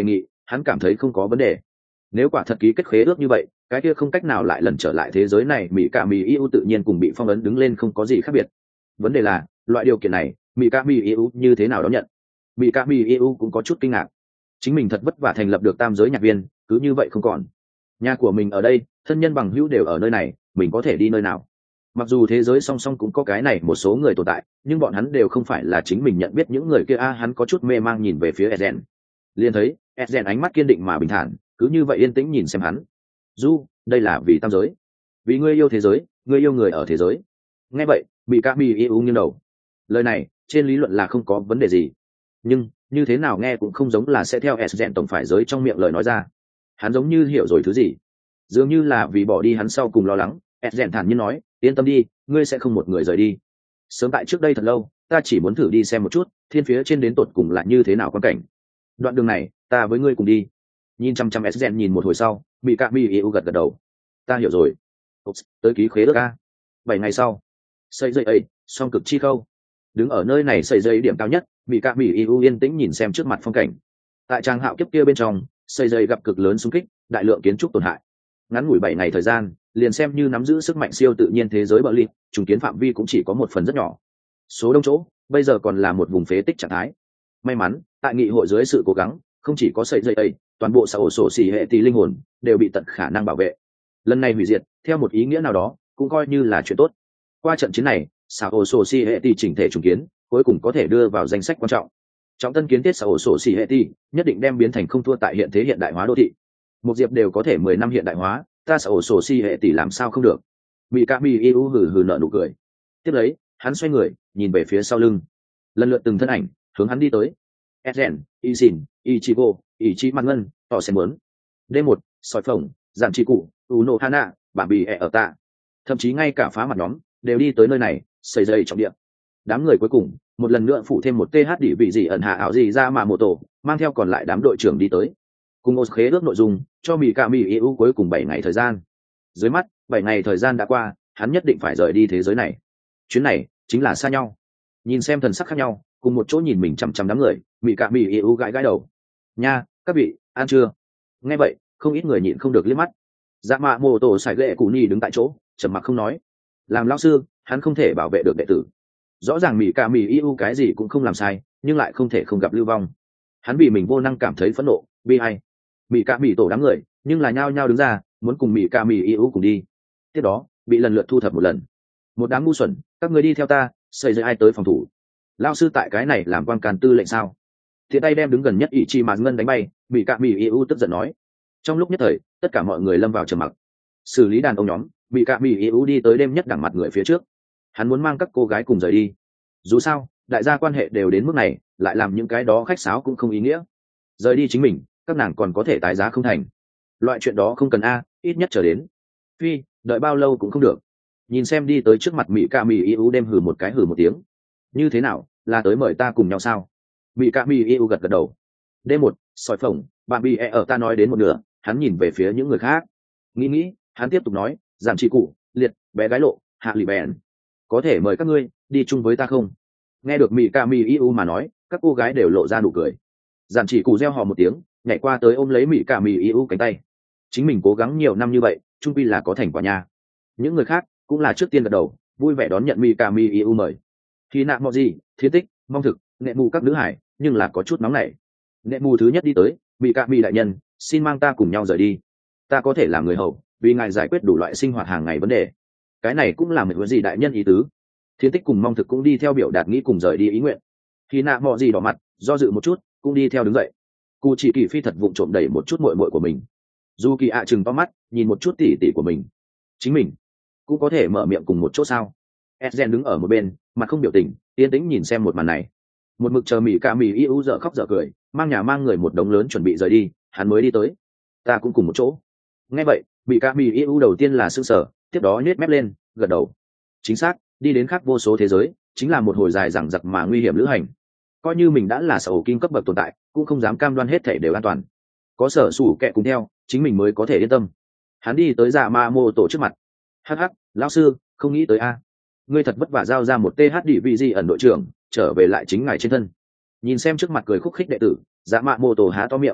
hắn cảm thấy không có vấn đề. Nếu quả thật ký kết khế ước như vậy, cái kia không cách nào lại lần trở lại thế giới này, mỹ cả mỹ yêu tự nhiên cùng bị phong ấn đứng lên không có gì khác biệt. Vấn đề là loại điều kiện này mỹ cả mỹ yêu như thế nào đón nhận. Mỹ cả mỹ yêu cũng có chút kinh ngạc, chính mình thật vất vả thành lập được tam giới nhạc viên, cứ như vậy không còn. Nhà của mình ở đây, thân nhân bằng hữu đều ở nơi này, mình có thể đi nơi nào? Mặc dù thế giới song song cũng có cái này một số người tồn tại, nhưng bọn hắn đều không phải là chính mình nhận biết những người kia. Hắn có chút mê mang nhìn về phía Ezen, liền thấy Ezen ánh mắt kiên định mà bình thản, cứ như vậy yên tĩnh nhìn xem hắn. Du, đây là vì tam giới, vì ngươi yêu thế giới, ngươi yêu người ở thế giới. Nghe vậy bị ca mi yêu nghiêng đầu. Lời này trên lý luận là không có vấn đề gì, nhưng như thế nào nghe cũng không giống là sẽ theo Ezen tổng phải giới trong miệng lời nói ra. Hắn giống như hiểu rồi thứ gì, dường như là vì bỏ đi hắn sau cùng lo lắng. Ezen thản nhiên nói, yên tâm đi, ngươi sẽ không một người rời đi. Sớm tại trước đây thật lâu, ta chỉ muốn thử đi xem một chút thiên phía trên đến tột cùng là như thế nào quan cảnh. Đoạn đường này ta với ngươi cùng đi. Nhìn chăm chăm Ezen nhìn một hồi sau, bị cạ bị yêu gật gật đầu. Ta hiểu rồi. Tới ký khế ước a. 7 ngày sau, xây dây ấy song cực chi khâu, đứng ở nơi này xây dây điểm cao nhất, bị cạ bị yêu yên tĩnh nhìn xem trước mặt phong cảnh. Tại trang hạo kiếp kia bên trong, xây dây gặp cực lớn xung kích, đại lượng kiến trúc tổn hại. Ngắn ngủi 7 ngày thời gian, liền xem như nắm giữ sức mạnh siêu tự nhiên thế giới bờ lip, trùng kiến phạm vi cũng chỉ có một phần rất nhỏ. Số đông chỗ bây giờ còn là một vùng phế tích trạng thái. May mắn tại nghị hội dưới sự cố gắng, không chỉ có sợi dây ấy, toàn bộ xã ổ sổ xỉ hệ tỷ linh hồn đều bị tận khả năng bảo vệ. Lần này hủy diệt theo một ý nghĩa nào đó cũng coi như là chuyện tốt. Qua trận chiến này, xã ổ sổ xỉ hệ tỷ chỉnh thể trùng kiến cuối cùng có thể đưa vào danh sách quan trọng. Trọng tân kiến thiết xã ổ sổ xỉ hệ tỷ nhất định đem biến thành không thua tại hiện thế hiện đại hóa đô thị. Một diệp đều có thể 10 năm hiện đại hóa, ta xã ổ sổ xỉ hệ tỷ làm sao không được. Mỹ ca mi yêu hừ hừ nở nụ cười. Tiếp lấy hắn xoay người nhìn về phía sau lưng, lần lượt từng thân ảnh hướng hắn đi tới. Ezen, Izin, Ichigo, Ichiman Ngân, tỏ xem muốn. D1, sỏi phồng, giản trị cụ, Uno Hana, bà bì ở tạ. Thậm chí ngay cả phá mặt nhóm đều đi tới nơi này, xây dây trọng địa. Đám người cuối cùng một lần nữa phụ thêm một TH đỉ vị gì ẩn hạ ảo gì ra mà một tổ, mang theo còn lại đám đội trưởng đi tới. Cùng một khế ước nội dung, cho Mỹ Cả Mỹ EU cuối cùng 7 ngày thời gian. Dưới mắt, 7 ngày thời gian đã qua, hắn nhất định phải rời đi thế giới này. Chuyến này chính là xa nhau. Nhìn xem thần sắc khác nhau, cùng một chỗ nhìn mình chằm chằm đám người, Mỹ Cả Mỹ EU gãi gãi đầu. Nha, các vị, ăn chưa? Nghe vậy, không ít người nhịn không được liếc mắt. Dạ mạ mô tổ sải ghệ cù nhi đứng tại chỗ, trầm mặc không nói. Làm lão sư, hắn không thể bảo vệ được đệ tử. Rõ ràng Mỹ Cả Mỹ EU cái gì cũng không làm sai, nhưng lại không thể không gặp lưu vong. Hắn vì mình vô năng cảm thấy phẫn nộ, bi ai. Mỹ Cả Mỹ tổ đám người, nhưng là nhao nhao đứng ra, muốn cùng Mỹ Cả Mỹ EU cùng đi. Tiếp đó, bị lần lượt thu thập một lần. Một đám ngu xuẩn, các người đi theo ta, xây dựng ai tới phòng thủ. Lão sư tại cái này làm quan can tư lệnh sao? Thiện tay đem đứng gần nhất ỷ chi mà ngân đánh bay, Mỹ Cả Mỹ EU tức giận nói. Trong lúc nhất thời, tất cả mọi người lâm vào trầm mặc. Xử lý đàn ông nhóm, Mỹ Cả Mỹ EU đi tới đêm nhất đẳng mặt người phía trước. Hắn muốn mang các cô gái cùng rời đi. Dù sao, đại gia quan hệ đều đến mức này, lại làm những cái đó khách sáo cũng không ý nghĩa. Rời đi chính mình, các nàng còn có thể tái giá không thành. Loại chuyện đó không cần ít nhất chờ đến. Phi, đợi bao lâu cũng không được. Nhìn xem đi tới trước mặt Mỹ Cả Mỹ EU đêm hừ một cái hừ một tiếng. Như thế nào, là tới mời ta cùng nhau sao? Mỹ Cả Mỹ EU gật gật đầu. D1, sỏi phồng, bạn bị ở ta nói đến một nửa, hắn nhìn về phía những người khác. Nghĩ, hắn tiếp tục nói, giảm trị cụ, liệt, bé gái lộ, hạ lì bèn. Có thể mời các ngươi đi chung với ta không? Nghe được Mỹ Cả Mỹ EU mà nói, các cô gái đều lộ ra nụ cười. Giản chỉ cụ reo hò một tiếng, nhảy qua tới ôm lấy Mỹ Cả Mỹ EU cánh tay. Chính mình cố gắng nhiều năm như vậy, chung quy là có thành quả nha. Những người khác cũng là trước tiên gật đầu, vui vẻ đón nhận Mỹ Cả Mỹ EU mời. Khi nạ mọ gì, thiên tích, mong thực, nệ mù các nữ hải, nhưng là có chút nóng nảy. Nệ mù thứ nhất đi tới, Mỹ Cả Mỹ đại nhân, xin mang ta cùng nhau rời đi. Ta có thể làm người hầu, vì ngài giải quyết đủ loại sinh hoạt hàng ngày vấn đề. Cái này cũng là một gì đại nhân ý tứ. Thiên tích cùng mong thực cũng đi theo biểu đạt nghĩ cùng rời đi ý nguyện. Khi nạ mọ gì đỏ mặt, do dự một chút, cũng đi theo đứng dậy. Cụ chỉ kỳ phi thật vụng trộm đẩy một chút muội muội của mình. Dù kỳ ạ chừng to mắt, nhìn một chút tỉ tỉ của mình. Chính mình cũng có thể mở miệng cùng một chỗ sao? Ezen đứng ở một bên, mặt không biểu tình, yên tĩnh nhìn xem một màn này. Một mực chờ Mỹ Cả Mỹ EU dở khóc dở cười, mang nhà mang người một đống lớn chuẩn bị rời đi, hắn mới đi tới. Ta cũng cùng một chỗ. Nghe vậy, Mỹ Cả Mỹ EU đầu tiên là sững sờ, tiếp đó nhếch mép lên, gật đầu. Chính xác, đi đến khác vô số thế giới, chính là một hồi dài dằng dặc mà nguy hiểm lữ hành. Coi như mình đã là sở kim cấp bậc tồn tại, cũng không dám cam đoan hết thảy đều an toàn. Có sở sủ kẹ cùng theo, chính mình mới có thể yên tâm. Hắn đi tới Dạ Ma Mô tổ trước mặt. Hắc, lão sư, không nghĩ tới ngươi thật vất vả giao ra một TH đỉ vị gì ẩn đội trưởng, trở về lại chính ngài trên thân. Nhìn xem trước mặt cười khúc khích đệ tử, Dạ Mạ Mô tổ há to miệng.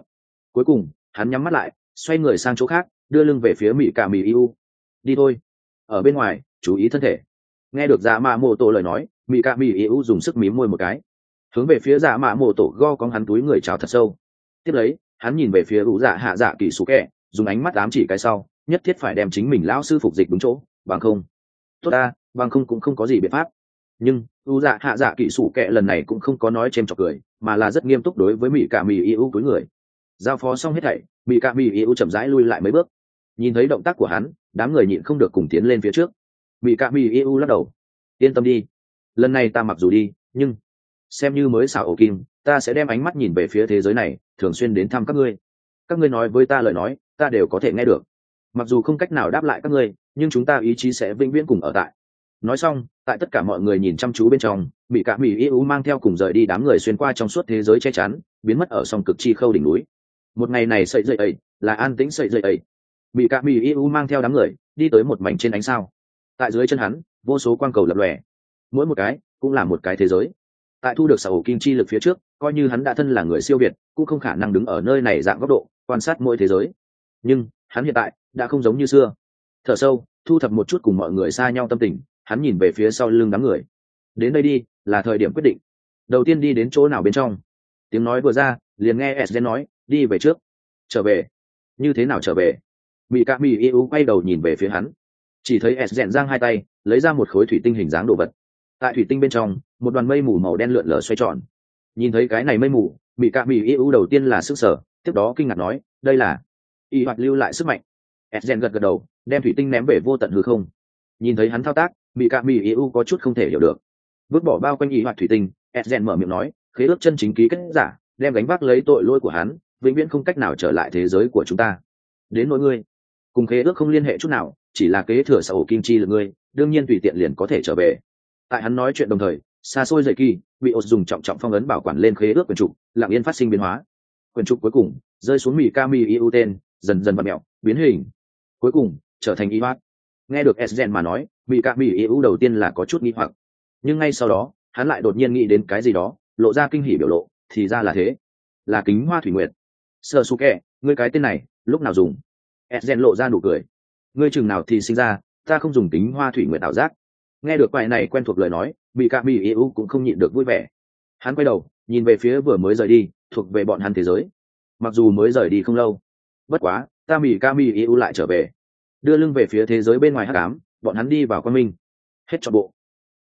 Cuối cùng hắn nhắm mắt lại, xoay người sang chỗ khác, đưa lưng về phía mỹ cạ mỹ yêu. Đi thôi, ở bên ngoài chú ý thân thể. Nghe được dạ mạ mộ tổ lời nói, mỹ cạ mỹ yêu dùng sức mím môi một cái, hướng về phía dạ mạ mộ tổ go cong hắn túi người chào thật sâu. Tiếp lấy hắn nhìn về phía ủ dạ hạ dạ kỳ sủ kẹ, dùng ánh mắt ám chỉ cái sau, nhất thiết phải đem chính mình lão sư phục dịch đúng chỗ, bằng không tốt ta, bằng không cũng không có gì biện pháp. Nhưng ủ dạ hạ dạ kỳ sủ kẹ lần này cũng không có nói chêm chọc cười, mà là rất nghiêm túc đối với mỹ cạ mỹ yêu túi người. Giao phó xong hết thảy, mỹ cạ mỹ yêu chậm rãi lui lại mấy bước. Nhìn thấy động tác của hắn, đám người nhịn không được cùng tiến lên phía trước. Mỹ cạ mỹ yêu lắc đầu, yên tâm đi, lần này ta mặc dù đi, nhưng xem như mới xảo ổ kim, ta sẽ đem ánh mắt nhìn về phía thế giới này, thường xuyên đến thăm các ngươi. Các ngươi nói với ta lời nói, ta đều có thể nghe được. Mặc dù không cách nào đáp lại các ngươi, nhưng chúng ta ý chí sẽ vĩnh viễn cùng ở tại. Nói xong, tại tất cả mọi người nhìn chăm chú bên trong, mỹ cạ mỹ yêu mang theo cùng rời đi đám người xuyên qua trong suốt thế giới che chắn, biến mất ở song cực chi khâu đỉnh núi. Một ngày này sợi dậy ấy là an tĩnh sợi dậy ấy. Mỹ cạ mỹ yêu mang theo đám người đi tới một mảnh trên ánh sao. Tại dưới chân hắn, vô số quang cầu lập lòe, mỗi một cái cũng là một cái thế giới. Tại thu được sở hữu kim chi lực phía trước, coi như hắn đã thân là người siêu việt, cũng không khả năng đứng ở nơi này dạng góc độ quan sát mỗi thế giới. Nhưng hắn hiện tại đã không giống như xưa. Thở sâu, thu thập một chút cùng mọi người xa nhau tâm tình, hắn nhìn về phía sau lưng đám người. Đến đây đi, là thời điểm quyết định. Đầu tiên đi đến chỗ nào bên trong? Tiếng nói vừa ra, liền nghe Sden nói, đi về trước. Trở về? Như thế nào trở về? Mỹ cạ mỹ yêu quay đầu nhìn về phía hắn, chỉ thấy Sden giang hai tay, lấy ra một khối thủy tinh hình dáng đồ vật. Tại thủy tinh bên trong, một đoàn mây mù màu đen lượn lờ xoay tròn. Nhìn thấy cái này mây mù, mỹ cạ mỹ yêu đầu tiên là sức sở, tiếp đó kinh ngạc nói, đây là y hoạt lưu lại sức mạnh. Sden gật gật đầu, đem thủy tinh ném về vô tận hư không. Nhìn thấy hắn thao tác, mỹ cạ mỹ yêu có chút không thể hiểu được. Vứt bỏ bao quanh y hoạt thủy tinh, Sden mở miệng nói, khế ước chân chính ký kết giả, đem gánh vác lấy tội lỗi của hắn, vĩnh viễn không cách nào trở lại thế giới của chúng ta. Đến nỗi ngươi, cùng khế ước không liên hệ chút nào, chỉ là kế thừa sở hữu kim chi lực ngươi, đương nhiên tùy tiện liền có thể trở về. Tại hắn nói chuyện đồng thời, xa xôi dậy kỳ bị ột dùng trọng trọng phong ấn bảo quản lên khế ước quyển trục, lặng yên phát sinh biến hóa. Quyển trục cuối cùng rơi xuống mỹ kami iu tên, dần dần vặn mẹo biến hình, cuối cùng trở thành y hoạt. Nghe được Sden mà nói, mỹ kami iu đầu tiên là có chút nghi hoặc, nhưng ngay sau đó hắn lại đột nhiên nghĩ đến cái gì đó, lộ ra kinh hỉ biểu lộ, thì ra là thế, là kính hoa thủy nguyệt. Sơ Suke, ngươi cái tên này lúc nào dùng? Sden lộ ra nụ cười, ngươi chừng nào thì sinh ra, ta không dùng kính hoa thủy nguyệt ảo giác. Nghe được bài này quen thuộc lời nói, bị cạ mỹ yêu cũng không nhịn được vui vẻ. Hắn quay đầu nhìn về phía vừa mới rời đi thuộc về bọn hắn thế giới. Mặc dù mới rời đi không lâu, bất quá ta mỹ ca mỹ yêu lại trở về, đưa lưng về phía thế giới bên ngoài hắc ám, bọn hắn đi vào quan minh. Hết trọn bộ.